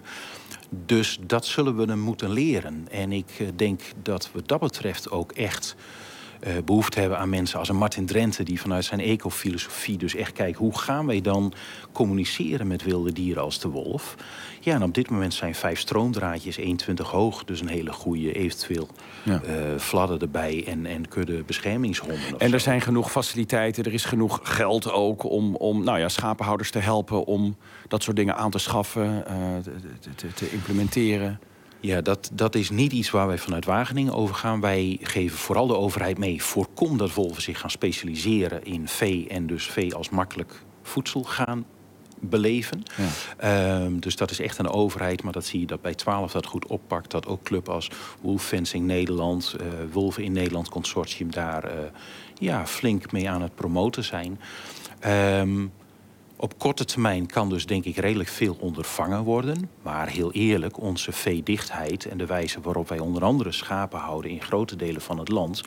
Dus dat zullen we hem moeten leren. En ik uh, denk dat we dat betreft ook echt uh, behoefte hebben aan mensen als een Martin Drenthe, die vanuit zijn ecofilosofie dus echt kijkt, hoe gaan wij dan communiceren met wilde dieren als de wolf? Ja, en op dit moment zijn vijf stroomdraadjes, één komma twintig hoog, dus een hele goede, eventueel ja. uh, vladden erbij en, en kudde beschermingshonden. En er zo. zijn genoeg faciliteiten, er is genoeg geld ook om, om nou ja, schapenhouders te helpen om dat soort dingen aan te schaffen, uh, te, te, te implementeren. Ja, dat, dat is niet iets waar wij vanuit Wageningen over gaan. Wij geven vooral de overheid mee, voorkom dat wolven zich gaan specialiseren in vee en dus vee als makkelijk voedsel gaan beleven. Ja. Um, dus dat is echt een overheid, maar dat zie je dat bij twaalf dat goed oppakt. Dat ook club als Wolf Fencing Nederland, uh, Wolven in Nederland Consortium daar uh, ja, flink mee aan het promoten zijn. Um, Op korte termijn kan dus denk ik redelijk veel ondervangen worden. Maar heel eerlijk, onze veedichtheid en de wijze waarop wij onder andere schapen houden in grote delen van het land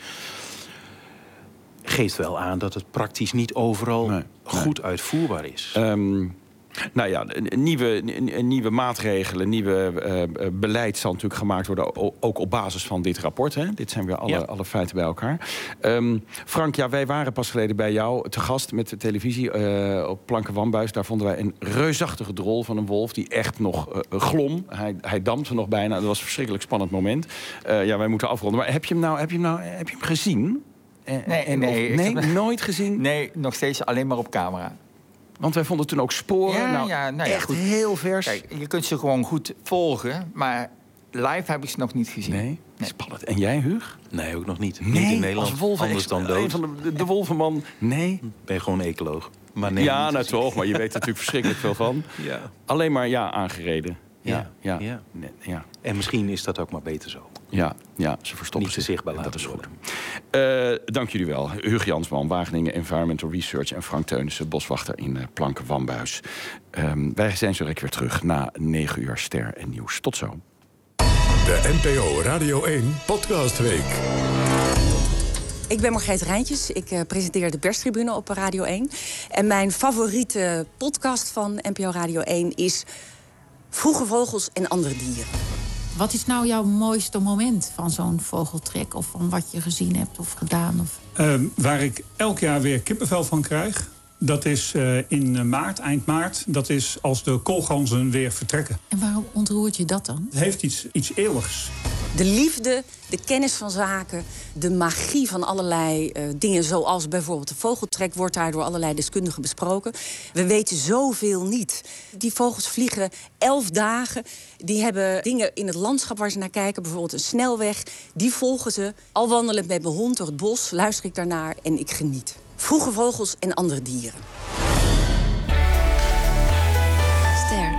geeft wel aan dat het praktisch niet overal nee, goed nee. uitvoerbaar is. Um, nou ja, nieuwe, nieuwe maatregelen, nieuwe uh, beleid zal natuurlijk gemaakt worden, ook op basis van dit rapport. Hè? Dit zijn weer alle, ja. alle feiten bij elkaar. Um, Frank, ja, wij waren pas geleden bij jou te gast met de televisie uh, op Planken Wambuis. Daar vonden wij een reusachtige drol van een wolf die echt nog uh, glom. Hij, hij dampte nog bijna. Dat was een verschrikkelijk spannend moment. Uh, ja, wij moeten afronden. Maar heb je hem nou, heb je hem nou heb je hem gezien? Nee, nee, nee, nee heb... nooit gezien? Nee, nog steeds alleen maar op camera. Want wij vonden toen ook sporen. Ja, nou, ja, nou ja, echt goed. heel vers. Kijk, je kunt ze gewoon goed volgen, maar live heb ik ze nog niet gezien. Nee? nee. Spannend. En jij, Huug? Nee, ook nog niet. Nee, niet in Nederland. Als wolven, anders dan dood. Van de, de wolvenman. Nee. Ben je gewoon ecoloog. Maar nee, ja, nou toch, maar je weet er natuurlijk verschrikkelijk veel van. Ja. Alleen maar ja, aangereden. Ja, ja. ja. ja. Nee, ja. En misschien is dat ook maar beter zo. Ja, ja, ze verstoppen niet te zichtbaar laten. Dat is worden. goed. Uh, dank jullie wel. Huug Jansman, Wageningen Environmental Research en Frank Teunissen, boswachter in uh, Planken Wambuis. Um, wij zijn zo direct weer terug na negen uur Ster en Nieuws. Tot zo. De N P O Radio één Podcastweek. Ik ben Margreet Rijntjes. Ik uh, presenteer de perstribune op Radio één. En mijn favoriete podcast van N P O Radio één is Vroege Vogels en Andere Dieren. Wat is nou jouw mooiste moment van zo'n vogeltrek? Of van wat je gezien hebt of gedaan? Of... Uh, waar ik elk jaar weer kippenvel van krijg, dat is uh, in maart, eind maart. Dat is als de koolganzen weer vertrekken. En waarom ontroert je dat dan? Het heeft iets, iets eeuwigs. De liefde, de kennis van zaken, de magie van allerlei uh, dingen, zoals bijvoorbeeld de vogeltrek, wordt daar door allerlei deskundigen besproken. We weten zoveel niet. Die vogels vliegen elf dagen. Die hebben dingen in het landschap waar ze naar kijken, bijvoorbeeld een snelweg. Die volgen ze. Al wandelend met mijn hond door het bos, luister ik daarnaar en ik geniet. Vroege Vogels en Andere Dieren. Ster.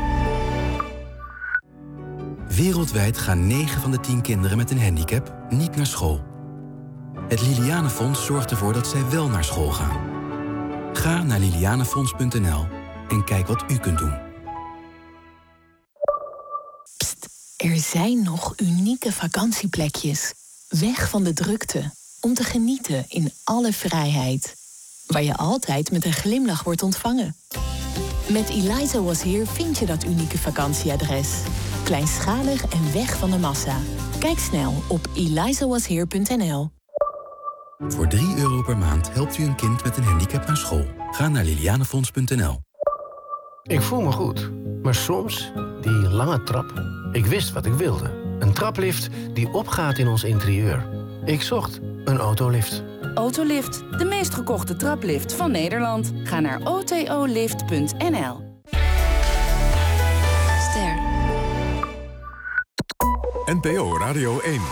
Wereldwijd gaan negen van de tien kinderen met een handicap niet naar school. Het Lilianenfonds zorgt ervoor dat zij wel naar school gaan. Ga naar lilianenfonds punt n l en kijk wat u kunt doen. Pst, er zijn nog unieke vakantieplekjes. Weg van de drukte, om te genieten in alle vrijheid. Waar je altijd met een glimlach wordt ontvangen. Met Eliza Was Here vind je dat unieke vakantieadres. Kleinschalig en weg van de massa. Kijk snel op eliza was here punt n l. Voor drie euro per maand helpt u een kind met een handicap naar school. Ga naar lilianenfonds punt n l. Ik voel me goed, maar soms die lange trap. Ik wist wat ik wilde. Een traplift die opgaat in ons interieur. Ik zocht een autolift. Autolift, de meest gekochte traplift van Nederland. Ga naar o t o lift punt n l. Ster. N P O Radio één.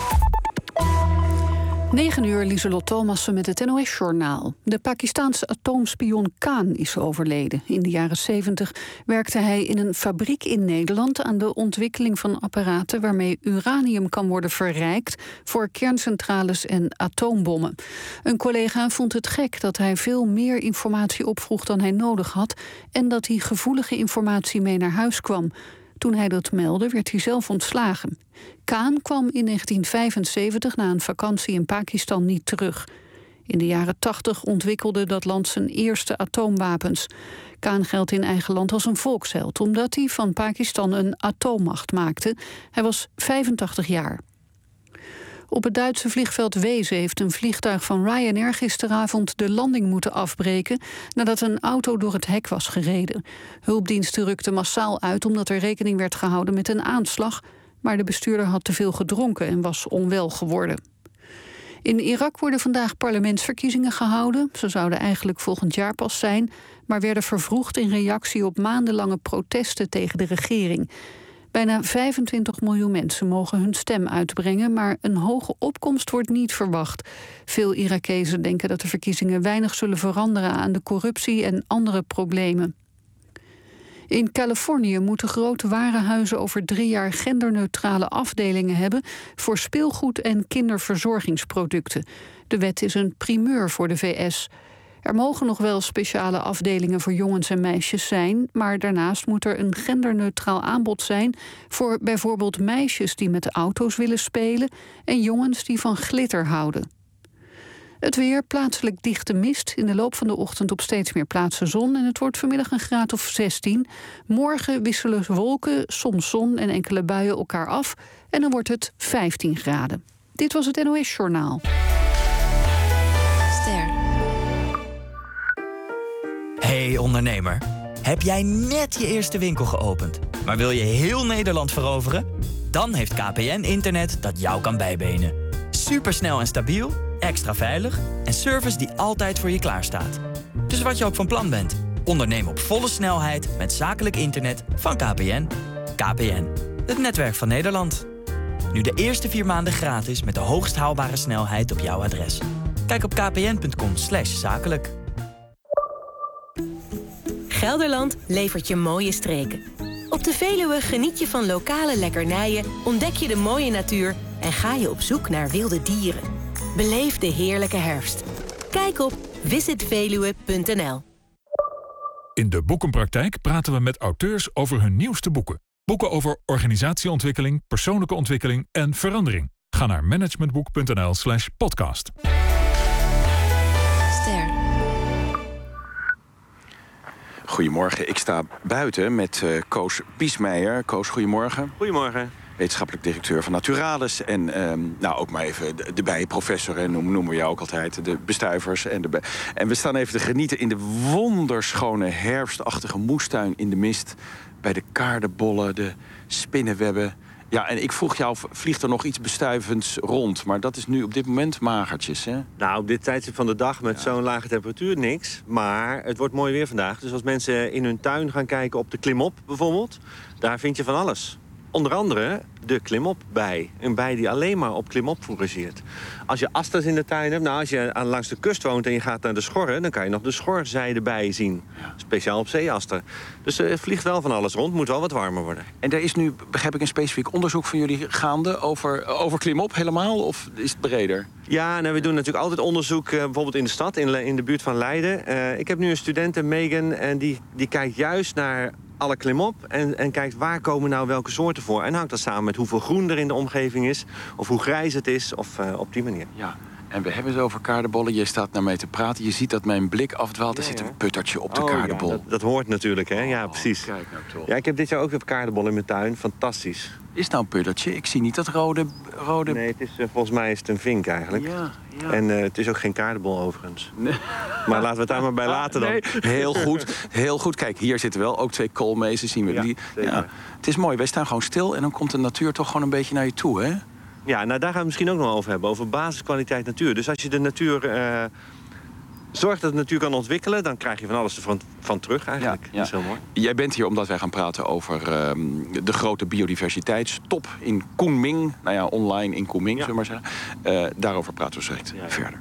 negen uur, Lieselot Thomassen met het N O S-journaal. De Pakistaanse atoomspion Khan is overleden. In de jaren zeventig werkte hij in een fabriek in Nederland aan de ontwikkeling van apparaten waarmee uranium kan worden verrijkt voor kerncentrales en atoombommen. Een collega vond het gek dat hij veel meer informatie opvroeg dan hij nodig had en dat hij gevoelige informatie mee naar huis kwam. Toen hij dat meldde, werd hij zelf ontslagen. Khan kwam in negentien vijfenzeventig na een vakantie in Pakistan niet terug. In de jaren tachtig ontwikkelde dat land zijn eerste atoomwapens. Khan geldt in eigen land als een volksheld, omdat hij van Pakistan een atoommacht maakte. Hij was vijfentachtig jaar. Op het Duitse vliegveld Weeze heeft een vliegtuig van Ryanair gisteravond de landing moeten afbreken nadat een auto door het hek was gereden. Hulpdiensten rukten massaal uit omdat er rekening werd gehouden met een aanslag, maar de bestuurder had te veel gedronken en was onwel geworden. In Irak worden vandaag parlementsverkiezingen gehouden. Ze zouden eigenlijk volgend jaar pas zijn, maar werden vervroegd in reactie op maandenlange protesten tegen de regering. Bijna vijfentwintig miljoen mensen mogen hun stem uitbrengen, maar een hoge opkomst wordt niet verwacht. Veel Irakezen denken dat de verkiezingen weinig zullen veranderen aan de corruptie en andere problemen. In Californië moeten grote warenhuizen over drie jaar genderneutrale afdelingen hebben voor speelgoed en kinderverzorgingsproducten. De wet is een primeur voor de V S. Er mogen nog wel speciale afdelingen voor jongens en meisjes zijn, maar daarnaast moet er een genderneutraal aanbod zijn voor bijvoorbeeld meisjes die met auto's willen spelen en jongens die van glitter houden. Het weer, plaatselijk dichte mist. In de loop van de ochtend op steeds meer plaatsen zon. En het wordt vanmiddag een graad of zestien. Morgen wisselen wolken, soms zon en enkele buien elkaar af. En dan wordt het vijftien graden. Dit was het N O S-journaal. Ster. Hey ondernemer. Heb jij net je eerste winkel geopend, maar wil je heel Nederland veroveren? Dan heeft K P N internet dat jou kan bijbenen. Supersnel en stabiel, extra veilig en service die altijd voor je klaarstaat. Dus wat je ook van plan bent, onderneem op volle snelheid met zakelijk internet van K P N. K P N, het netwerk van Nederland. Nu de eerste vier maanden gratis met de hoogst haalbare snelheid op jouw adres. Kijk op kpn.com slash zakelijk. Gelderland levert je mooie streken. Op de Veluwe geniet je van lokale lekkernijen, ontdek je de mooie natuur en ga je op zoek naar wilde dieren. Beleef de heerlijke herfst. Kijk op visit veluwe punt n l. In de Boekenpraktijk praten we met auteurs over hun nieuwste boeken. Boeken over organisatieontwikkeling, persoonlijke ontwikkeling en verandering. Ga naar managementboek.nl slash podcast. Ster. Goedemorgen, ik sta buiten met uh, Koos Biesmeijer. Koos, goedemorgen. Goedemorgem. Wetenschappelijk directeur van Naturalis. En um, nou ook maar even de, de bijprofessor, en noemen, noemen we jou ook altijd. De bestuivers. En, de be en we staan even te genieten in de wonderschone herfstachtige moestuin in de mist. Bij de kaardenbollen, de spinnenwebben. Ja, en ik vroeg jou, vliegt er nog iets bestuivends rond? Maar dat is nu op dit moment magertjes, hè? Nou, op dit tijdstip van de dag met ja. zo'n lage temperatuur niks. Maar het wordt mooi weer vandaag. Dus als mensen in hun tuin gaan kijken op de klimop bijvoorbeeld, daar vind je van alles. Onder andere de klimopbij. Een bij die alleen maar op klimop fourageert. Als je asters in de tuin hebt, nou als je aan langs de kust woont en je gaat naar de schorren, dan kan je nog de schorzijdebij zien. Speciaal op zeeaster. Dus er vliegt wel van alles rond, moet wel wat warmer worden. En er is nu, begrijp ik, een specifiek onderzoek van jullie gaande over, over klimop helemaal, of is het breder? Ja, nou, we doen natuurlijk altijd onderzoek, uh, bijvoorbeeld in de stad, in, in de buurt van Leiden. Uh, ik heb nu een studente, Megan, en die, die kijkt juist naar alle klimop en, en kijkt waar komen nou welke soorten voor. En hangt dat samen met hoeveel groen er in de omgeving is, of hoe grijs het is, of uh, op die manier. Ja, en we hebben het over kaardenbollen. Je staat naar mij te praten. Je ziet dat mijn blik afdwaalt. Er ja, zit een puttertje op de oh, kaardenbol. Ja, dat, dat hoort natuurlijk, hè? Ja, oh, precies. Kijk nou toch. Ja, ik heb dit jaar ook weer kaardenbollen in mijn tuin. Fantastisch. Is het nou een puttertje? Ik zie niet dat rode... rode... Nee, het is, uh, volgens mij is het een vink eigenlijk. Ja, ja. En uh, het is ook geen kaardenbol overigens. Nee. Maar laten we het daar maar bij laten dan. Nee. Heel goed, heel goed. Kijk, hier zitten wel ook twee koolmezen, zien we. Ja, die, ja, het is mooi, wij staan gewoon stil en dan komt de natuur toch gewoon een beetje naar je toe, hè? Ja, nou daar gaan we misschien ook nog over hebben, over basiskwaliteit natuur. Dus als je de natuur uh, zorgt dat de natuur kan ontwikkelen, dan krijg je van alles ervan van terug eigenlijk. Ja, ja. Dat is heel mooi. Jij bent hier omdat wij gaan praten over uh, de grote biodiversiteitstop in Kunming. Nou ja, online in Kunming, ja. zullen we maar zeggen. Uh, daarover praten we zo direct ja. verder.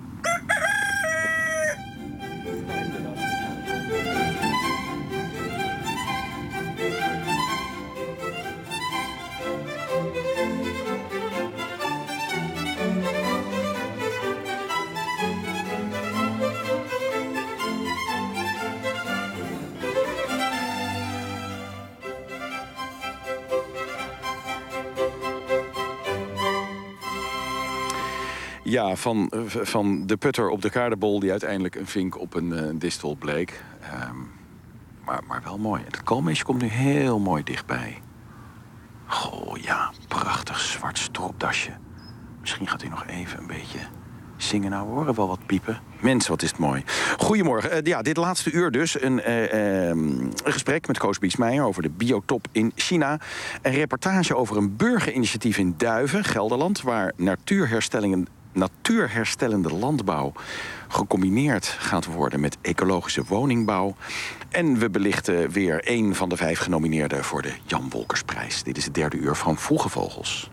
Ja, van, van de putter op de kaardenbol die uiteindelijk een vink op een uh, distel bleek. Um, maar, maar wel mooi. Het koolmeesje komt nu heel mooi dichtbij. Goh, ja, prachtig zwart stropdasje. Misschien gaat u nog even een beetje zingen. Nou, we horen wel wat piepen. Mensen, wat is het mooi. Goedemorgen. Uh, ja, dit laatste uur dus. Een, uh, uh, een gesprek met Koos Biesmeijer over de biotop in China. Een reportage over een burgerinitiatief in Duiven, Gelderland, waar natuurherstellingen, natuurherstellende landbouw gecombineerd gaat worden met ecologische woningbouw. En we belichten weer een van de vijf genomineerden voor de Jan Wolkersprijs. Dit is het derde uur van Vroege Vogels.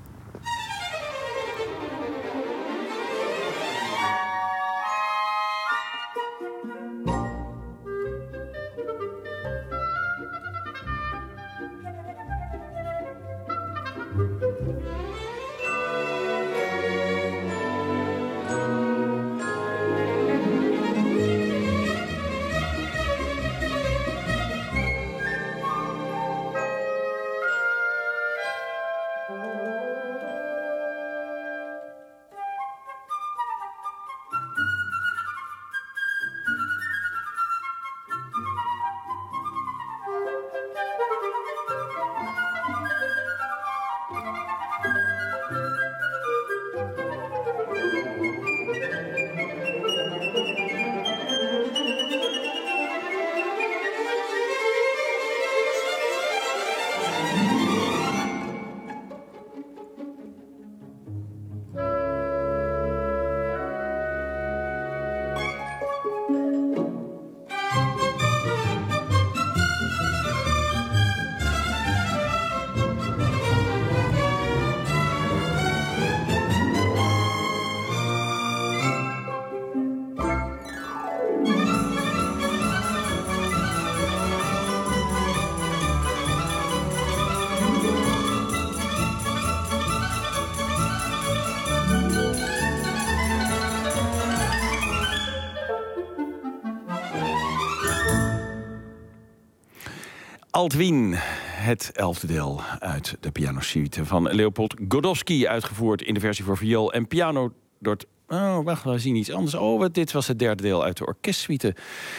Altwien, het elfde deel uit de pianosuite van Leopold Godowsky, uitgevoerd in de versie voor viool en piano door... Oh, wacht, we zien iets anders. Oh, dit was het derde deel uit de orkestsuite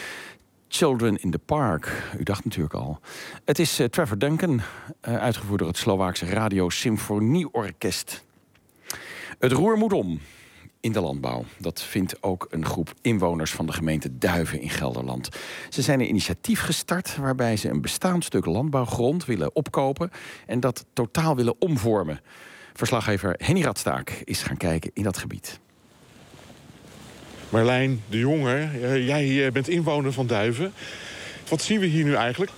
Children in the Park. U dacht natuurlijk al. Het is uh, Trevor Duncan, uh, uitgevoerd door het Slovaakse Radio Symfonieorkest. Het roer moet om in de landbouw. Dat vindt ook een groep inwoners van de gemeente Duiven in Gelderland. Ze zijn een initiatief gestart waarbij ze een bestaand stuk landbouwgrond willen opkopen en dat totaal willen omvormen. Verslaggever Henny Radstaak is gaan kijken in dat gebied. Marlijn de Jonge, jij bent inwoner van Duiven. Wat zien we hier nu eigenlijk?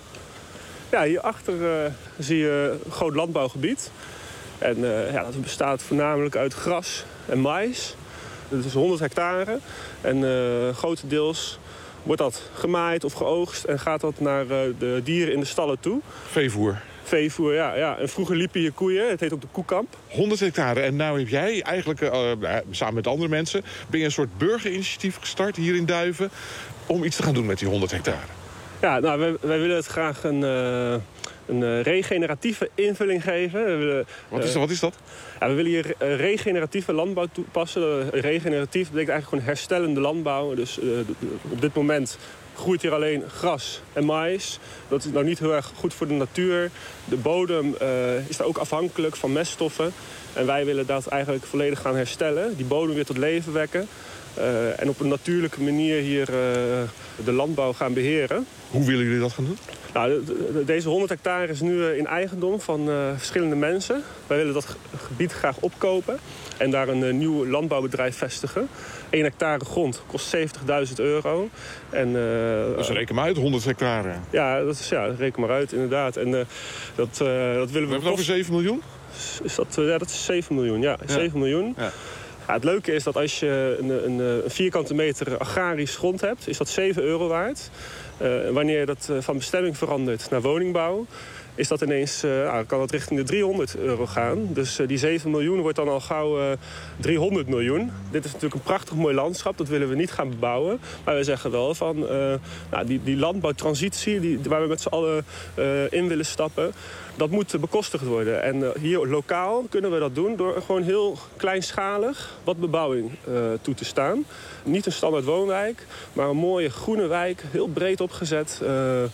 Ja, hierachter uh, zie je een groot landbouwgebied. En uh, ja, dat bestaat voornamelijk uit gras en maïs. Het is honderd hectare. En uh, grotendeels wordt dat gemaaid of geoogst en gaat dat naar uh, de dieren in de stallen toe. Veevoer. Veevoer, ja, ja. En vroeger liepen hier koeien. Het heet ook de koekamp. honderd hectare. En nou heb jij eigenlijk, uh, samen met andere mensen, ben je een soort burgerinitiatief gestart hier in Duiven om iets te gaan doen met die honderd hectare. Ja, nou, wij, wij willen het graag een, uh, een regeneratieve invulling geven. We willen, wat, is, uh, wat is dat? Ja, we willen hier regeneratieve landbouw toepassen. Regeneratief betekent eigenlijk gewoon herstellende landbouw. Dus uh, op dit moment groeit hier alleen gras en maïs. Dat is nou niet heel erg goed voor de natuur. De bodem uh, is daar ook afhankelijk van meststoffen. En wij willen dat eigenlijk volledig gaan herstellen. Die bodem weer tot leven wekken. Uh, en op een natuurlijke manier hier uh, de landbouw gaan beheren. Hoe willen jullie dat gaan doen? Nou, de, de, deze honderd hectare is nu uh, in eigendom van uh, verschillende mensen. Wij willen dat gebied graag opkopen en daar een uh, nieuw landbouwbedrijf vestigen. één hectare grond kost zeventigduizend euro. En, uh, dus reken maar uit, honderd hectare. Ja, dat is, ja, reken maar uit, inderdaad. En uh, dat, uh, dat willen we... We hebben het over zeven miljoen? Is dat, uh, ja, dat is zeven miljoen, ja. ja. zeven miljoen. Ja. Ja, het leuke is dat als je een, een, een vierkante meter agrarisch grond hebt, is dat zeven euro waard. Uh, wanneer je dat uh, van bestemming verandert naar woningbouw, is dat ineens, uh, nou, kan dat richting de driehonderd euro gaan. Dus uh, die zeven miljoen wordt dan al gauw uh, driehonderd miljoen. Dit is natuurlijk een prachtig mooi landschap, dat willen we niet gaan bebouwen. Maar we zeggen wel van, uh, nou, die, die landbouwtransitie die, waar we met z'n allen uh, in willen stappen, dat moet bekostigd worden. En uh, hier lokaal kunnen we dat doen door gewoon heel kleinschalig wat bebouwing uh, toe te staan. Niet een standaard woonwijk, maar een mooie groene wijk, heel breed opgezet. Uh,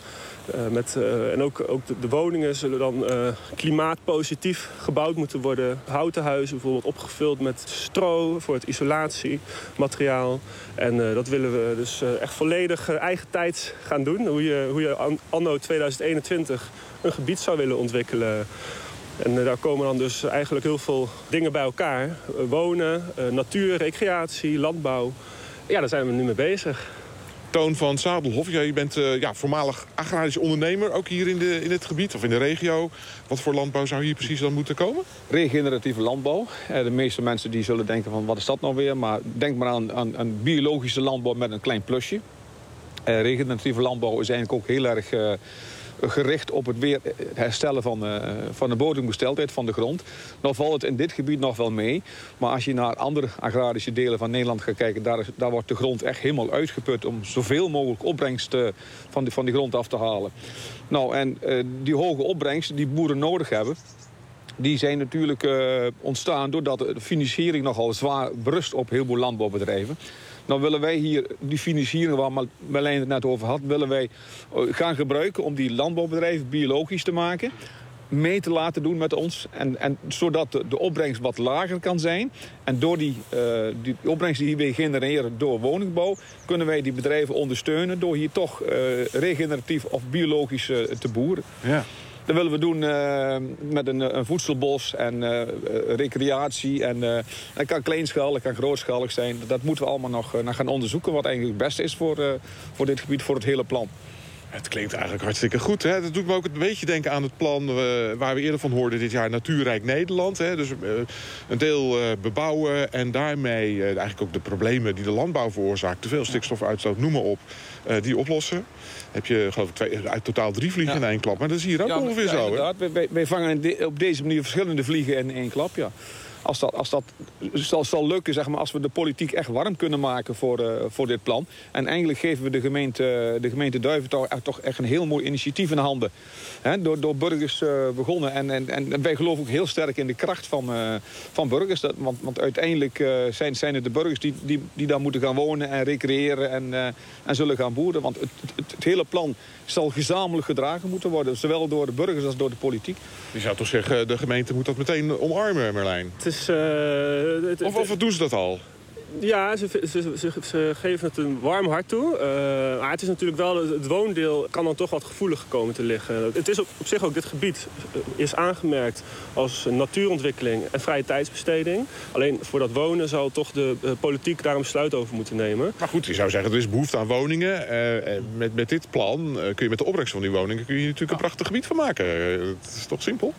Uh, met, uh, en ook, ook de, de woningen zullen dan uh, klimaatpositief gebouwd moeten worden. Houten huizen bijvoorbeeld opgevuld met stro voor het isolatiemateriaal. En uh, dat willen we dus uh, echt volledig uh, eigentijds gaan doen. Hoe je, hoe je anno tweeduizend eenentwintig een gebied zou willen ontwikkelen. En uh, daar komen dan dus eigenlijk heel veel dingen bij elkaar. Uh, wonen, uh, natuur, recreatie, landbouw. Ja, daar zijn we nu mee bezig. Toon van Sabelhof, jij bent uh, ja, voormalig agrarisch ondernemer, ook hier in, de, in het gebied of in de regio. Wat voor landbouw zou hier precies dan moeten komen? Regeneratieve landbouw. De meeste mensen die zullen denken van wat is dat nou weer? Maar denk maar aan, aan, aan biologische landbouw met een klein plusje. Uh, regeneratieve landbouw is eigenlijk ook heel erg uh, gericht op het weer het herstellen van, uh, van de bodemgesteldheid van de grond. Nou valt het in dit gebied nog wel mee. Maar als je naar andere agrarische delen van Nederland gaat kijken, daar, is, daar wordt de grond echt helemaal uitgeput om zoveel mogelijk opbrengst uh, van, die, van die grond af te halen. Nou, en uh, die hoge opbrengsten die boeren nodig hebben, die zijn natuurlijk uh, ontstaan doordat de financiering nogal zwaar berust op heel veel landbouwbedrijven. Nou willen wij hier die financiering waar Marlijn het net over had, willen wij gaan gebruiken om die landbouwbedrijven biologisch te maken, mee te laten doen met ons. En, en zodat de, de opbrengst wat lager kan zijn. En door die, uh, die opbrengst die wij genereren door woningbouw, kunnen wij die bedrijven ondersteunen door hier toch uh, regeneratief of biologisch uh, te boeren. Ja. Dat willen we doen uh, met een, een voedselbos en uh, recreatie. En uh, dat kan kleinschalig, kan grootschalig zijn. Dat moeten we allemaal nog, uh, nog gaan onderzoeken wat eigenlijk het beste is voor, uh, voor dit gebied, voor het hele plan. Het klinkt eigenlijk hartstikke goed. Hè? Dat doet me ook een beetje denken aan het plan uh, waar we eerder van hoorden dit jaar, Natuurrijk Nederland. Hè? Dus uh, een deel uh, bebouwen en daarmee uh, eigenlijk ook de problemen die de landbouw veroorzaakt, te veel stikstofuitstoot, noem maar op, uh, die oplossen. Heb je geloof ik twee, uit totaal drie vliegen ja. in één klap. Maar dat is hier ook ja, ongeveer ja, zo. Inderdaad. Hè? Wij, wij vangen de, op deze manier verschillende vliegen in één klap, ja. Als dat, als dat zal, zal lukken, zeg maar, als we de politiek echt warm kunnen maken voor, uh, voor dit plan. En eigenlijk geven we de gemeente, de gemeente Duiven toch, toch echt een heel mooi initiatief in de handen. He, door, door burgers uh, begonnen. En, en, en wij geloven ook heel sterk in de kracht van, uh, van burgers. Dat, want, want uiteindelijk uh, zijn, zijn het de burgers die, die, die daar moeten gaan wonen en recreëren en, uh, en zullen gaan boeren. Want het, het, het hele plan zal gezamenlijk gedragen moeten worden. Zowel door de burgers als door de politiek. Je zou toch zeggen, de gemeente moet dat meteen omarmen, Merlijn? Het is, uh, het, of, of doen ze dat al? Ja, ze, ze, ze, ze geven het een warm hart toe. Uh, maar het is natuurlijk wel, het woondeel kan dan toch wat gevoelig komen te liggen. Het is op, op zich ook, dit gebied is aangemerkt als natuurontwikkeling en vrije tijdsbesteding. Alleen voor dat wonen zal toch de uh, politiek daar een besluit over moeten nemen. Maar goed, je zou zeggen, er is behoefte aan woningen. Uh, met, met dit plan uh, kun je met de opbrengst van die woningen kun je natuurlijk een prachtig gebied van maken. Uh, het is toch simpel?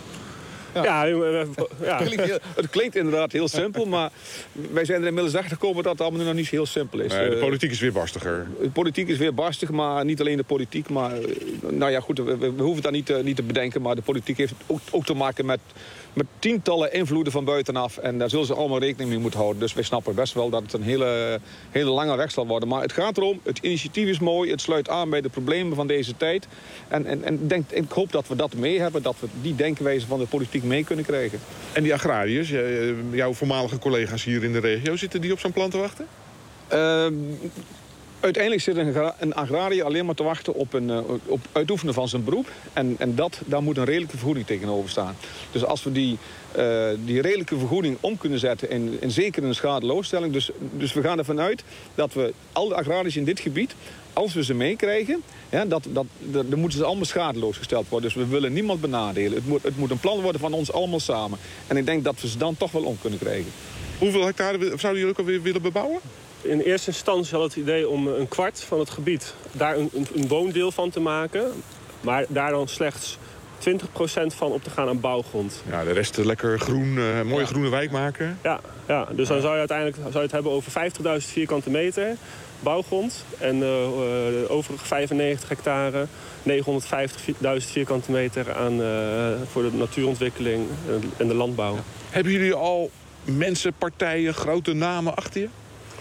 Ja. Ja, ja. Het, klinkt heel, het klinkt inderdaad heel simpel, maar wij zijn er inmiddels achter gekomen dat het allemaal nog niet heel simpel is. Nee, de politiek is weer barstiger. De politiek is weer barstig, maar niet alleen de politiek. Maar, nou ja, goed, we, we hoeven dat niet, uh, niet te bedenken, maar de politiek heeft ook, ook te maken met, met tientallen invloeden van buitenaf. En daar zullen ze allemaal rekening mee moeten houden. Dus wij snappen best wel dat het een hele, hele lange weg zal worden. Maar het gaat erom, het initiatief is mooi, het sluit aan bij de problemen van deze tijd. En, en, en denk, ik hoop dat we dat mee hebben, dat we die denkwijze van de politiek mee kunnen krijgen. En die agrariërs, jouw voormalige collega's hier in de regio, zitten die op zo'n plan te wachten? Uh, uiteindelijk zit een, een agrariër alleen maar te wachten op, een, op uitoefenen van zijn beroep. En, en dat, daar moet een redelijke vergoeding tegenover staan. Dus als we die, uh, die redelijke vergoeding om kunnen zetten in, in zeker een schadeloosstelling. Dus, dus we gaan ervan uit dat we al de agrariërs in dit gebied, als we ze meekrijgen, ja, dat, dat, dat, dan moeten ze allemaal schadeloos gesteld worden. Dus we willen niemand benadelen. Het moet, het moet een plan worden van ons allemaal samen. En ik denk dat we ze dan toch wel om kunnen krijgen. Hoeveel hectare zouden jullie ook alweer willen bebouwen? In eerste instantie had het idee om een kwart van het gebied daar een, een, een woondeel van te maken. Maar daar dan slechts twintig procent van op te gaan aan bouwgrond. Ja, de rest lekker groen, uh, mooie ja. groene wijk maken. Ja, ja, dus dan zou je uiteindelijk zou je het hebben over vijftigduizend vierkante meter bouwgrond. En uh, de overige vijfennegentig hectare, negenhonderdvijftigduizend vierkante meter aan, uh, voor de natuurontwikkeling en de landbouw. Ja. Hebben jullie al mensen, partijen, grote namen achter je?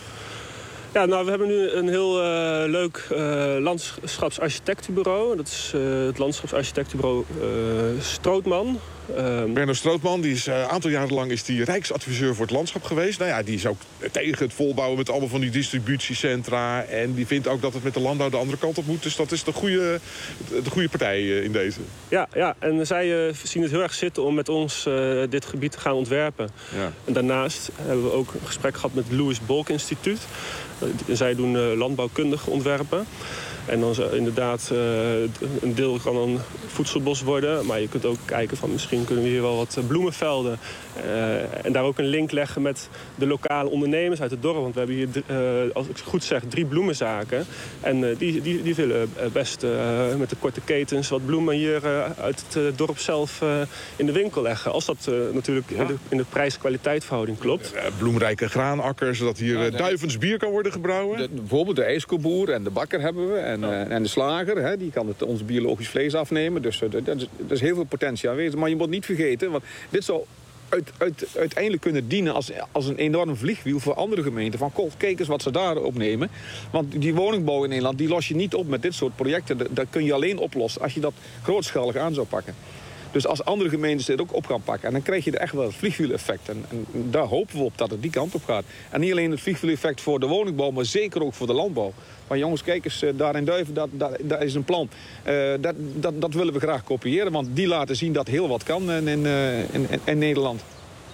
Ja, nou, we hebben nu een heel uh, leuk uh, landschapsarchitectenbureau. Dat is uh, het landschapsarchitectenbureau uh, Strootman. Uh, Berno Strootman, die is een uh, aantal jaren lang is die rijksadviseur voor het landschap geweest. Nou ja, die is ook tegen het volbouwen met allemaal van die distributiecentra. En die vindt ook dat het met de landbouw de andere kant op moet. Dus dat is de goede, de goede partij uh, in deze. Ja, ja, en zij uh, zien het heel erg zitten om met ons uh, dit gebied te gaan ontwerpen. Ja. En daarnaast hebben we ook een gesprek gehad met het Louis Bolk Instituut. Uh, zij doen uh, landbouwkundige ontwerpen. En dan inderdaad, uh, een deel kan dan voedselbos worden. Maar je kunt ook kijken van misschien kunnen we hier wel wat bloemenvelden. Uh, en daar ook een link leggen met de lokale ondernemers uit het dorp. Want we hebben hier, uh, als ik goed zeg, drie bloemenzaken. En uh, die, die, die willen best uh, met de korte ketens wat bloemen hier uh, uit het uh, dorp zelf uh, in de winkel leggen. Als dat uh, natuurlijk ja. in de, in de prijs-kwaliteitverhouding klopt. Uh, bloemrijke graanakkers, zodat hier uh, duivens bier kan worden gebrouwen. De, bijvoorbeeld de ijskoboer en de bakker hebben we. En, uh, en de slager, hè, die kan het, ons biologisch vlees afnemen. Dus uh, dat is, er is heel veel potentie aanwezig. Maar je moet niet vergeten, want dit zou uit, uit, uiteindelijk kunnen dienen als, als een enorm vliegwiel voor andere gemeenten. Van kijk eens wat ze daar opnemen. Want die woningbouw in Nederland, die los je niet op met dit soort projecten. Dat, dat kun je alleen oplossen als je dat grootschalig aan zou pakken. Dus als andere gemeentes dit ook op gaan pakken, en dan krijg je er echt wel het vliegwiel-effect. En, en daar hopen we op dat het die kant op gaat. En niet alleen het vliegwiel-effect voor de woningbouw, maar zeker ook voor de landbouw. Maar jongens, kijk eens, daar in Duiven, dat, dat, dat is een plan. Uh, dat, dat, dat willen we graag kopiëren, want die laten zien dat heel wat kan in, in, in, in Nederland.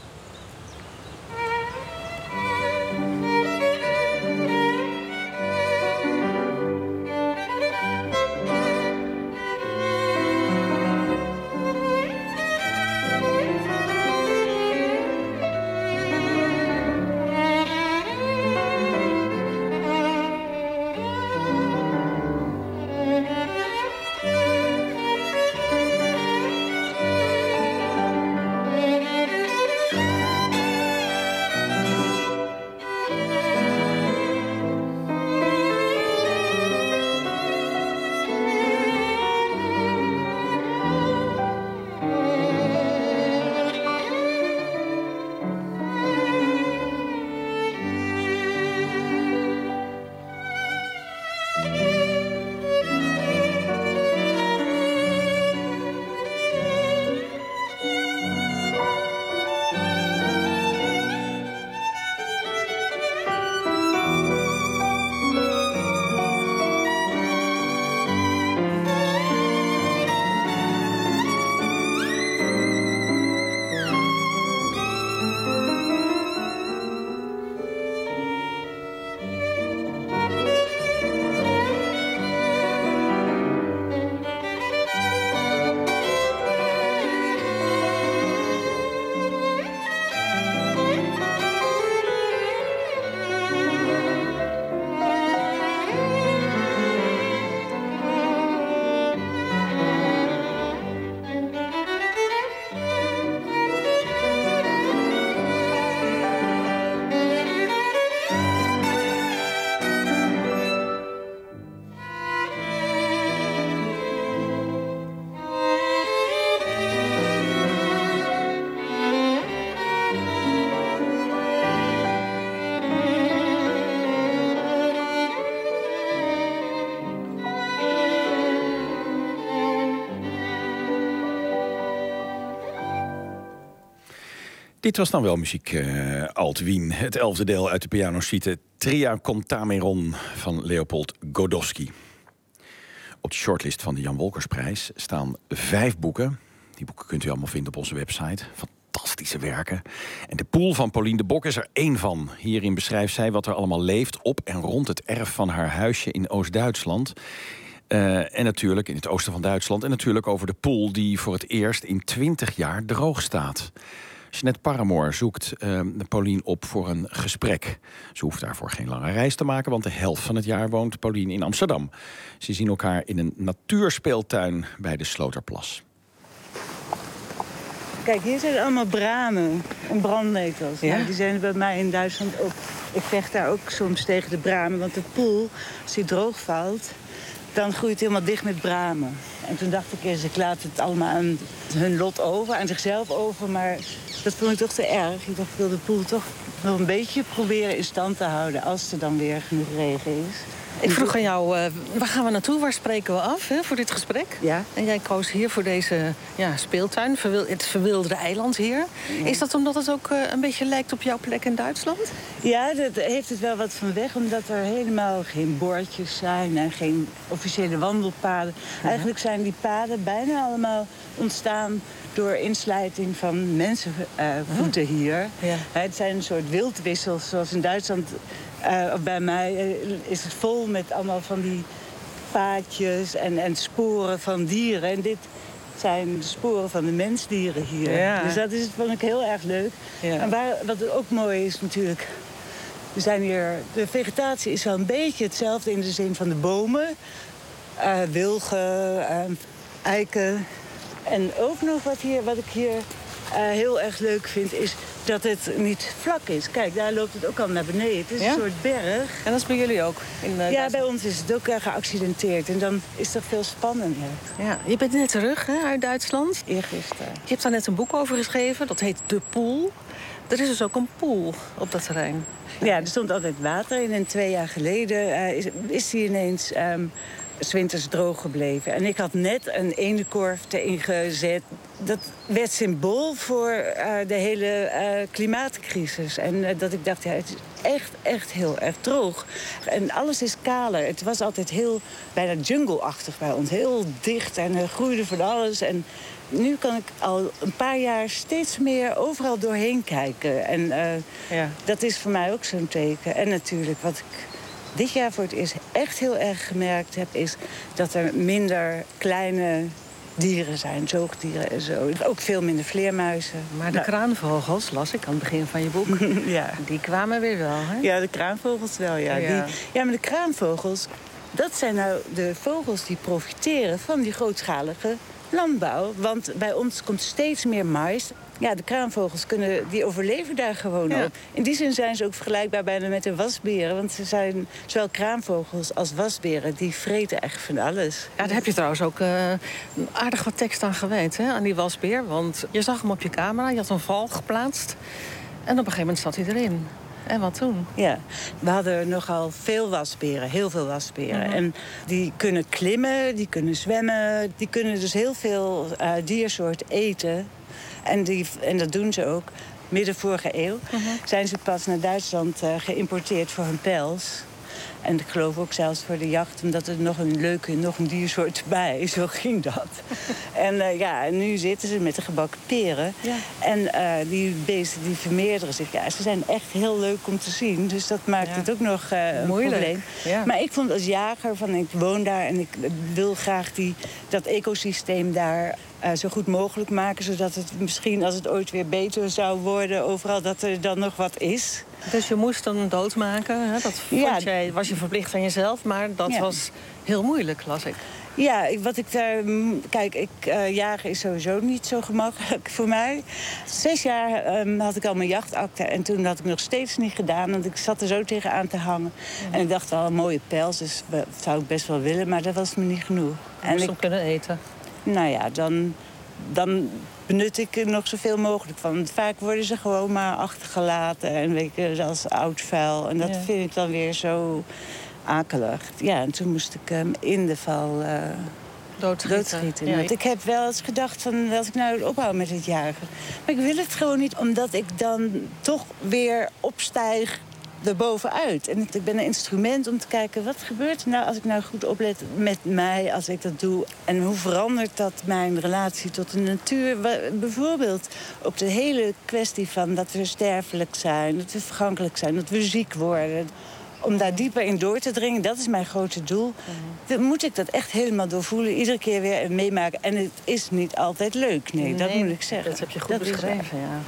Dit was dan wel muziek, uh, Alt Wien. Het elfde deel uit de pianosuite Tria Contameron van Leopold Godowski. Op de shortlist van de Jan Wolkersprijs staan vijf boeken. Die boeken kunt u allemaal vinden op onze website. Fantastische werken. En de pool van Paulien de Bok is er één van. Hierin beschrijft zij wat er allemaal leeft op en rond het erf van haar huisje in Oost-Duitsland. Uh, en natuurlijk in het oosten van Duitsland. En natuurlijk over de pool die voor het eerst in twintig jaar droog staat. Jeanette Paramoor zoekt uh, Paulien op voor een gesprek. Ze hoeft daarvoor geen lange reis te maken, want de helft van het jaar woont Paulien in Amsterdam. Ze zien elkaar in een natuurspeeltuin bij de Sloterplas. Kijk, hier zijn allemaal bramen en brandnetels. Ja? Nou, die zijn er bij mij in Duitsland ook. Ik vecht daar ook soms tegen de bramen, want de poel, als die droog valt, dan groeit het helemaal dicht met bramen. En toen dacht ik eens, ik laat het allemaal aan hun lot over, aan zichzelf over, maar dat vond ik toch te erg. Ik dacht, ik wil de poel toch nog een beetje proberen in stand te houden als er dan weer genoeg regen is. Ik vroeg aan jou, uh, waar gaan we naartoe? Waar spreken we af hè, voor dit gesprek? Ja. En jij koos hier voor deze ja, speeltuin, verwil- het verwilderde eiland hier. Ja. Is dat omdat het ook uh, een beetje lijkt op jouw plek in Duitsland? Ja, dat heeft het wel wat van weg, omdat er helemaal geen bordjes zijn en geen officiële wandelpaden. Ja. Eigenlijk zijn die paden bijna allemaal ontstaan door inslijting van mensenvoeten uh, hier. Ja. Het zijn een soort wildwissels, zoals in Duitsland. Uh, bij mij uh, is het vol met allemaal van die paadjes en, en sporen van dieren. En dit zijn de sporen van de mensdieren hier. Ja. Dus dat is, vond ik heel erg leuk. Ja. En waar, wat ook mooi is natuurlijk... We zijn hier, de vegetatie is wel een beetje hetzelfde in de zin van de bomen. Uh, wilgen, uh, eiken. En ook nog wat, hier, wat ik hier uh, heel erg leuk vind is... dat het niet vlak is. Kijk, daar loopt het ook al naar beneden. Het is ja? een soort berg. En dat is bij jullie ook? In, uh, ja, bij ons is het ook uh, geaccidenteerd. En dan is het veel spannender. Ja, je bent net terug hè, uit Duitsland. Eergisteren. Je hebt daar net een boek over geschreven. Dat heet De Poel. Er is dus ook een poel op dat terrein. Ja, er stond altijd water in. En twee jaar geleden uh, is, is die ineens... Um, 's winters droog gebleven. En ik had net een eendenkorf erin gezet. Dat werd symbool voor uh, de hele uh, klimaatcrisis. En uh, dat ik dacht, ja, het is echt, echt heel erg droog. En alles is kaler. Het was altijd heel, bijna jungle-achtig bij ons. Heel dicht en er groeide van alles. En nu kan ik al een paar jaar steeds meer overal doorheen kijken. En uh, ja. dat is voor mij ook zo'n teken. En natuurlijk wat ik... dit jaar voor het eerst echt heel erg gemerkt heb... is dat er minder kleine dieren zijn, zoogdieren en zo. Ook veel minder vleermuizen. Maar de nou. kraanvogels, las ik aan het begin van je boek... ja. die kwamen weer wel, hè? Ja, de kraanvogels wel, ja. Ja, die, ja maar de kraanvogels, dat zijn nou de vogels die profiteren... van die grootschalige landbouw. Want bij ons komt steeds meer mais... Ja, de kraanvogels kunnen, die overleven daar gewoon ja. op. In die zin zijn ze ook vergelijkbaar bijna met de wasberen. Want ze zijn zowel kraanvogels als wasberen. Die vreten echt van alles. Ja, daar heb je trouwens ook uh, aardig wat tekst aan gewijd, hè, aan die wasbeer. Want je zag hem op je camera, je had een val geplaatst. En op een gegeven moment zat hij erin. En wat toen? Ja, we hadden nogal veel wasberen, heel veel wasberen. Mm-hmm. En die kunnen klimmen, die kunnen zwemmen. Die kunnen dus heel veel uh, diersoorten eten... En, die, en dat doen ze ook. Midden vorige eeuw uh-huh. zijn ze pas naar Duitsland uh, geïmporteerd voor hun pels. En ik geloof ook zelfs voor de jacht, omdat er nog een leuke, nog een diersoort bij. Zo ging dat. en uh, ja, en nu zitten ze met de gebakken peren. Ja. En uh, die beesten die vermeerderen zich. Ja, ze zijn echt heel leuk om te zien. Dus dat maakt ja. het ook nog uh, een Moeilijk. probleem. Ja. Maar ik vond als jager, van ik woon daar en ik wil graag die, dat ecosysteem daar... Uh, zo goed mogelijk maken, zodat het misschien, als het ooit weer beter zou worden... overal dat er dan nog wat is. Dus je moest hem doodmaken, hè? Dat vond ja. jij, was je verplicht aan jezelf, maar dat ja. was heel moeilijk, las ik. Ja, wat ik daar... Kijk, ik, uh, jagen is sowieso niet zo gemakkelijk voor mij. Zes jaar um, had ik al mijn jachtakte en toen had ik nog steeds niet gedaan. Want ik zat er zo tegenaan te hangen. Mm. En ik dacht wel, een mooie pels, dus dat zou ik best wel willen, maar dat was me niet genoeg. Je moest hem kunnen eten. Nou ja, dan, dan benut ik er nog zoveel mogelijk van. Want vaak worden ze gewoon maar achtergelaten en weet je, als oud vuil. En dat ja. vind ik dan weer zo akelig. Ja, en toen moest ik hem in de val uh, doodschieten. doodschieten. Ja, Want ik heb wel eens gedacht van, dat ik nou ophoud met het jagen. Maar ik wil het gewoon niet, omdat ik dan toch weer opstijg erbovenuit. En ik ben een instrument om te kijken, wat gebeurt er nou als ik nou goed oplet met mij als ik dat doe? En hoe verandert dat mijn relatie tot de natuur? Bijvoorbeeld ook de hele kwestie van dat we sterfelijk zijn, dat we vergankelijk zijn, dat we ziek worden. Om daar dieper in door te dringen, dat is mijn grote doel. Mm-hmm. Dan moet ik dat echt helemaal doorvoelen, iedere keer weer meemaken. En het is niet altijd leuk, nee, nee dat moet ik zeggen. Dat heb je goed dat beschreven, ja.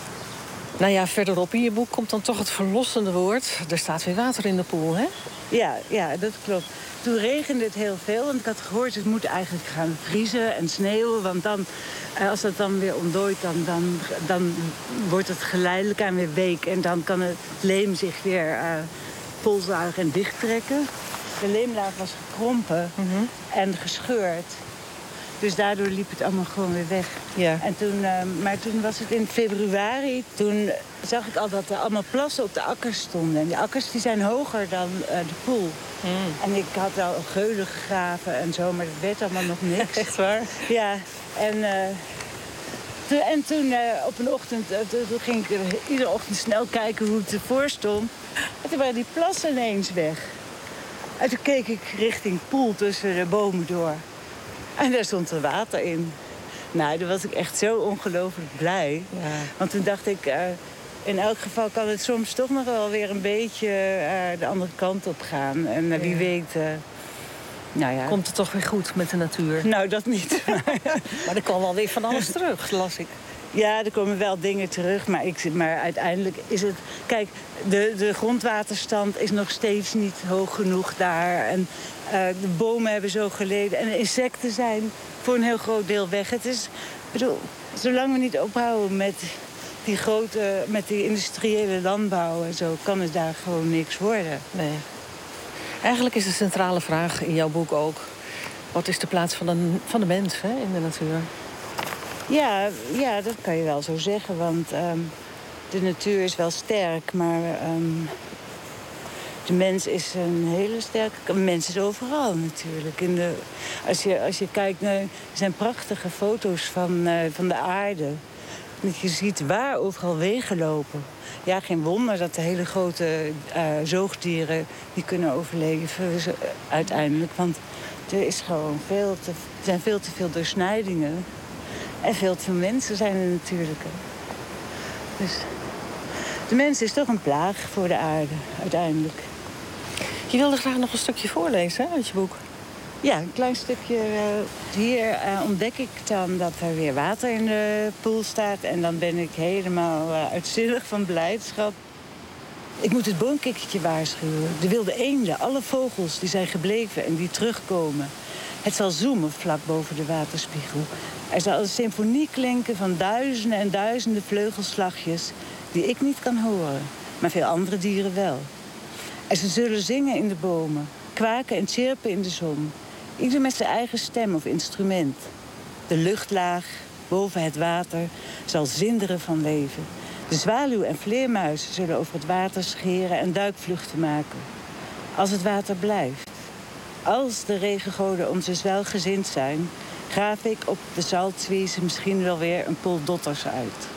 Nou ja, verderop in je boek komt dan toch het verlossende woord. Er staat weer water in de poel, hè? Ja, ja, dat klopt. Toen regende het heel veel, want ik had gehoord... het moet eigenlijk gaan vriezen en sneeuwen. Want dan, als het dan weer ontdooit, dan, dan, dan wordt het geleidelijk aan weer week. En dan kan het leem zich weer uh, volzuigen en dichttrekken. De leemlaag was gekrompen mm-hmm. en gescheurd. Dus daardoor liep het allemaal gewoon weer weg. Ja. En toen, uh, maar toen was het in februari. Toen zag ik al dat er allemaal plassen op de akkers stonden. En die akkers die zijn hoger dan uh, de poel. Mm. En ik had al geulen gegraven en zo, maar dat werd allemaal nog niks. Echt waar? Ja. En, uh, toen, en toen uh, op een ochtend, uh, toen ging ik uh, iedere ochtend snel kijken hoe het ervoor stond. En toen waren die plassen ineens weg. En toen keek ik richting poel tussen de bomen door. En daar stond er water in. Nou, daar was ik echt zo ongelooflijk blij. Ja. Want toen dacht ik, uh, in elk geval kan het soms toch nog wel weer een beetje uh, de andere kant op gaan. En uh, wie ja. weet... Uh, nou ja. Komt het toch weer goed met de natuur? Nou, dat niet. Maar er kwam wel weer van alles terug, las ik. Ja, er komen wel dingen terug, maar, ik, maar uiteindelijk is het... Kijk, de, de grondwaterstand is nog steeds niet hoog genoeg daar. En uh, de bomen hebben zo geleden. En de insecten zijn voor een heel groot deel weg. Het is, bedoel, zolang we niet ophouden met die grote, met die industriële landbouw en zo, kan het daar gewoon niks worden. Nee. Eigenlijk is de centrale vraag in jouw boek ook: wat is de plaats van de, van de mens hè, in de natuur? Ja, ja, dat kan je wel zo zeggen, want um, de natuur is wel sterk, maar um, de mens is een hele sterke... De mens is overal natuurlijk. In de, als, je, als je kijkt naar... Er zijn prachtige foto's van, uh, van de aarde. Dat je ziet waar overal wegen lopen. Ja, geen wonder dat de hele grote uh, zoogdieren die kunnen overleven uh, uiteindelijk. Want er, is gewoon veel te, er zijn veel te veel doorsnijdingen. En veel te veel mensen zijn er natuurlijk. Dus de mens is toch een plaag voor de aarde, uiteindelijk. Je wilde graag nog een stukje voorlezen, hè, uit je boek? Ja, een klein stukje. Uh, hier uh, ontdek ik dan dat er weer water in de poel staat. En dan ben ik helemaal uh, uitzinnig van blijdschap. Ik moet het boomkikkertje waarschuwen. De wilde eenden, alle vogels die zijn gebleven en die terugkomen. Het zal zoomen vlak boven de waterspiegel. Er zal een symfonie klinken van duizenden en duizenden vleugelslagjes die ik niet kan horen, maar veel andere dieren wel. En ze zullen zingen in de bomen, kwaken en chirpen in de zon. Ieder met zijn eigen stem of instrument. De luchtlaag boven het water zal zinderen van leven. De zwaluw en vleermuizen zullen over het water scheren en duikvluchten maken. Als het water blijft. Als de regengoden ons dus wel gezind zijn, graaf ik op de Salzwiese misschien wel weer een pool dotters uit.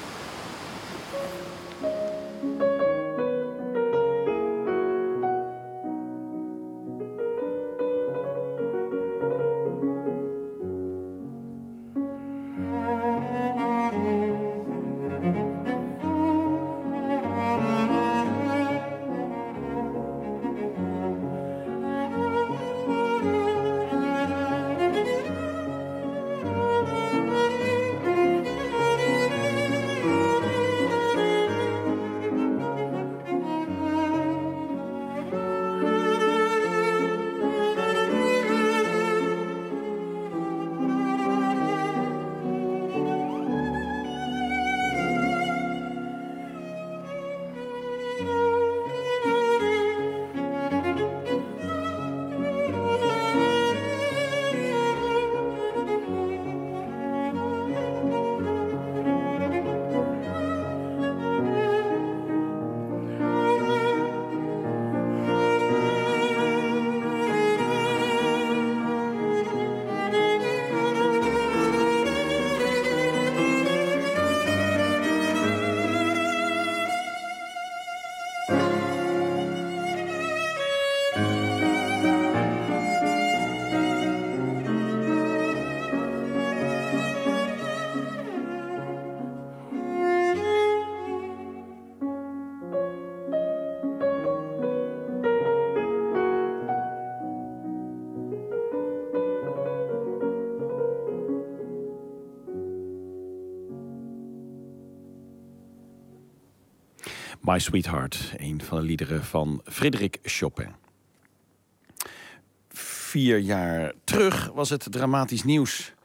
My Sweetheart, een van de liederen van Frédéric Chopin. Vier jaar terug was het dramatisch nieuws.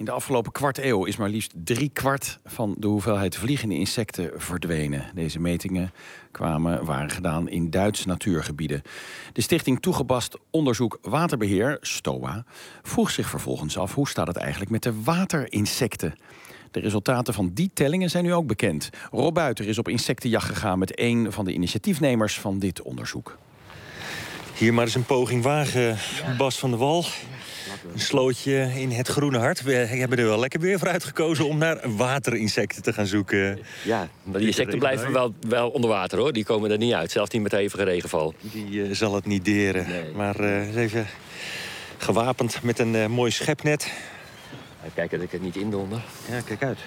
In de afgelopen kwart eeuw is maar liefst drie kwart van de hoeveelheid vliegende insecten verdwenen. Deze metingen kwamen, waren gedaan in Duitse natuurgebieden. De stichting Toegepast Onderzoek Waterbeheer, STOA, vroeg zich vervolgens af hoe staat het eigenlijk met de waterinsecten. De resultaten van die tellingen zijn nu ook bekend. Rob Buiter is op insectenjacht gegaan met een van de initiatiefnemers van dit onderzoek. Hier maar eens een poging wagen, Bas van der Wal. Een slootje in het Groene Hart. We hebben er wel lekker weer voor uitgekozen om naar waterinsecten te gaan zoeken. Ja, maar die insecten blijven wel, wel onder water, hoor. Die komen er niet uit, zelfs niet met hevige regenval. Die uh, zal het niet deren. Nee. Maar uh, eens even gewapend met een uh, mooi schepnet. Even kijken dat ik het niet indonder. Ja, kijk uit.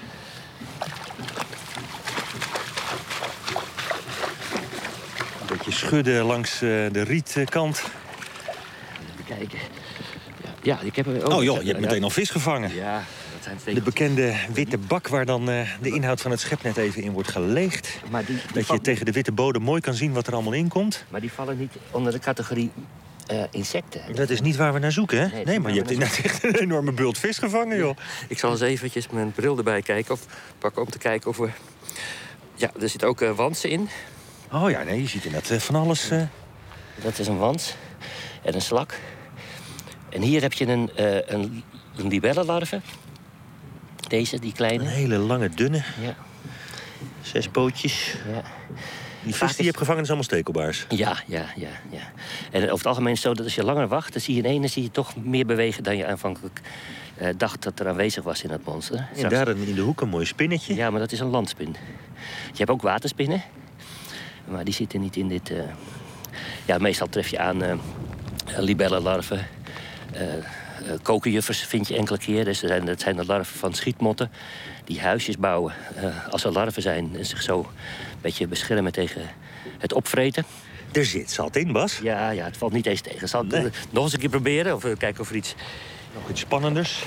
Een beetje schudden langs uh, de rietkant. Even kijken. Ja, ik heb... Oh, oh joh, je hebt meteen al vis gevangen. Ja, dat zijn twee... De bekende witte bak waar dan uh, de inhoud van het schepnet even in wordt geleegd. Maar die, die dat val... je tegen de witte bodem mooi kan zien wat er allemaal in komt. Maar die vallen niet onder de categorie uh, insecten. Dat is niet waar we naar zoeken, hè? Nee, nee maar je hebt inderdaad echt een enorme bult vis gevangen, joh. Ja. Ik zal eens eventjes mijn bril erbij kijken of pakken om te kijken of we... Ja, er zit ook uh, wansen in. Oh ja, nee, je ziet inderdaad uh, van alles. Uh... Dat is een wans en een slak. En hier heb je een, uh, een, een libellenlarve. Deze, die kleine. Een hele lange, dunne. Ja. Zes pootjes. Ja. Die vis die je hebt gevangen is allemaal stekelbaars. Ja, ja, ja, ja. En over het algemeen is het zo dat als je langer wacht... dan zie je ineens zie je toch meer bewegen dan je aanvankelijk uh, dacht dat er aanwezig was in dat monster. En daar in de hoek een mooi spinnetje. Ja, maar dat is een landspin. Je hebt ook waterspinnen. Maar die zitten niet in dit... Uh... Ja, meestal tref je aan uh, libellenlarven... Uh, uh, kokerjuffers vind je enkele keer. Dus dat zijn, dat zijn de larven van schietmotten die huisjes bouwen uh, als er larven zijn... en zich zo een beetje beschermen tegen het opvreten. Er zit zat in, Bas. Ja, ja, het valt niet eens tegen. Zal ik nee. nog eens een keer proberen? Of uh, kijken of er iets... Nog iets spannenders.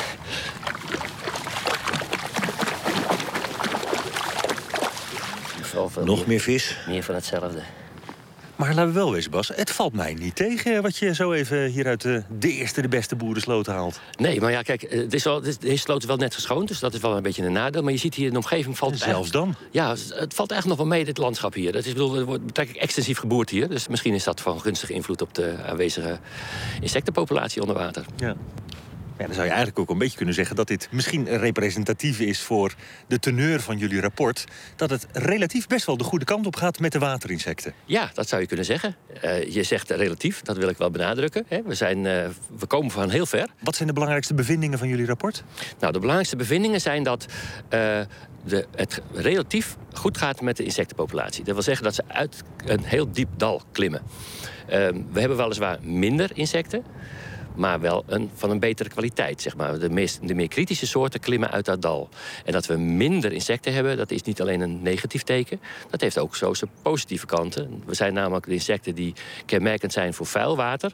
Nog meer, meer vis. Meer van hetzelfde. Maar laten we wel wezen, Bas, het valt mij niet tegen... wat je zo even hier uit de, de eerste, de beste boerensloot haalt. Nee, maar ja, kijk, het is wel, deze sloot is wel net geschoond... dus dat is wel een beetje een nadeel. Maar je ziet hier in de omgeving... valt zelfs dan? Ja, het valt eigenlijk nog wel mee, dit landschap hier. Dat is, bedoel, er wordt betrekkelijk extensief geboerd hier. Dus misschien is dat van gunstige invloed... op de aanwezige insectenpopulatie onder water. Ja. Ja, dan zou je eigenlijk ook een beetje kunnen zeggen dat dit misschien representatief is voor de teneur van jullie rapport. Dat het relatief best wel de goede kant op gaat met de waterinsecten. Ja, dat zou je kunnen zeggen. Uh, je zegt relatief, dat wil ik wel benadrukken. Hè. We, zijn, uh, we komen van heel ver. Wat zijn de belangrijkste bevindingen van jullie rapport? Nou, de belangrijkste bevindingen zijn dat uh, de, het relatief goed gaat met de insectenpopulatie. Dat wil zeggen dat ze uit een heel diep dal klimmen. Uh, we hebben weliswaar minder insecten. Maar wel een, van een betere kwaliteit, zeg maar. De, meest, de meer kritische soorten klimmen uit dat dal. En dat we minder insecten hebben, dat is niet alleen een negatief teken. Dat heeft ook zo zijn positieve kanten. We zijn namelijk de insecten die kenmerkend zijn voor vuil water.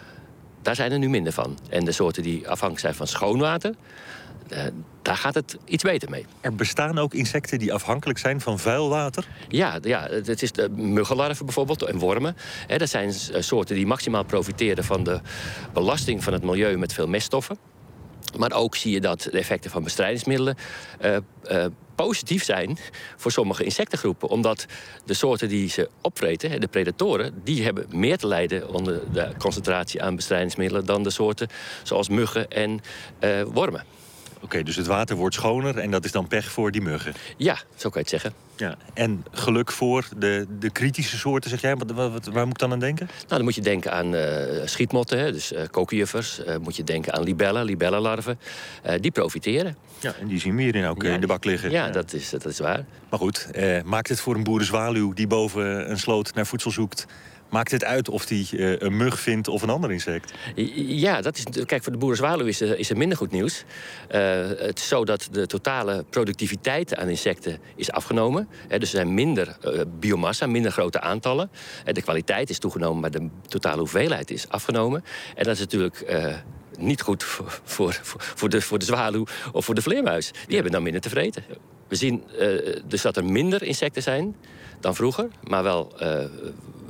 Daar zijn er nu minder van. En de soorten die afhankelijk zijn van schoon water... Uh, daar gaat het iets beter mee. Er bestaan ook insecten die afhankelijk zijn van vuil water? Ja, ja, het is de muggenlarven bijvoorbeeld en wormen. He, dat zijn soorten die maximaal profiteren van de belasting van het milieu met veel meststoffen. Maar ook zie je dat de effecten van bestrijdingsmiddelen uh, uh, positief zijn voor sommige insectengroepen. Omdat de soorten die ze opvreten, de predatoren, die hebben meer te lijden onder de concentratie aan bestrijdingsmiddelen dan de soorten zoals muggen en uh, wormen. Oké, okay, dus het water wordt schoner en dat is dan pech voor die muggen? Ja, zo kan je het zeggen. Ja, en geluk voor de, de kritische soorten, zeg jij? Wat, wat, waar moet ik dan aan denken? Nou, dan moet je denken aan uh, schietmotten, hè, dus uh, kokerjuffers. Uh, moet je denken aan libellen, libellenlarven. Uh, die profiteren. Ja, en die zien we hierin ook ja, in de bak liggen. Ja, ja. Dat, is, dat is waar. Maar goed, uh, maakt het voor een boerenzwaluw die boven een sloot naar voedsel zoekt... Maakt het uit of hij uh, een mug vindt of een ander insect? Ja, dat is, kijk, voor de boerenzwaluw is er, is er minder goed nieuws. Uh, het is zo dat de totale productiviteit aan insecten is afgenomen. He, dus er zijn minder uh, biomassa, minder grote aantallen. Uh, de kwaliteit is toegenomen, maar de totale hoeveelheid is afgenomen. En dat is natuurlijk... Uh, niet goed voor, voor, voor, de, voor de zwaluw of voor de vleermuis. Die ja. hebben dan minder te vreten. We zien uh, dus dat er minder insecten zijn dan vroeger. Maar wel uh,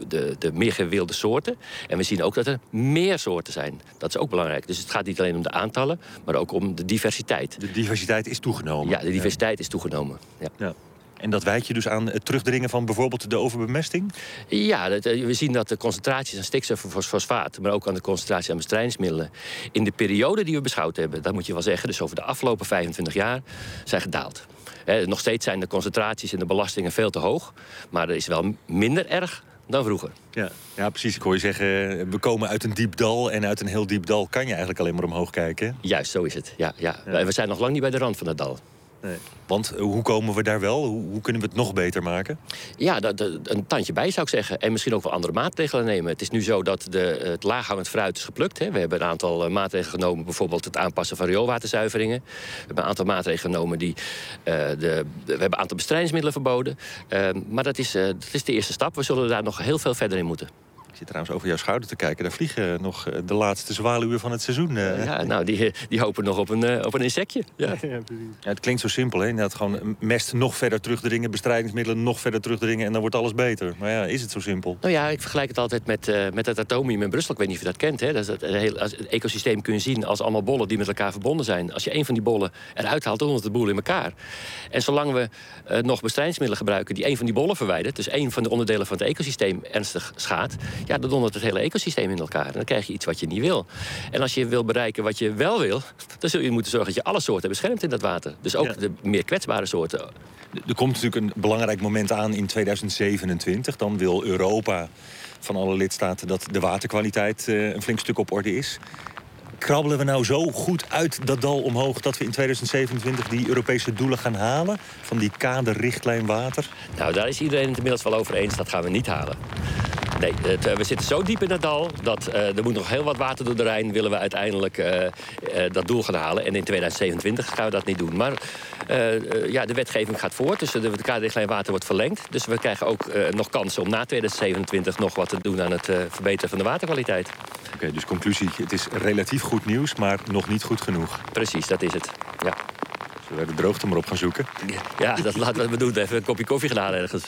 de, de meer gewilde soorten. En we zien ook dat er meer soorten zijn. Dat is ook belangrijk. Dus het gaat niet alleen om de aantallen, maar ook om de diversiteit. De diversiteit is toegenomen. Ja, de diversiteit ja. is toegenomen. Ja. Ja. En dat wijt je dus aan het terugdringen van bijvoorbeeld de overbemesting? Ja, dat, we zien dat de concentraties aan stikstof en fosfaat, maar ook aan de concentratie aan bestrijdingsmiddelen, in de periode die we beschouwd hebben, dat moet je wel zeggen, dus over de afgelopen vijfentwintig jaar, zijn gedaald. He, nog steeds zijn de concentraties en de belastingen veel te hoog, maar er is wel minder erg dan vroeger. Ja, ja, precies. Ik hoor je zeggen, we komen uit een diep dal en uit een heel diep dal kan je eigenlijk alleen maar omhoog kijken. Juist, zo is het. Ja, ja. Ja. We zijn nog lang niet bij de rand van het dal. Nee. Want hoe komen we daar wel? Hoe, hoe kunnen we het nog beter maken? Ja, dat, dat, een tandje bij zou ik zeggen. En misschien ook wel andere maatregelen nemen. Het is nu zo dat de, het laaghangend fruit is geplukt. Hè. We hebben een aantal maatregelen genomen. Bijvoorbeeld het aanpassen van rioolwaterzuiveringen. We hebben een aantal maatregelen genomen die... Uh, de, we hebben een aantal bestrijdingsmiddelen verboden. Uh, maar dat is, uh, dat is de eerste stap. We zullen daar nog heel veel verder in moeten. Ik zit trouwens over jouw schouder te kijken. Daar vliegen nog de laatste zwaluwen van het seizoen. Uh. Ja, nou, die, die hopen nog op een, uh, op een insectje. Ja. Ja, ja, ja, het klinkt zo simpel, hè? Dat gewoon mest nog verder terugdringen, bestrijdingsmiddelen nog verder terugdringen en dan wordt alles beter. Maar ja, is het zo simpel? Nou ja, ik vergelijk het altijd met, uh, met het atomium in Brussel. Ik weet niet of je dat kent, hè? Dat is het, hele, het ecosysteem kun je zien als allemaal bollen die met elkaar verbonden zijn. Als je een van die bollen eruit haalt, dan dondert de boel in elkaar. En zolang we uh, nog bestrijdingsmiddelen gebruiken die een van die bollen verwijdert, dus een van de onderdelen van het ecosysteem ernstig schaadt, ja, dan dondert het hele ecosysteem in elkaar. En dan krijg je iets wat je niet wil. En als je wil bereiken wat je wel wil, dan zul je moeten zorgen dat je alle soorten beschermt in dat water. Dus ook ja. de meer kwetsbare soorten. Er komt natuurlijk een belangrijk moment aan in tweeduizend zevenentwintig. Dan wil Europa van alle lidstaten dat de waterkwaliteit uh, een flink stuk op orde is. Krabbelen we nou zo goed uit dat dal omhoog dat we in tweeduizend zevenentwintig die Europese doelen gaan halen? Van die kaderrichtlijn water? Nou, daar is iedereen het inmiddels wel over eens. Dat gaan we niet halen. Nee, het, uh, we zitten zo diep in het dal dat uh, er moet nog heel wat water door de Rijn, willen we uiteindelijk uh, uh, dat doel gaan halen. En in tweeduizend zevenentwintig gaan we dat niet doen. Maar uh, uh, ja, de wetgeving gaat voort, dus de, de kaderrichtlijn water wordt verlengd. Dus we krijgen ook uh, nog kansen om na tweeduizend zevenentwintig nog wat te doen aan het uh, verbeteren van de waterkwaliteit. Oké, okay, dus conclusie, het is relatief goed nieuws, maar nog niet goed genoeg. Precies, dat is het. Ja. Zullen we de droogte maar op gaan zoeken? Ja, dat laten we doen. Even een kopje koffie gedaan ergens.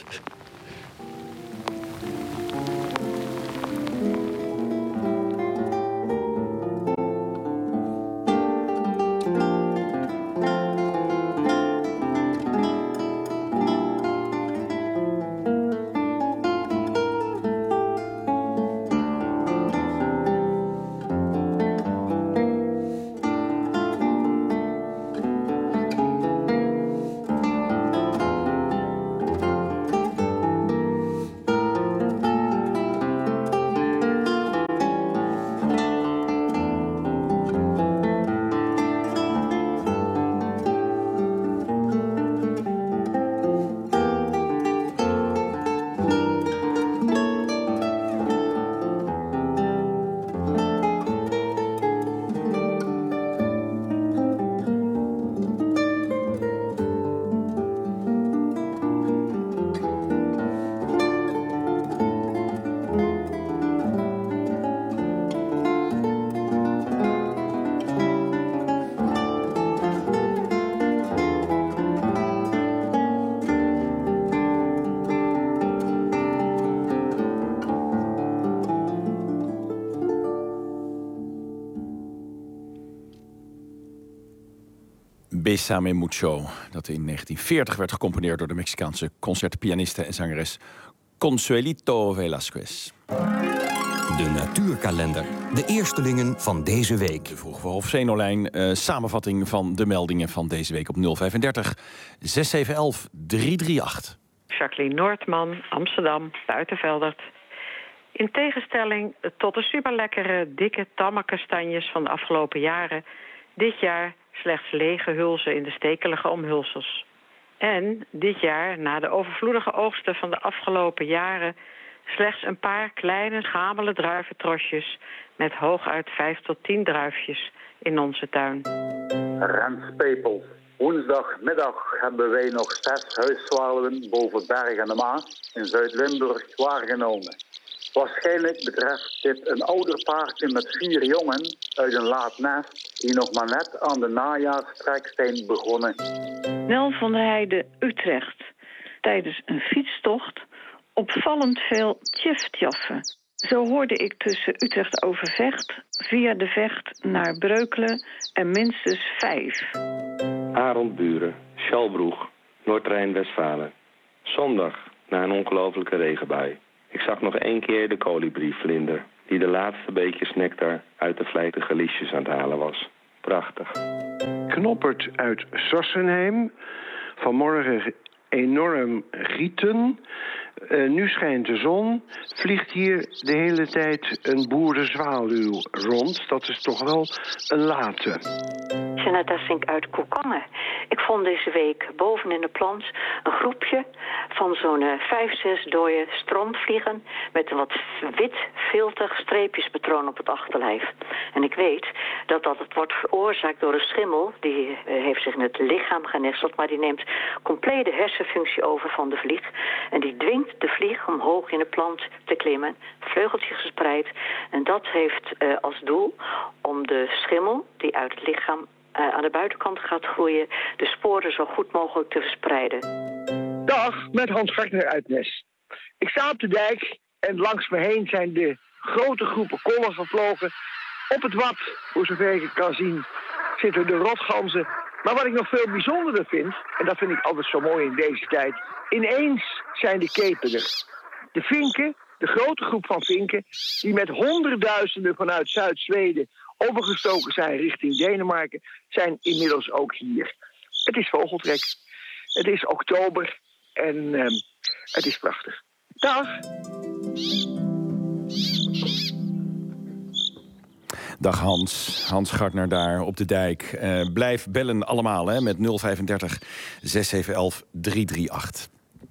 Bésame Mucho, dat in negentien veertig werd gecomponeerd door de Mexicaanse concertpianiste en zangeres Consuelito Velázquez. De natuurkalender. De eerstelingen van deze week. De vroege Hof-Zenolijn, uh, samenvatting van de meldingen van deze week op nul vijfendertig zes zeven een een drie drie acht. Jacqueline Noordman, Amsterdam, Buitenveldert. In tegenstelling tot de superlekkere, dikke, tamme kastanjes van de afgelopen jaren, dit jaar slechts lege hulzen in de stekelige omhulsels. En dit jaar, na de overvloedige oogsten van de afgelopen jaren, slechts een paar kleine, schamele druiventrosjes met hooguit vijf tot tien druifjes in onze tuin. Rens Pepels. Woensdagmiddag hebben wij nog zes huiszwaluwen boven Berg en de Maas in Zuid-Limburg waargenomen. Waarschijnlijk betreft dit een ouder paardje met vier jongen uit een laat nest die nog maar net aan de najaarstrek zijn begonnen. Nel van der Heijden, Utrecht. Tijdens een fietstocht opvallend veel tjiftjaffen. Zo hoorde ik tussen Utrecht Overvecht via de Vecht naar Breukelen er minstens vijf. Arend Buren, Schalbroeg, Noord-Rijn-Westfalen. Zondag, na een ongelofelijke regenbui. Ik zag nog één keer de kolibrievlinder, die de laatste beetjes nectar uit de vlijtige liesjes aan het halen was. Prachtig. Knoppert uit Sassenheim. Vanmorgen enorm gieten. Uh, nu schijnt de zon. Vliegt hier de hele tijd een boerenzwaluw rond. Dat is toch wel een late. Jeanette Sink uit Koekangen. Ik vond deze week boven in de plant een groepje van zo'n uh, vijf, zes dode strandvliegen met een wat wit, viltig streepjespatroon op het achterlijf. En ik weet dat dat het wordt veroorzaakt door een schimmel. Die uh, heeft zich in het lichaam genesteld, maar die neemt complete hersenfunctie over van de vlieg. En die dwingt de vlieg om hoog in de plant te klimmen, vleugeltjes gespreid. En dat heeft uh, als doel om de schimmel die uit het lichaam uh, aan de buitenkant gaat groeien, de sporen zo goed mogelijk te verspreiden. Dag, met Hans Gartner uit Nes. Ik sta op de dijk en langs me heen zijn de grote groepen kollen gevlogen. Op het wad, voor zover ik het kan zien, zitten de rotganzen. Maar wat ik nog veel bijzonderder vind, en dat vind ik altijd zo mooi in deze tijd, ineens zijn de kepen er. De vinken, de grote groep van vinken, die met honderdduizenden vanuit Zuid-Zweden overgestoken zijn richting Denemarken, zijn inmiddels ook hier. Het is vogeltrek. Het is oktober en uh, het is prachtig. Dag! Dag Hans, Hans Gartner daar op de dijk. Uh, blijf bellen allemaal hè, met nul vijfendertig zes zeven een een drie drie acht.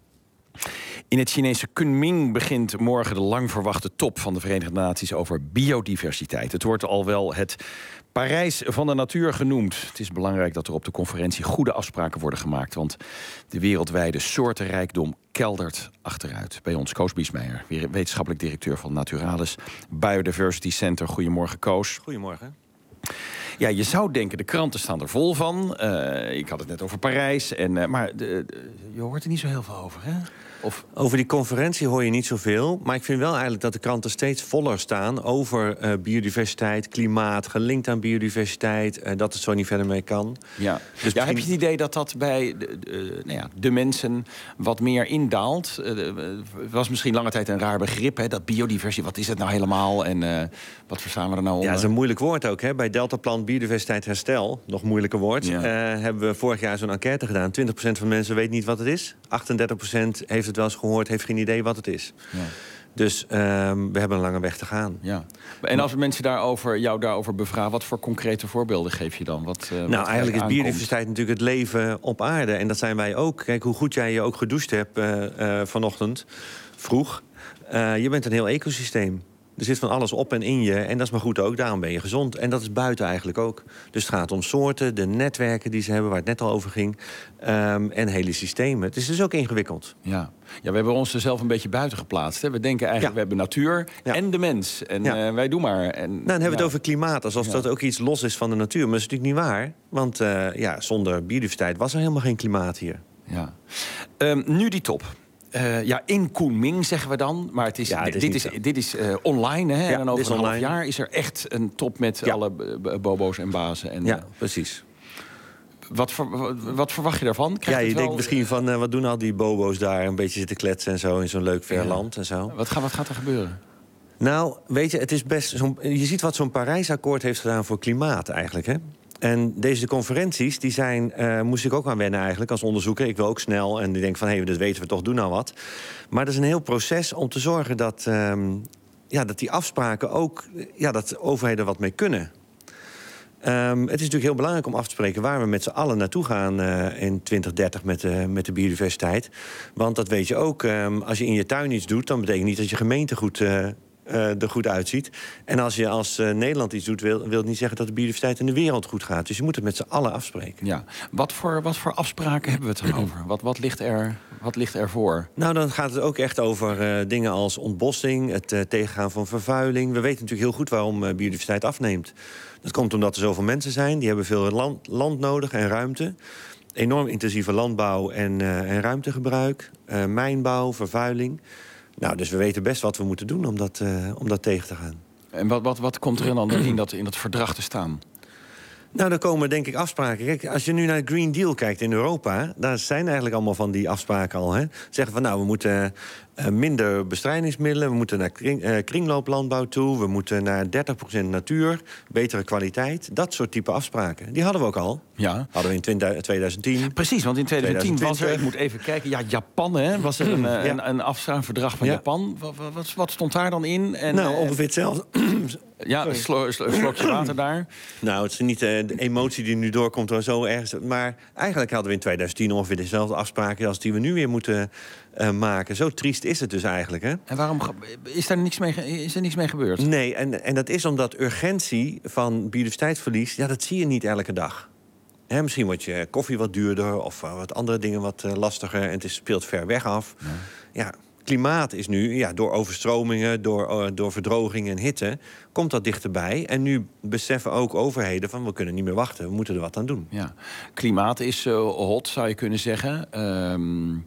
In het Chinese Kunming begint morgen de lang verwachte top van de Verenigde Naties over biodiversiteit. Het wordt al wel het Parijs van de natuur genoemd. Het is belangrijk dat er op de conferentie goede afspraken worden gemaakt, want de wereldwijde soortenrijkdom keldert achteruit. Bij ons Koos Biesmeijer, wetenschappelijk directeur van Naturalis Biodiversity Center. Goedemorgen, Koos. Goedemorgen. Ja, je zou denken, de kranten staan er vol van. Uh, ik had het net over Parijs. En, uh, maar de, de, je hoort er niet zo heel veel over, hè? Of... Over die conferentie hoor je niet zoveel. Maar ik vind wel eigenlijk dat de kranten steeds voller staan over uh, biodiversiteit, klimaat, gelinkt aan biodiversiteit, uh, dat het zo niet verder mee kan. Ja. Dus ja, misschien... Heb je het idee dat dat bij de, de, nou ja, de mensen wat meer indaalt? Uh, het was misschien lange tijd een raar begrip, hè, dat biodiversiteit, wat is het nou helemaal en uh, wat verstaan we er nou onder? Ja, dat is een moeilijk woord ook. Hè. Bij Deltaplan Biodiversiteit Herstel, nog een moeilijker woord, ja. uh, hebben we vorig jaar zo'n enquête gedaan. twintig procent van de mensen weet niet wat het is. achtendertig procent heeft het wel eens gehoord, heeft geen idee wat het is. Ja. Dus uh, we hebben een lange weg te gaan. Ja. En als we mensen daarover, jou daarover bevragen, wat voor concrete voorbeelden geef je dan? Wat, uh, nou, wat eigenlijk is aankomt? biodiversiteit natuurlijk het leven op aarde. En dat zijn wij ook. Kijk, hoe goed jij je ook gedoucht hebt uh, uh, vanochtend, vroeg. Uh, je bent een heel ecosysteem. Er zit van alles op en in je. En dat is maar goed ook, daarom ben je gezond. En dat is buiten eigenlijk ook. Dus het gaat om soorten, de netwerken die ze hebben, waar het net al over ging. Um, en hele systemen. Het is dus ook ingewikkeld. Ja, ja, we hebben ons er zelf een beetje buiten geplaatst. Hè? We denken eigenlijk, ja. we hebben natuur ja. en de mens. En ja. uh, wij doen maar. En, nou, dan hebben we ja. het over klimaat, alsof ja. dat ook iets los is van de natuur. Maar dat is natuurlijk niet waar. Want uh, ja, zonder biodiversiteit was er helemaal geen klimaat hier. Ja. Um, nu die top. Uh, ja, in Kunming zeggen we dan. Maar het is, ja, het is dit, is, dit is uh, online, hè? Ja, en over een online. half jaar is er echt een top met ja. alle bobo's en bazen. En, ja, uh, precies. Wat, ver, wat verwacht je daarvan? Krijgt ja, je wel... denkt misschien van, uh, wat doen al die bobo's daar? Een beetje zitten kletsen en zo in zo'n leuk ver ja. land en zo. Wat, ga, wat gaat er gebeuren? Nou, weet je, het is best. Je ziet wat zo'n Parijsakkoord heeft gedaan voor klimaat eigenlijk, hè? En deze conferenties, die zijn, uh, moest ik ook aan wennen eigenlijk als onderzoeker. Ik wil ook snel en ik denk van, hé, hey, dat weten we toch, doe nou wat. Maar dat is een heel proces om te zorgen dat, um, ja, dat die afspraken ook, ja, dat overheden wat mee kunnen. Um, het is natuurlijk heel belangrijk om af te spreken waar we met z'n allen naartoe gaan uh, in twintig dertig met de, met de biodiversiteit. Want dat weet je ook, um, als je in je tuin iets doet, dan betekent niet dat je gemeente goed... Uh, Uh, er goed uitziet. En als je als uh, Nederland iets doet, wil, wil het niet zeggen dat de biodiversiteit in de wereld goed gaat. Dus je moet het met z'n allen afspreken. Ja. Wat voor, wat voor afspraken hebben we het dan over? Wat, wat, ligt er, wat ligt er voor? Nou, dan gaat het ook echt over uh, dingen als ontbossing, het uh, tegengaan van vervuiling. We weten natuurlijk heel goed waarom uh, biodiversiteit afneemt. Dat komt omdat er zoveel mensen zijn. Die hebben veel land, land nodig en ruimte. Enorm intensieve landbouw en, uh, en ruimtegebruik. Uh, mijnbouw, vervuiling. Nou, dus we weten best wat we moeten doen om dat, uh, om dat tegen te gaan. En wat, wat, wat komt er dan in dat, in dat verdrag te staan? Nou, daar komen denk ik afspraken. Kijk, als je nu naar de Green Deal kijkt in Europa, daar zijn eigenlijk allemaal van die afspraken al. Hè? Zeggen van nou, we moeten uh, minder bestrijdingsmiddelen, we moeten naar kring, uh, kringlooplandbouw toe, we moeten naar dertig procent natuur, betere kwaliteit. Dat soort type afspraken. Die hadden we ook al. Ja. Hadden we in twintig tien. Precies, want in twintig tien was er, ik moet even kijken, ja, Japan, hè, was er een, ja. een, een afspraakverdrag van ja. Japan. Wat, wat, wat stond daar dan in? En, nou, ongeveer hetzelfde. Ja, een slo, slo, slokje water daar. Nou, het is niet uh, de emotie die nu doorkomt of zo ergens. Maar eigenlijk hadden we in twintig tien ongeveer dezelfde afspraken als die we nu weer moeten uh, maken. Zo triest is het dus eigenlijk, hè? En waarom is er niks mee, is er niks mee gebeurd? Nee, en, en dat is omdat urgentie van biodiversiteitsverlies, ja, dat zie je niet elke dag. He, misschien wordt je koffie wat duurder of uh, wat andere dingen wat uh, lastiger en het is, speelt ver weg af. Ja. ja Klimaat is nu, ja, door overstromingen, door, uh, door verdroging en hitte, komt dat dichterbij. En nu beseffen ook overheden van we kunnen niet meer wachten, we moeten er wat aan doen. Ja. Klimaat is uh, hot, zou je kunnen zeggen. Um,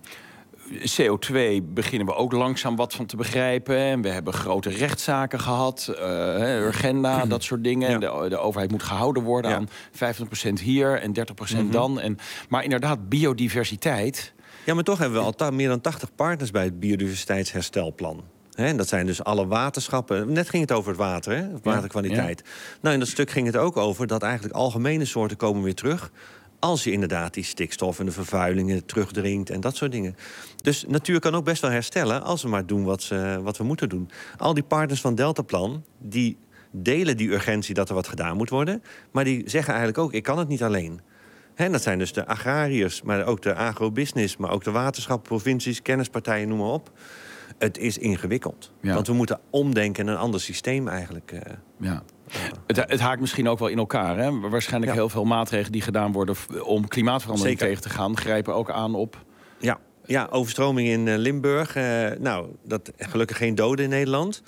C O twee beginnen we ook langzaam wat van te begrijpen. En we hebben grote rechtszaken gehad, uh, Urgenda, dat soort dingen. Ja. De, de overheid moet gehouden worden ja. aan vijftig procent hier en dertig procent mm-hmm. dan. En, maar inderdaad, biodiversiteit. Ja, maar toch hebben we al ta- meer dan tachtig partners bij het biodiversiteitsherstelplan. He, en dat zijn dus alle waterschappen. Net ging het over het water, hè, waterkwaliteit. Ja, ja. Nou, in dat stuk ging het ook over dat eigenlijk algemene soorten komen weer terug als je inderdaad die stikstof en de vervuilingen terugdringt en dat soort dingen. Dus natuur kan ook best wel herstellen als we maar doen wat, ze, wat we moeten doen. Al die partners van Deltaplan, die delen die urgentie dat er wat gedaan moet worden, maar die zeggen eigenlijk ook, ik kan het niet alleen. En dat zijn dus de agrariërs, maar ook de agrobusiness, maar ook de waterschappen, provincies, kennispartijen, noem maar op. Het is ingewikkeld. Ja. Want we moeten omdenken in een ander systeem eigenlijk. Uh, ja. Uh, het, het haakt misschien ook wel in elkaar. Hè? Waarschijnlijk ja. heel veel maatregelen die gedaan worden om klimaatverandering Zeker. tegen te gaan, grijpen ook aan op. Ja, ja overstroming in uh, Limburg. Uh, nou, dat gelukkig geen doden in Nederland.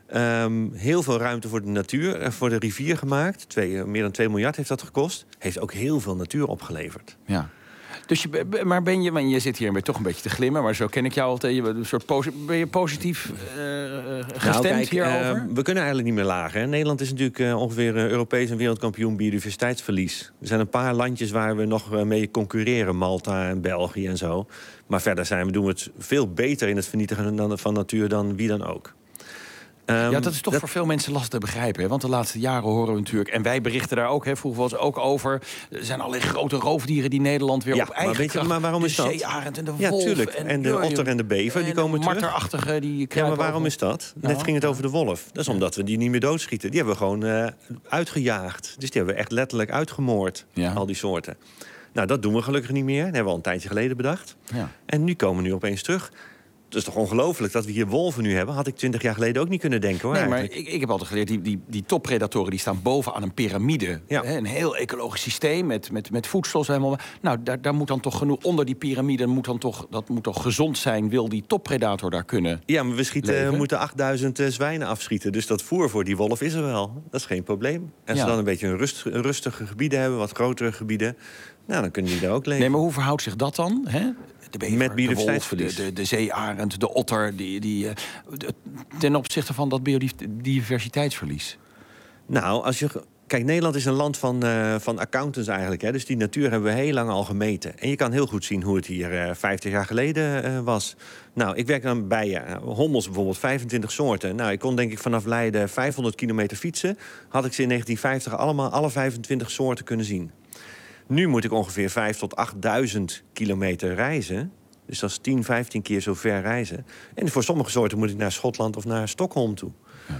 Um, heel veel ruimte voor de natuur, uh, voor de rivier gemaakt. Twee, uh, meer dan twee miljard heeft dat gekost. Heeft ook heel veel natuur opgeleverd. Ja. Dus je, maar ben je, want je zit hier toch een beetje te glimmen, maar zo ken ik jou altijd. Je bent een soort posi- ben je positief uh, gestemd nou, kijk, hierover? Uh, we kunnen eigenlijk niet meer lager. Hè? Nederland is natuurlijk uh, ongeveer uh, Europees en wereldkampioen biodiversiteitsverlies. Er zijn een paar landjes waar we nog uh, mee concurreren, Malta en België en zo. Maar verder zijn we doen we het veel beter in het vernietigen dan, van natuur dan wie dan ook. Um, ja, dat is toch dat... voor veel mensen lastig te begrijpen. Hè? Want de laatste jaren horen we natuurlijk, en wij berichten daar ook, hè, vroeger was ook over. Er zijn allerlei grote roofdieren die Nederland weer ja, op eigen maar weet je, maar waarom is dat? De zeearend en de wolf. Ja, tuurlijk. En, en de joh, otter en de bever, en die komen terug. Marterachtige, die Ja, maar waarom over... is dat? Nou, Net ging het over de wolf. Dat is ja. omdat we die niet meer doodschieten. Die hebben we gewoon uh, uitgejaagd. Dus die hebben we echt letterlijk uitgemoord, ja. al die soorten. Nou, dat doen we gelukkig niet meer. Dat hebben we al een tijdje geleden bedacht. Ja. En nu komen we nu opeens terug. Het is toch ongelooflijk dat we hier wolven nu hebben. Had ik twintig jaar geleden ook niet kunnen denken, hoor. Nee, maar ik, ik heb altijd geleerd, die, die, die toppredatoren die staan bovenaan een piramide. Ja. Hè, een heel ecologisch systeem met, met, met voedsel. Helemaal. Nou, daar, daar moet dan toch genoeg onder die piramide. Moet dan toch, dat moet toch gezond zijn, wil die toppredator daar kunnen Ja, maar we schieten, moeten achtduizend uh, zwijnen afschieten. Dus dat voer voor die wolf is er wel. Dat is geen probleem. En als ja. ze dan een beetje een rust, rustige gebieden hebben, wat grotere gebieden, nou, dan kunnen die daar ook leven. Nee, maar hoe verhoudt zich dat dan? Hè? De bever, met biodiversiteitsverlies. De, de, de zeearend, de otter, die, die, uh, de, ten opzichte van dat biodiversiteitsverlies. Nou, als je... Kijk, Nederland is een land van, uh, van accountants eigenlijk. Hè? Dus die natuur hebben we heel lang al gemeten. En je kan heel goed zien hoe het hier uh, vijftig jaar geleden uh, was. Nou, ik werk dan bij uh, hommels bijvoorbeeld, vijfentwintig soorten. Nou, ik kon denk ik vanaf Leiden vijfhonderd kilometer fietsen. Had ik ze in negentien vijftig allemaal alle vijfentwintig soorten kunnen zien. Nu moet ik ongeveer vijf tot achtduizend kilometer reizen. Dus dat is tien, vijftien keer zo ver reizen. En voor sommige soorten moet ik naar Schotland of naar Stockholm toe.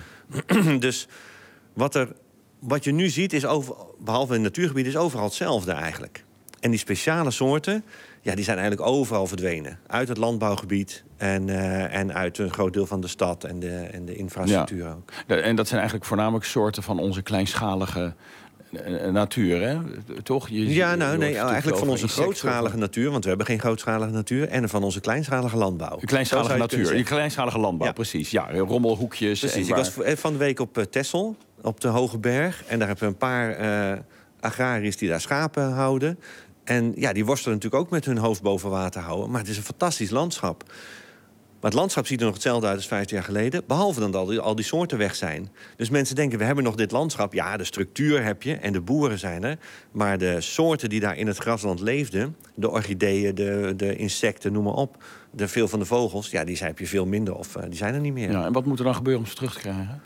Ja. Dus wat, er, wat je nu ziet, is over, behalve in natuurgebieden, is overal hetzelfde eigenlijk. En die speciale soorten, ja, die zijn eigenlijk overal verdwenen. Uit het landbouwgebied en, uh, en uit een groot deel van de stad en de, en de infrastructuur ja. ook. En dat zijn eigenlijk voornamelijk soorten van onze kleinschalige natuur, hè? Toch? Je, ja, nou, nee, eigenlijk van onze grootschalige natuur, want we hebben geen grootschalige natuur, en van onze kleinschalige landbouw. De kleinschalige natuur, die kleinschalige landbouw, ja. precies. Ja, rommelhoekjes. Precies. Ik was van de week op uh, Texel, op de Hoge Berg, en daar hebben we een paar uh, agrariërs die daar schapen houden. En ja, die worstelen natuurlijk ook met hun hoofd boven water houden, maar het is een fantastisch landschap. Maar het landschap ziet er nog hetzelfde uit als vijftig jaar geleden. Behalve dan dat al die, al die soorten weg zijn. Dus mensen denken, we hebben nog dit landschap. Ja, de structuur heb je en de boeren zijn er. Maar de soorten die daar in het grasland leefden... de orchideeën, de, de insecten, noem maar op... De, veel van de vogels, ja, die zijn, heb je veel minder of uh, die zijn er niet meer. Ja, en wat moet er dan gebeuren om ze terug te krijgen?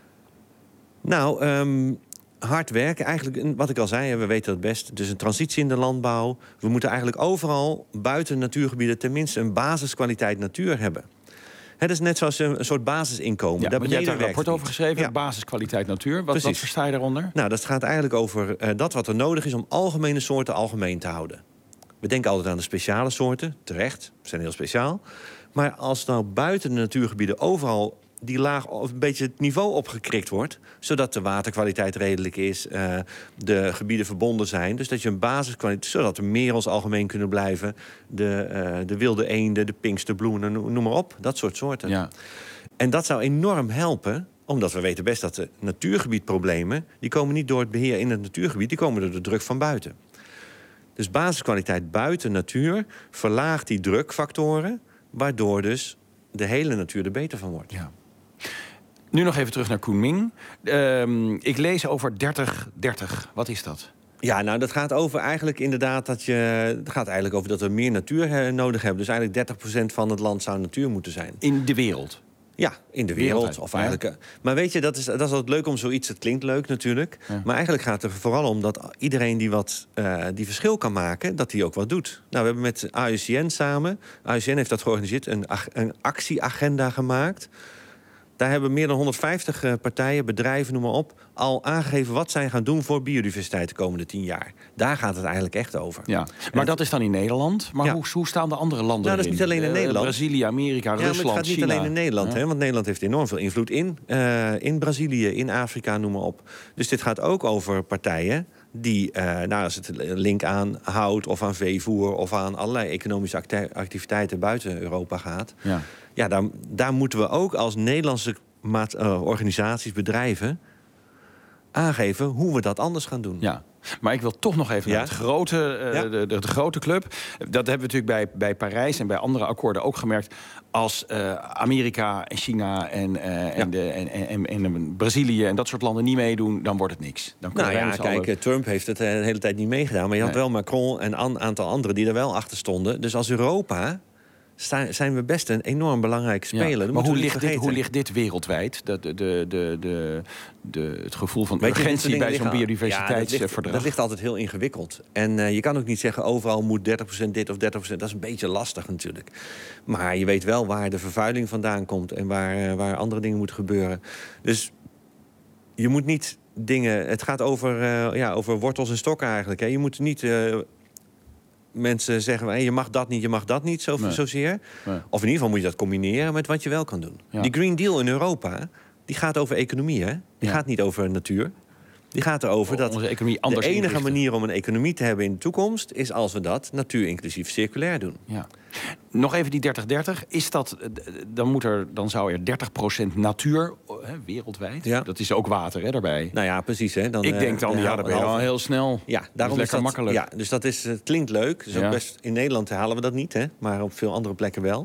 Nou, um, hard werken. Eigenlijk, wat ik al zei, we weten het best. Dus een transitie in de landbouw. We moeten eigenlijk overal buiten natuurgebieden... tenminste een basiskwaliteit natuur hebben. Het is net zoals een, een soort basisinkomen. Ja, daar maar je hebt daar een werkt rapport het over geschreven, Ja. basiskwaliteit natuur. Wat, wat versta je daaronder? Nou, dat gaat eigenlijk over uh, dat wat er nodig is... om algemene soorten algemeen te houden. We denken altijd aan de speciale soorten, terecht, ze zijn heel speciaal. Maar als nou buiten de natuurgebieden overal die laag of een beetje het niveau opgekrikt wordt... zodat de waterkwaliteit redelijk is, uh, de gebieden verbonden zijn... dus dat je een basiskwaliteit, zodat de merels algemeen kunnen blijven... de, uh, de wilde eenden, de pinksterbloemen, noem maar op, dat soort soorten. Ja. En dat zou enorm helpen... omdat we weten best dat de natuurgebiedproblemen... die komen niet door het beheer in het natuurgebied... die komen door de druk van buiten. Dus basiskwaliteit buiten natuur verlaagt die drukfactoren... waardoor dus de hele natuur er beter van wordt. Ja. Nu nog even terug naar Kunming. Uh, ik lees over dertig dertig. Wat is dat? Ja, nou, dat gaat over eigenlijk inderdaad dat je... Het gaat eigenlijk over dat we meer natuur he, nodig hebben. Dus eigenlijk dertig procent van het land zou natuur moeten zijn. In de wereld? Ja, in de wereld. Wereldwijd, Of eigenlijk, ja. Maar weet je, dat is, dat is altijd leuk om zoiets... Het klinkt leuk natuurlijk. Ja. Maar eigenlijk gaat het er vooral om dat iedereen die wat uh, die verschil kan maken... dat die ook wat doet. Nou, we hebben met A U C N samen... A U C N heeft dat georganiseerd, een, een actieagenda gemaakt... Daar hebben meer dan honderdvijftig uh, partijen, bedrijven, noem maar op... al aangegeven wat zij gaan doen voor biodiversiteit de komende tien jaar. Daar gaat het eigenlijk echt over. Ja. Maar en dat is dan in Nederland. Maar ja. hoe, hoe staan de andere landen Nou, dat is niet alleen in uh, Nederland. Brazilië, Amerika, ja, Rusland, China. Het gaat niet China. alleen in Nederland. Ja. Hè, want Nederland heeft enorm veel invloed in. Uh, in Brazilië, in Afrika, noem maar op. Dus dit gaat ook over partijen... die, uh, nou, als het link aan hout of aan veevoer... of aan allerlei economische activiteiten buiten Europa gaat... Ja, ja daar, daar moeten we ook als Nederlandse... Maat, uh, organisaties, bedrijven... aangeven hoe we dat anders gaan doen. Ja. Maar ik wil toch nog even ja? naar het grote, uh, ja? de, de, de grote club. Dat hebben we natuurlijk bij, bij Parijs en bij andere akkoorden ook gemerkt. Als uh, Amerika en China en, uh, ja. en, de, en, en, en Brazilië en dat soort landen niet meedoen... dan wordt het niks. Dan nou ja, kijk, alle... Trump heeft het de hele tijd niet meegedaan. Maar je had nee. wel Macron en een aantal anderen die er wel achter stonden. Dus als Europa... zijn we best een enorm belangrijke speler. Ja, maar hoe ligt, dit, hoe ligt dit wereldwijd? De, de, de, de, de, het gevoel van Weet urgentie je, bij zo'n biodiversiteitsverdrag? Ja, dat, dat ligt altijd heel ingewikkeld. En uh, je kan ook niet zeggen overal moet dertig procent dit of dertig procent. Dat is een beetje lastig natuurlijk. Maar je weet wel waar de vervuiling vandaan komt... en waar, uh, waar andere dingen moeten gebeuren. Dus je moet niet dingen... Het gaat over, uh, ja, over wortels en stokken eigenlijk. Hè. Je moet niet... Uh, mensen zeggen, hey, je mag dat niet, je mag dat niet zo, nee. zozeer. Nee. Of in ieder geval moet je dat combineren met wat je wel kan doen. Ja. Die Green Deal in Europa, die gaat over economie, hè? Die ja. gaat niet over natuur. Die gaat erover dat onze economie anders de enige inrichten. manier om een economie te hebben in de toekomst... is als we dat natuur inclusief circulair doen. Ja. Nog even die dertig dertig. Is dat, dan, moet er, dan zou er dertig procent natuur, hè, wereldwijd... Ja. Dat is ook water, hè, daarbij. Nou ja, precies. Hè. Dan, Ik denk dan, uh, ja, dan ben je al heel snel. Ja, daarom is lekker is makkelijk. Ja, dus dat is, het klinkt leuk. Dus ja. ook best, in Nederland halen we dat niet, hè, maar op veel andere plekken wel.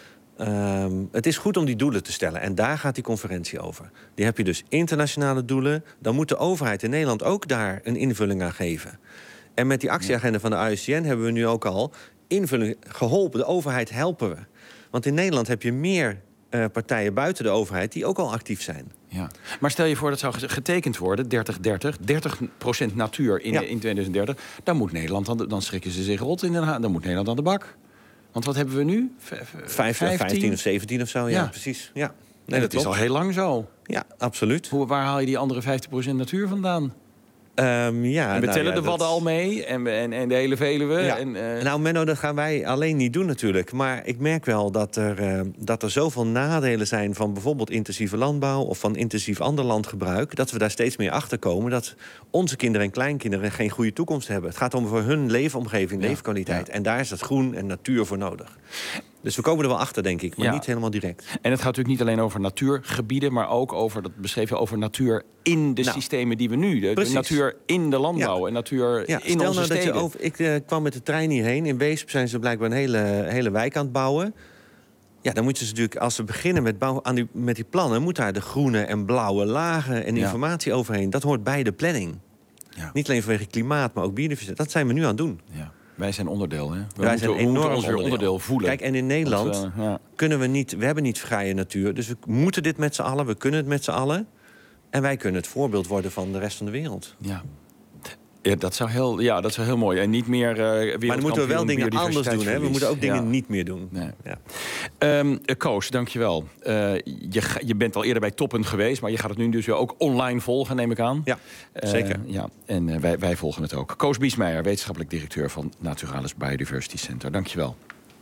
Um, het is goed om die doelen te stellen. En daar gaat die conferentie over. Die heb je dus internationale doelen. Dan moet de overheid in Nederland ook daar een invulling aan geven. En met die actieagenda van de A U C N hebben we nu ook al invulling geholpen. De overheid helpen we. Want in Nederland heb je meer uh, partijen buiten de overheid die ook al actief zijn. Ja. Maar stel je voor dat zou getekend worden, dertig dertig, dertig procent natuur in, ja. in tweeduizend dertig. Dan moet Nederland, dan, dan schrikken ze zich rot in Den Haag. Dan moet Nederland aan de bak. Want wat hebben we nu? Vijf, vijftien of zeventien of zo, ja, ja. precies. Ja. Nee, dat, dat is al heel lang zo. Ja, absoluut. Hoe, waar haal je die andere vijftig procent natuur vandaan? Um, ja, en we nou tellen ja, de Wadden dat... al mee en, en, en de hele Veluwe. Ja. En, uh... Nou, Menno, dat gaan wij alleen niet doen natuurlijk. Maar ik merk wel dat er, uh, dat er zoveel nadelen zijn... van bijvoorbeeld intensieve landbouw of van intensief ander landgebruik... dat we daar steeds meer achter komen... dat onze kinderen en kleinkinderen geen goede toekomst hebben. Het gaat om voor hun leefomgeving, ja. leefkwaliteit. Ja. En daar is dat groen en natuur voor nodig. Dus we komen er wel achter, denk ik, maar ja. niet helemaal direct. En het gaat natuurlijk niet alleen over natuurgebieden... maar ook over, dat beschreef je, over natuur in de nou, systemen die we nu... De, de natuur in de landbouw ja. en natuur ja, in stel onze nou steden. Dat je over, ik uh, kwam met de trein hierheen. In Weesp zijn ze blijkbaar een hele, hele wijk aan het bouwen. Ja, dan moeten ze natuurlijk, als ze beginnen met, bouw, aan die, met die plannen... moet daar de groene en blauwe lagen en informatie ja. overheen. Dat hoort bij de planning. Ja. Niet alleen vanwege klimaat, maar ook biodiversiteit. Dat zijn we nu aan het doen. Ja. Wij zijn onderdeel, hè? We Wij moeten, zijn enorm ons weer onderdeel. onderdeel voelen. Kijk, en in Nederland Want, uh, ja. kunnen we niet... We hebben niet vrije natuur, dus we moeten dit met z'n allen. We kunnen het met z'n allen. En wij kunnen het voorbeeld worden van de rest van de wereld. Ja. Ja, dat zou heel, ja, dat zou heel mooi. En niet meer. Uh, maar dan moeten we wel dingen anders doen. Hè? We moeten ook dingen ja. niet meer doen. Nee. Ja. Um, Koos, dankjewel. Uh, je, je bent al eerder bij Toppen geweest, maar je gaat het nu dus ook online volgen, neem ik aan. Ja, uh, zeker. Ja, en uh, wij, wij volgen het ook. Koos Biesmeijer, wetenschappelijk directeur van Naturalis Biodiversity Center. Dankjewel.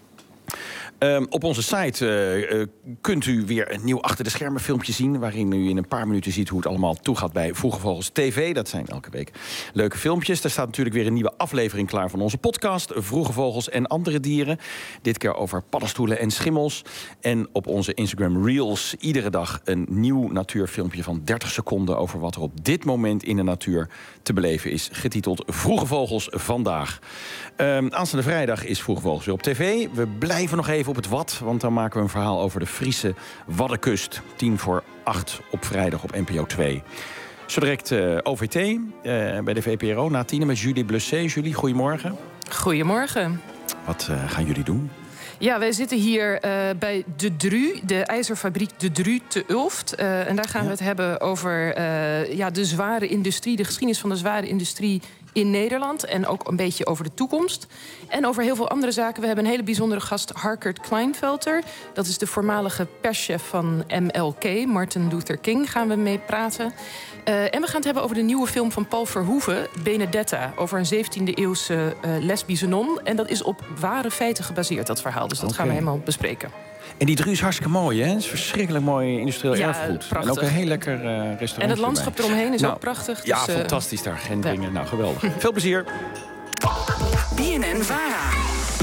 Um, op onze site uh, uh, kunt u weer een nieuw achter de schermen filmpje zien... waarin u in een paar minuten ziet hoe het allemaal toegaat bij Vroege Vogels T V. Dat zijn elke week leuke filmpjes. Er staat natuurlijk weer een nieuwe aflevering klaar van onze podcast... Vroege Vogels en andere dieren. Dit keer over paddenstoelen en schimmels. En op onze Instagram Reels iedere dag een nieuw natuurfilmpje van dertig seconden... over wat er op dit moment in de natuur te beleven is. Getiteld Vroege Vogels Vandaag. Um, aanstaande vrijdag is Vroege Vogels weer op tv. We blijven nog even op het Wad, want dan maken we een verhaal over de Friese Waddenkust. Tien voor acht op vrijdag op N P O twee. Zo direct uh, O V T uh, bij de V P R O na tienen met Julie Blessé. Julie, goedemorgen. Goedemorgen. Wat uh, gaan jullie doen? Ja, wij zitten hier uh, bij De Dru, de ijzerfabriek De Dru te Ulft. Uh, en daar gaan ja. we het hebben over uh, ja, de zware industrie, de geschiedenis van de zware industrie in Nederland. En ook een beetje over de toekomst. En over heel veel andere zaken. We hebben een hele bijzondere gast, Harkert Kleinfelter. Dat is de voormalige perschef van M L K, Martin Luther King, gaan we mee praten. Uh, en we gaan het hebben over de nieuwe film van Paul Verhoeven, Benedetta. Over een zeventiende eeuwse uh, lesbische non. En dat is op ware feiten gebaseerd, dat verhaal. Dus dat okay. gaan we helemaal bespreken. En die Dru is hartstikke mooi, hè? Het is verschrikkelijk mooi industrieel ja, erfgoed. Prachtig. En ook een heel lekker uh, restaurant. En het landschap erbij. eromheen is nou, ook prachtig. Ja, dus, uh, fantastisch daar. Gendringen. Ja. Nou, geweldig. Veel plezier. B N N Vara.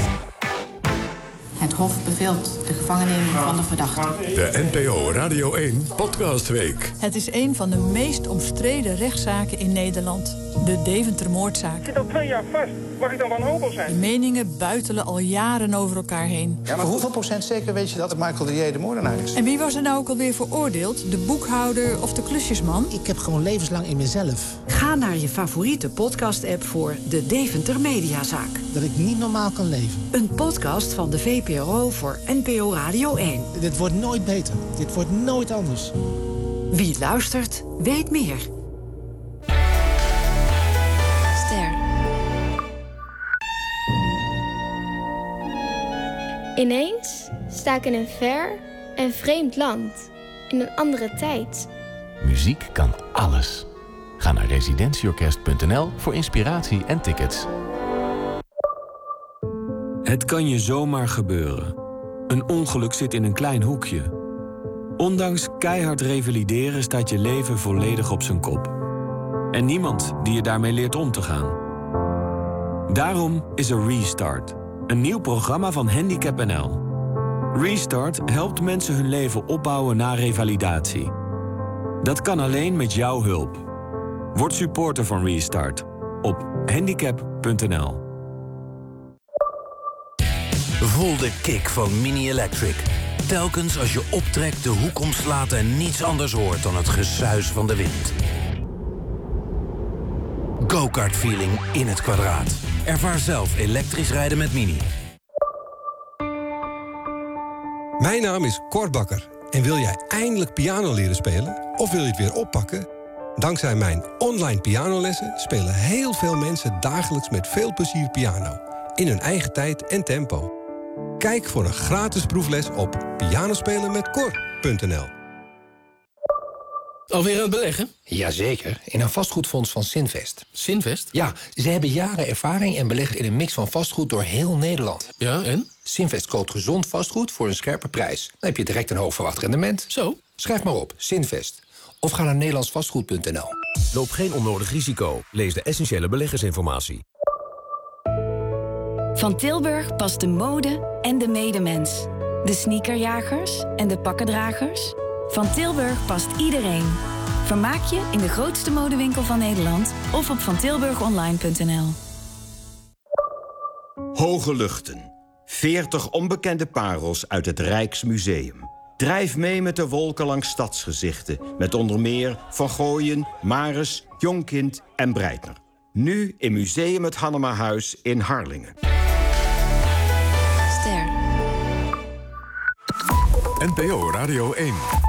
Het Hof beveelt de gevangenneming van de verdachte. De N P O Radio één Podcastweek. Het is een van de meest omstreden rechtszaken in Nederland. De Deventer-moordzaak. Ik zit al twee jaar vast. Mag ik dan wanhopig zijn? De meningen buitelen al jaren over elkaar heen. Ja, maar hoeveel procent zeker weet je dat het Michael de J. de moordenaar is? En wie was er nou ook alweer veroordeeld? De boekhouder of de klusjesman? Ik heb gewoon levenslang in mezelf. Ga naar je favoriete podcast-app voor de Deventer Mediazaak. Dat ik niet normaal kan leven. Een podcast van de V P R O voor N P O Radio één. Dit wordt nooit beter. Dit wordt nooit anders. Wie luistert, weet meer. Ster. Ineens sta ik in een ver en vreemd land. In een andere tijd. Muziek kan alles. Ga naar residentieorkest punt n l voor inspiratie en tickets. Het kan je zomaar gebeuren. Een ongeluk zit in een klein hoekje. Ondanks keihard revalideren staat je leven volledig op zijn kop. En niemand die je daarmee leert om te gaan. Daarom is er Restart. Een nieuw programma van Handicap N L. Restart helpt mensen hun leven opbouwen na revalidatie. Dat kan alleen met jouw hulp. Word supporter van Restart op handicap punt n l. Voel de kick van Mini Electric. Telkens als je optrekt, de hoek omslaat en niets anders hoort dan het gesuis van de wind. Go-kart feeling in het kwadraat. Ervaar zelf elektrisch rijden met Mini. Mijn naam is Cor Bakker. En wil jij eindelijk piano leren spelen? Of wil je het weer oppakken? Dankzij mijn online pianolessen spelen heel veel mensen dagelijks met veel plezier piano. In hun eigen tijd en tempo. Kijk voor een gratis proefles op pianospelenmetcor punt n l. Alweer aan het beleggen? Jazeker, in een vastgoedfonds van Sinvest. Sinvest? Ja, ze hebben jaren ervaring en beleggen in een mix van vastgoed door heel Nederland. Ja, en? Sinvest koopt gezond vastgoed voor een scherpe prijs. Dan heb je direct een hoog verwacht rendement. Zo? Schrijf maar op, Sinvest. Of ga naar nederlands vastgoed punt n l. Loop geen onnodig risico. Lees de essentiële beleggersinformatie. Van Tilburg past de mode en de medemens. De sneakerjagers en de pakkendragers. Van Tilburg past iedereen. Vermaak je in de grootste modewinkel van Nederland of op van tilburg online punt n l. Hoge luchten, veertig onbekende parels uit het Rijksmuseum. Drijf mee met de wolken langs stadsgezichten. Met onder meer Van Gooien, Maris, Jonkind en Breitner. Nu in Museum het Hannemahuis in Harlingen. Ster. N P O Radio één.